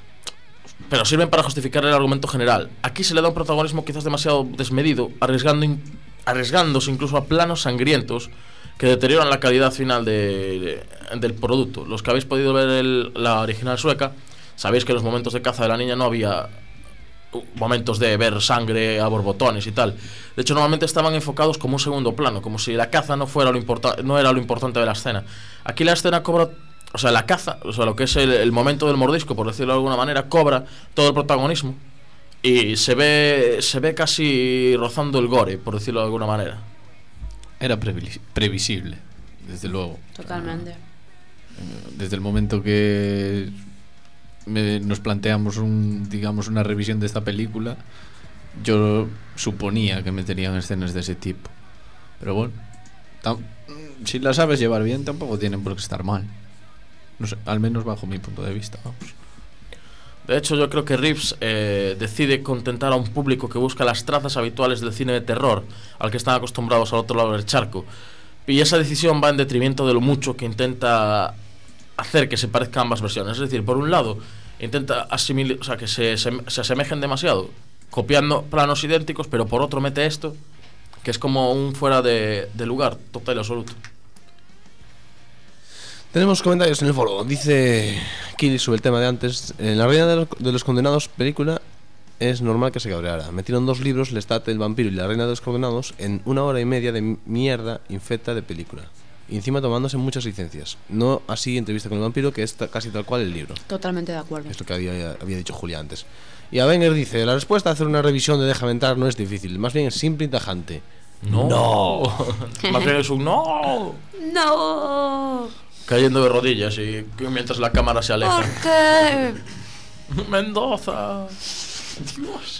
pero sirven para justificar el argumento general. Aquí se le da un protagonismo quizás demasiado desmedido, arriesgando in, arriesgándose incluso a planos sangrientos que deterioran la calidad final de, de, del producto. Los que habéis podido ver el, la original sueca, sabéis que en los momentos de caza de la niña no había momentos de ver sangre a borbotones y tal. De hecho, normalmente estaban enfocados como un segundo plano, como si la caza no fuera lo importa- no era lo importante de la escena. Aquí la escena cobra, o sea, la caza, o sea, lo que es el, el momento del mordisco, por decirlo de alguna manera, cobra todo el protagonismo y se ve se ve casi rozando el gore, por decirlo de alguna manera. Era previs- previsible, desde luego. Totalmente. Desde el momento que me, nos planteamos un, digamos, una revisión de esta película, yo suponía que meterían escenas de ese tipo. Pero bueno, tam, si la sabes llevar bien, tampoco tienen por qué estar mal. No sé, al menos bajo mi punto de vista, vamos. De hecho, yo creo que Reeves eh, decide contentar a un público que busca las trazas habituales del cine de terror, al que están acostumbrados al otro lado del charco. Y esa decisión va en detrimento de lo mucho que intenta hacer que se parezcan ambas versiones. Es decir, por un lado, intenta asimilar, o sea, que se, se, se asemejen demasiado, copiando planos idénticos, pero por otro mete esto, que es como un fuera de, de lugar, total y absoluto. Tenemos comentarios en el foro. Dice Kili sobre el tema de antes. En La Reina de los, de los Condenados película es normal que se cabreara. Metieron dos libros, Lestat, el vampiro y La Reina de los Condenados, en una hora y media de mierda infecta de película. Y encima tomándose muchas licencias. No así Entrevista con el vampiro, que es ta- casi tal cual el libro. Totalmente de acuerdo. Es lo que había, había dicho Julia antes. Y a Wenger dice: la respuesta a hacer una revisión de Déjame entrar no es difícil, más bien es simple y tajante. No, no. Más bien es un no. No. Cayendo de rodillas y mientras la cámara se aleja. ¿Por qué? Mendoza. Dios.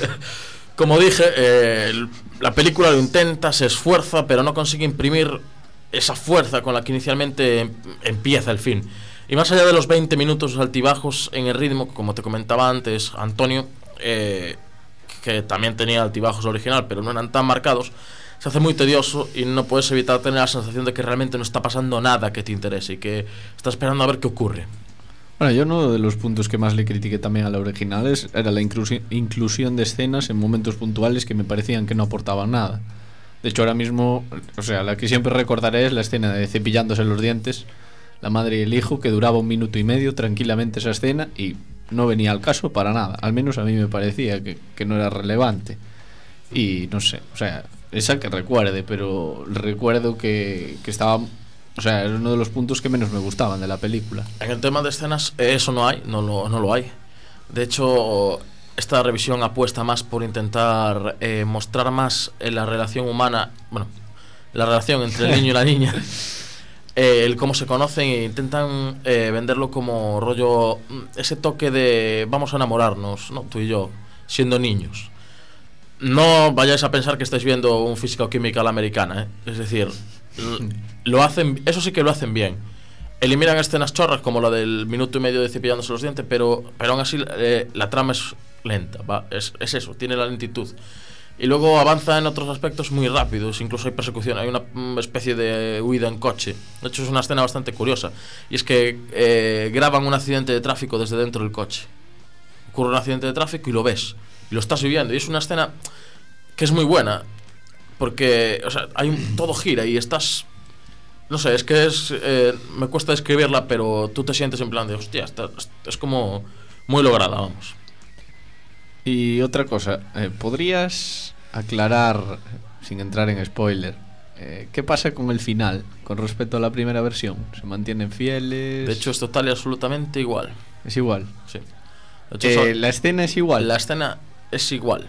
Como dije, eh, la película lo intenta, se esfuerza, pero no consigue imprimir esa fuerza con la que inicialmente em- empieza el film. Y más allá de los veinte minutos altibajos en el ritmo, como te comentaba antes, Antonio, eh, que también tenía altibajos original, pero no eran tan marcados, se hace muy tedioso y no puedes evitar tener la sensación de que realmente no está pasando nada que te interese y que estás esperando a ver qué ocurre. Bueno, yo uno de los puntos que más le critiqué también a la original es, era la inclusi- inclusión de escenas en momentos puntuales que me parecían que no aportaban nada. De hecho, ahora mismo, o sea, la que siempre recordaré es la escena de cepillándose los dientes, la madre y el hijo, que duraba un minuto y medio tranquilamente esa escena y no venía al caso para nada. Al menos a mí me parecía que, que no era relevante. Y no sé, o sea, esa que recuerde, pero recuerdo que, que estaba... O sea, era uno de los puntos que menos me gustaban de la película. En el tema de escenas, eso no hay, no lo, no lo hay. De hecho, esta revisión apuesta más por intentar eh, mostrar más eh, la relación humana, bueno, la relación entre el niño y la niña, eh, el cómo se conocen, e intentan eh, venderlo como rollo, ese toque de vamos a enamorarnos, ¿no? Tú y yo, siendo niños. No vayáis a pensar que estáis viendo un físico-química a la americana, ¿eh? Es decir, lo hacen, eso sí que lo hacen bien. Eliminan escenas chorras como la del minuto y medio de cepillándose los dientes, pero, pero aún así eh, la trama es lenta, ¿va? Es, es eso, tiene la lentitud. Y luego avanza en otros aspectos muy rápidos, incluso hay persecución, hay una mm, especie de huida en coche. De hecho, es una escena bastante curiosa, y es que eh, graban un accidente de tráfico desde dentro del coche. Ocurre un accidente de tráfico y lo ves, y lo estás viviendo, y es una escena que es muy buena, porque, o sea, hay un, todo gira y estás... No sé, es que es eh, me cuesta describirla, pero tú te sientes en plan de, hostia, está, es como muy lograda, vamos. Y otra cosa, eh, ¿podrías aclarar, sin entrar en spoiler, eh, qué pasa con el final con respecto a la primera versión? ¿Se mantienen fieles? De hecho, es total y absolutamente igual. ¿Es igual? Sí. De hecho, eh, son, ¿La escena es igual? La escena es igual.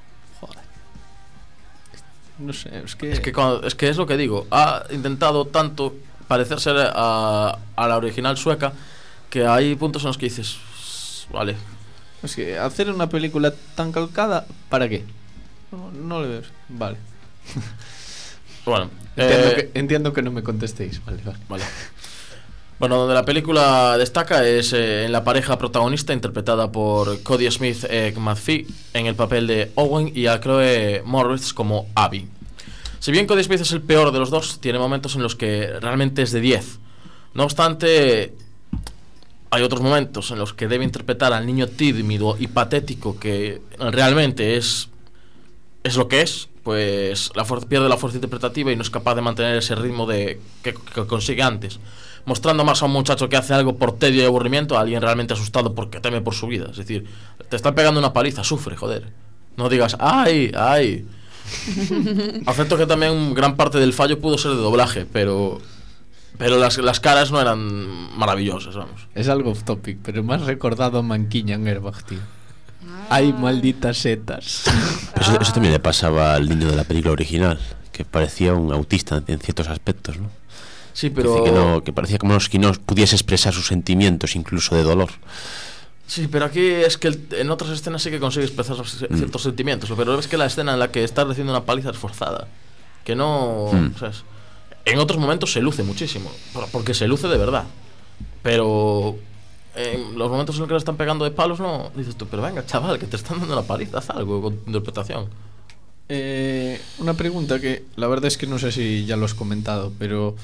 No sé, es que... Es que, cuando, es que es lo que digo. Ha intentado tanto parecerse a, a la original sueca que hay puntos en los que dices, vale. Es que hacer una película tan calcada, ¿para qué? No, no le veo. Vale. Bueno, entiendo, eh, que, entiendo que no me contestéis. Vale, vale. Vale. Bueno, donde la película destaca es eh, en la pareja protagonista interpretada por Cody Smith eh, McPhee en el papel de Owen y a Chloe Moritz como Abby. Si bien Cody Smith es el peor de los dos, tiene momentos en los que realmente es de diez. No obstante, hay otros momentos en los que debe interpretar al niño tímido y patético que realmente es, es lo que es, pues la fuerza, pierde la fuerza interpretativa y no es capaz de mantener ese ritmo de, que, que consigue antes. mostrando más a un muchacho que hace algo por tedio y aburrimiento a alguien realmente asustado porque teme por su vida. Es decir, te están pegando una paliza, sufre, joder. No digas, ¡ay, ay! Acepto que también gran parte del fallo pudo ser de doblaje, pero pero las, las caras no eran maravillosas, vamos. Es algo off topic, pero me has recordado a Manquiña en Airbag, tío. ¡Ay, malditas setas! Eso, eso también le pasaba al niño de la película original, que parecía un autista en ciertos aspectos, ¿no? Sí, pero... Que, no, que parecía como que no pudiese expresar sus sentimientos, incluso de dolor. Sí, pero aquí es que el, en otras escenas sí que consigue expresar ciertos mm. sentimientos, pero es que la escena en la que está recibiendo una paliza es forzada. Que no... Mm. O sea, es, en otros momentos se luce muchísimo, porque se luce de verdad. Pero en los momentos en los que le están pegando de palos, no, dices tú, pero venga, chaval, que te están dando una paliza, haz algo con tu interpretación. Eh, una pregunta que la verdad es que no sé si ya lo has comentado, pero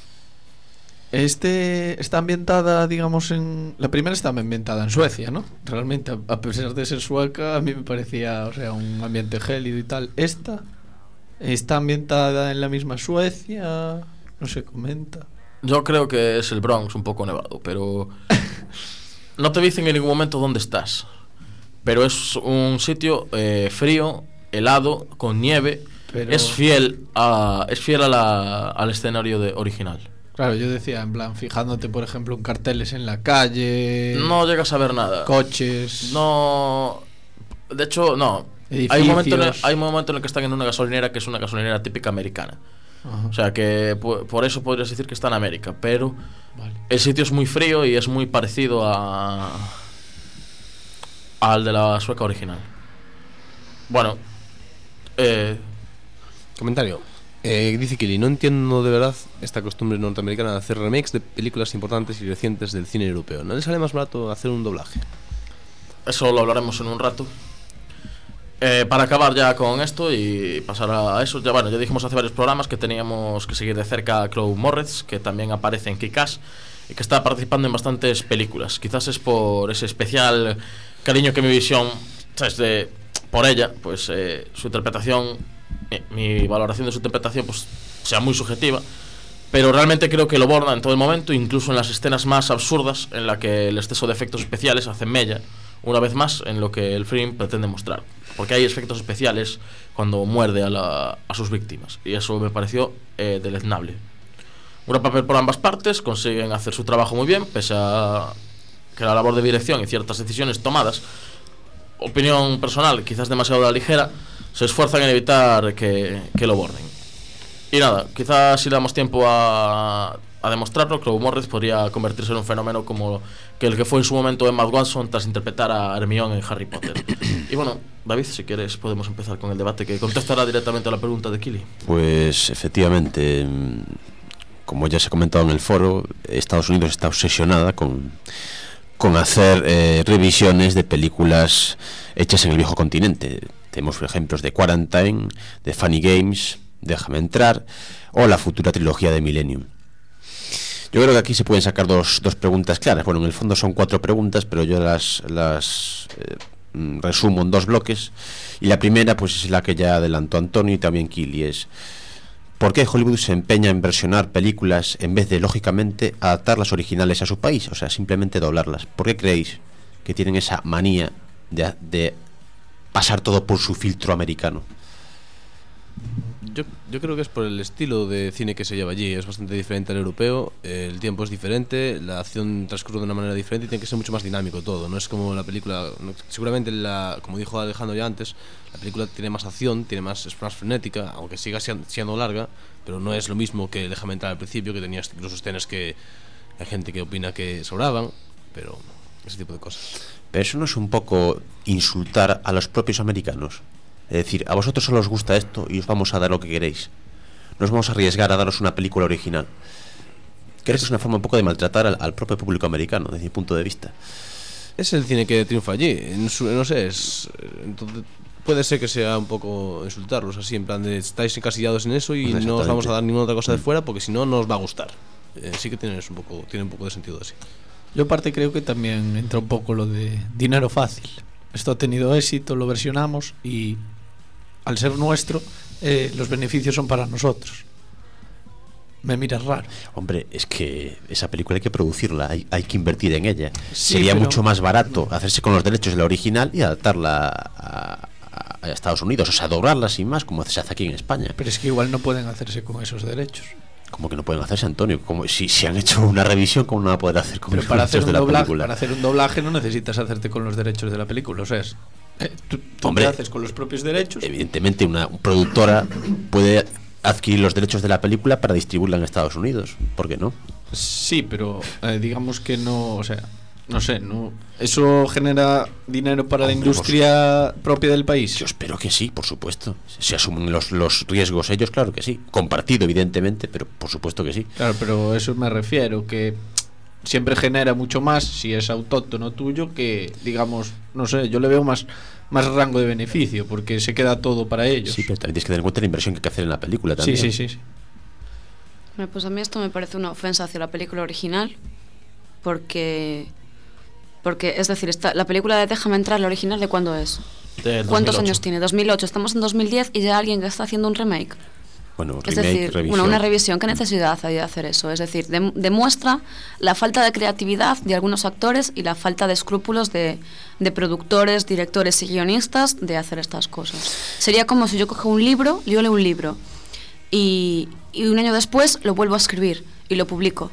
este está ambientada, digamos, en... La primera está ambientada en Suecia, ¿no? Realmente, a, a pesar de ser sueca, a mí me parecía, o sea, un ambiente gélido y tal. Esta está ambientada en la misma Suecia, no se comenta. Yo creo que es el Bronx un poco nevado, pero no te dicen en ningún momento dónde estás. Pero es un sitio eh, frío, helado, con nieve. Pero... Es fiel a es fiel a la, al escenario de, original. Claro, yo decía, en plan, fijándote, por ejemplo, en carteles en la calle. No llegas a ver nada. Coches. No. De hecho, no. Hay un, momento en el, hay un momento en el que están en una gasolinera que es una gasolinera típica americana. Ajá. O sea que por, por eso podrías decir que está en América. Pero vale. El sitio es muy frío y es muy parecido a al de la sueca original. Bueno, eh, comentario. Eh, dice Kili, no entiendo de verdad esta costumbre norteamericana de hacer remakes de películas importantes y recientes del cine europeo. ¿No les sale más barato hacer un doblaje? Eso lo hablaremos en un rato. Eh, para acabar ya con esto y pasar a eso, ya bueno, ya dijimos hace varios programas que teníamos que seguir de cerca a Chloe Moretz, que también aparece en Kick-Ass y que está participando en bastantes películas. Quizás es por ese especial cariño que mi visión, ¿sabes? De, por ella, pues eh, su interpretación, eh, mi valoración de su interpretación, pues sea muy subjetiva, pero realmente creo que lo borda en todo el momento, incluso en las escenas más absurdas, en la que el exceso de efectos especiales hace mella, una vez más, en lo que el film pretende mostrar. Porque hay efectos especiales cuando muerde a, la, a sus víctimas, y eso me pareció eh, deleznable. Un gran papel por ambas partes, consiguen hacer su trabajo muy bien, pese a que la labor de dirección y ciertas decisiones tomadas, opinión personal, quizás demasiado a la ligera, se esfuerzan en evitar que, que lo borden. Y nada, quizás si le damos tiempo a, a demostrarlo, Chloe Moretz podría convertirse en un fenómeno como que el que fue en su momento Emma Watson tras interpretar a Hermione en Harry Potter. Y bueno, David, si quieres podemos empezar con el debate que contestará directamente a la pregunta de Kili. Pues efectivamente, como ya se ha comentado en el foro, Estados Unidos está obsesionada con, con hacer eh, revisiones de películas hechas en el viejo continente. Tenemos ejemplos de Quarantine, de Funny Games, Déjame entrar, o la futura trilogía de Millennium. Yo creo que aquí se pueden sacar dos, dos preguntas claras. Bueno, en el fondo son cuatro preguntas, pero yo las, las eh, resumo en dos bloques. Y la primera pues es la que ya adelantó Antonio y también Kili, es ¿por qué Hollywood se empeña en versionar películas en vez de, lógicamente, adaptar las originales a su país? O sea, simplemente doblarlas. ¿Por qué creéis que tienen esa manía de, de pasar todo por su filtro americano? Yo, yo creo que es por el estilo de cine que se lleva allí. Es bastante diferente al europeo, el tiempo es diferente, la acción transcurre de una manera diferente y tiene que ser mucho más dinámico todo. No es como la película, no, seguramente la, como dijo Alejandro ya antes, la película tiene más acción, tiene más, es más frenética, aunque siga siendo larga, pero no es lo mismo que Déjame entrar al principio, que tenía incluso escenas que hay gente que opina que sobraban, pero ese tipo de cosas. Pero eso no es un poco insultar a los propios americanos. Es decir, a vosotros solo os gusta esto y os vamos a dar lo que queréis. Nos vamos a arriesgar a daros una película original. Creo que es una forma un poco de maltratar al, al propio público americano, desde mi punto de vista. Es el cine que triunfa allí. En su, no sé, es, entonces, puede ser que sea un poco insultarlos así, en plan de estáis encasillados en eso y no os vamos a dar ninguna otra cosa de fuera porque si no, no os va a gustar. Eh, sí que tiene un poco, tiene un poco de sentido así. Yo aparte creo que también entra un poco lo de dinero fácil. Esto ha tenido éxito, lo versionamos y al ser nuestro, eh, los beneficios son para nosotros. me miras raro. Hombre, es que esa película hay que producirla, hay, hay que invertir en ella. Sí, Sería pero... mucho más barato hacerse con los derechos de la original y adaptarla a, a, a Estados Unidos, o sea, doblarla sin más, como se hace aquí en España. Pero es que igual no pueden hacerse con esos derechos. Como que no pueden hacerse, Antonio? Como si, si han hecho una revisión, ¿cómo no va a poder hacer con Pero los para derechos hacer, un de la doblaje, película? para hacer un doblaje no necesitas hacerte con los derechos de la película. O sea, es, eh, tú, tú Hombre, te haces con los propios derechos. Evidentemente una productora puede adquirir los derechos de la película para distribuirla en Estados Unidos. ¿Por qué no? Sí, pero eh, digamos que no, o sea, no sé, no, eso genera dinero para Hombre, la industria por... propia del país. Yo espero que sí, por supuesto. Si asumen los, los riesgos ellos, claro que sí. Compartido, evidentemente, pero por supuesto que sí. Claro, pero eso me refiero, que siempre genera mucho más si es autóctono tuyo que, digamos, no sé, yo le veo más más rango de beneficio, porque se queda todo para ellos. Sí, pero también tienes que tener en cuenta la inversión que hay que hacer en la película también. Sí, sí, sí, sí. Bueno, pues a mí esto me parece una ofensa hacia la película original, porque porque es decir, esta, la película de Déjame entrar, la original, ¿de cuándo es? De ¿Cuántos años tiene? dos mil ocho, estamos en dos mil diez y ya alguien que está haciendo un remake. Bueno, es remake, decir, revisión. Bueno, una revisión, ¿qué necesidad hay de hacer eso? Es decir, de, demuestra la falta de creatividad de algunos actores y la falta de escrúpulos de, de productores, directores y guionistas de hacer estas cosas. Sería como si yo cojo un libro, yo leo un libro y, y un año después lo vuelvo a escribir y lo publico.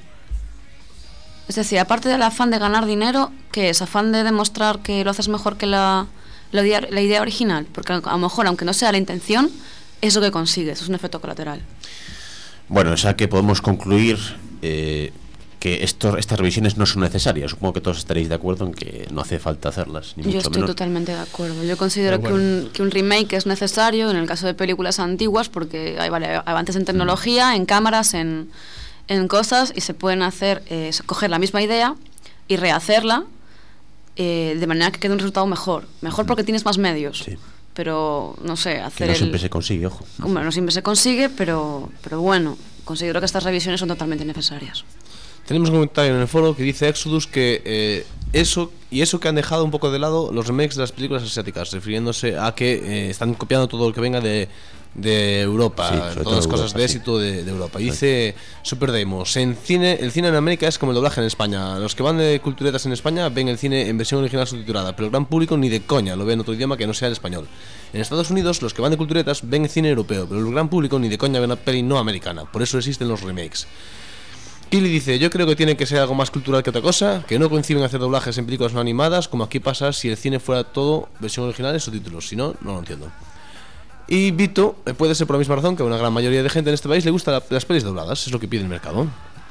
Es decir, aparte del afán de ganar dinero, ¿qué es? ¿Afán de demostrar que lo haces mejor que la, la, idea, la idea original? Porque a lo mejor, aunque no sea la intención, es lo que consigues, es un efecto colateral. Bueno, o sea que podemos concluir eh, que esto, estas revisiones no son necesarias. Supongo que todos estaréis de acuerdo en que no hace falta hacerlas, ni Yo mucho estoy menos. totalmente de acuerdo. Yo considero Pero bueno. que, un, que un remake es necesario en el caso de películas antiguas porque hay vale, avances en tecnología, en cámaras, en, en cosas, y se pueden hacer, eh, coger la misma idea y rehacerla eh, de manera que quede un resultado mejor. Mejor porque tienes más medios. Sí. Pero, no sé, hacer Que no siempre el... se consigue, ojo. Bueno, no siempre se consigue, pero, pero bueno, considero que estas revisiones son totalmente necesarias. Tenemos un comentario en el foro que dice Exodus que eh, eso y eso que han dejado un poco de lado los remakes de las películas asiáticas, refiriéndose a que eh, están copiando todo lo que venga de, de Europa, Sí, todas sobre todo las cosas Europa, de sí. éxito de, de Europa. Y dice Super Demos, en cine, el cine en América es como el doblaje en España. Los que van de culturetas en España ven el cine en versión original subtitulada, pero el gran público ni de coña lo ve en otro idioma que no sea el español. En Estados Unidos, los que van de culturetas ven el cine europeo, pero el gran público ni de coña ve una peli no americana. Por eso existen los remakes. Kili dice, yo creo que tiene que ser algo más cultural que otra cosa, que no coinciden hacer doblajes en películas no animadas, como aquí pasa si el cine fuera todo versión original y subtítulos, si no, no lo entiendo. Y Vito, eh, puede ser por la misma razón que a una gran mayoría de gente en este país le gustan la, las pelis dobladas, es lo que pide el mercado.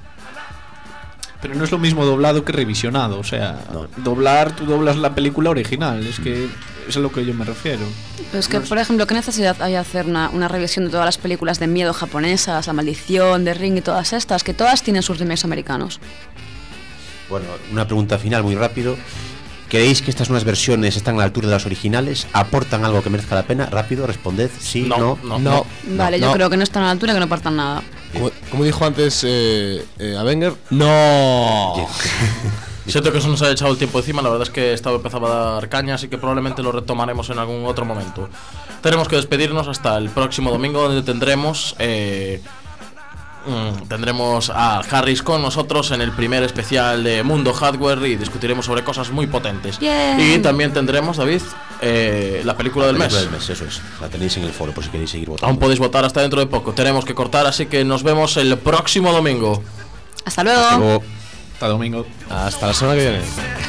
Pero no es lo mismo doblado que revisionado, o sea, no. doblar, tú doblas la película original, es que es a lo que yo me refiero. Pero es que, por ejemplo, ¿qué necesidad hay de hacer una, una revisión de todas las películas de miedo japonesas, La Maldición, The Ring y todas estas, que todas tienen sus remakes americanos? Bueno, una pregunta final muy rápido. ¿Creéis que estas nuevas versiones están a la altura de las originales? ¿Aportan algo que merezca la pena? Rápido, responded sí, no, no, no. no, no vale, no, yo no. creo que no están a la altura, que no aportan nada. Como, como dijo antes eh, eh, Avenger, no. Siento que se nos ha echado el tiempo encima. La verdad es que estaba empezaba a dar caña, así que probablemente lo retomaremos en algún otro momento. Tenemos que despedirnos hasta el próximo domingo, donde tendremos eh, mm, tendremos a Harris con nosotros en el primer especial de Mundo Hardware y discutiremos sobre cosas muy potentes. Bien. Y también tendremos, David, eh, la película del la película mes. del mes, eso es. La tenéis en el foro por si queréis seguir votando. Aún podéis votar hasta dentro de poco. Tenemos que cortar, así que nos vemos el próximo domingo. Hasta luego. Hasta luego. Hasta domingo. Hasta la semana que viene.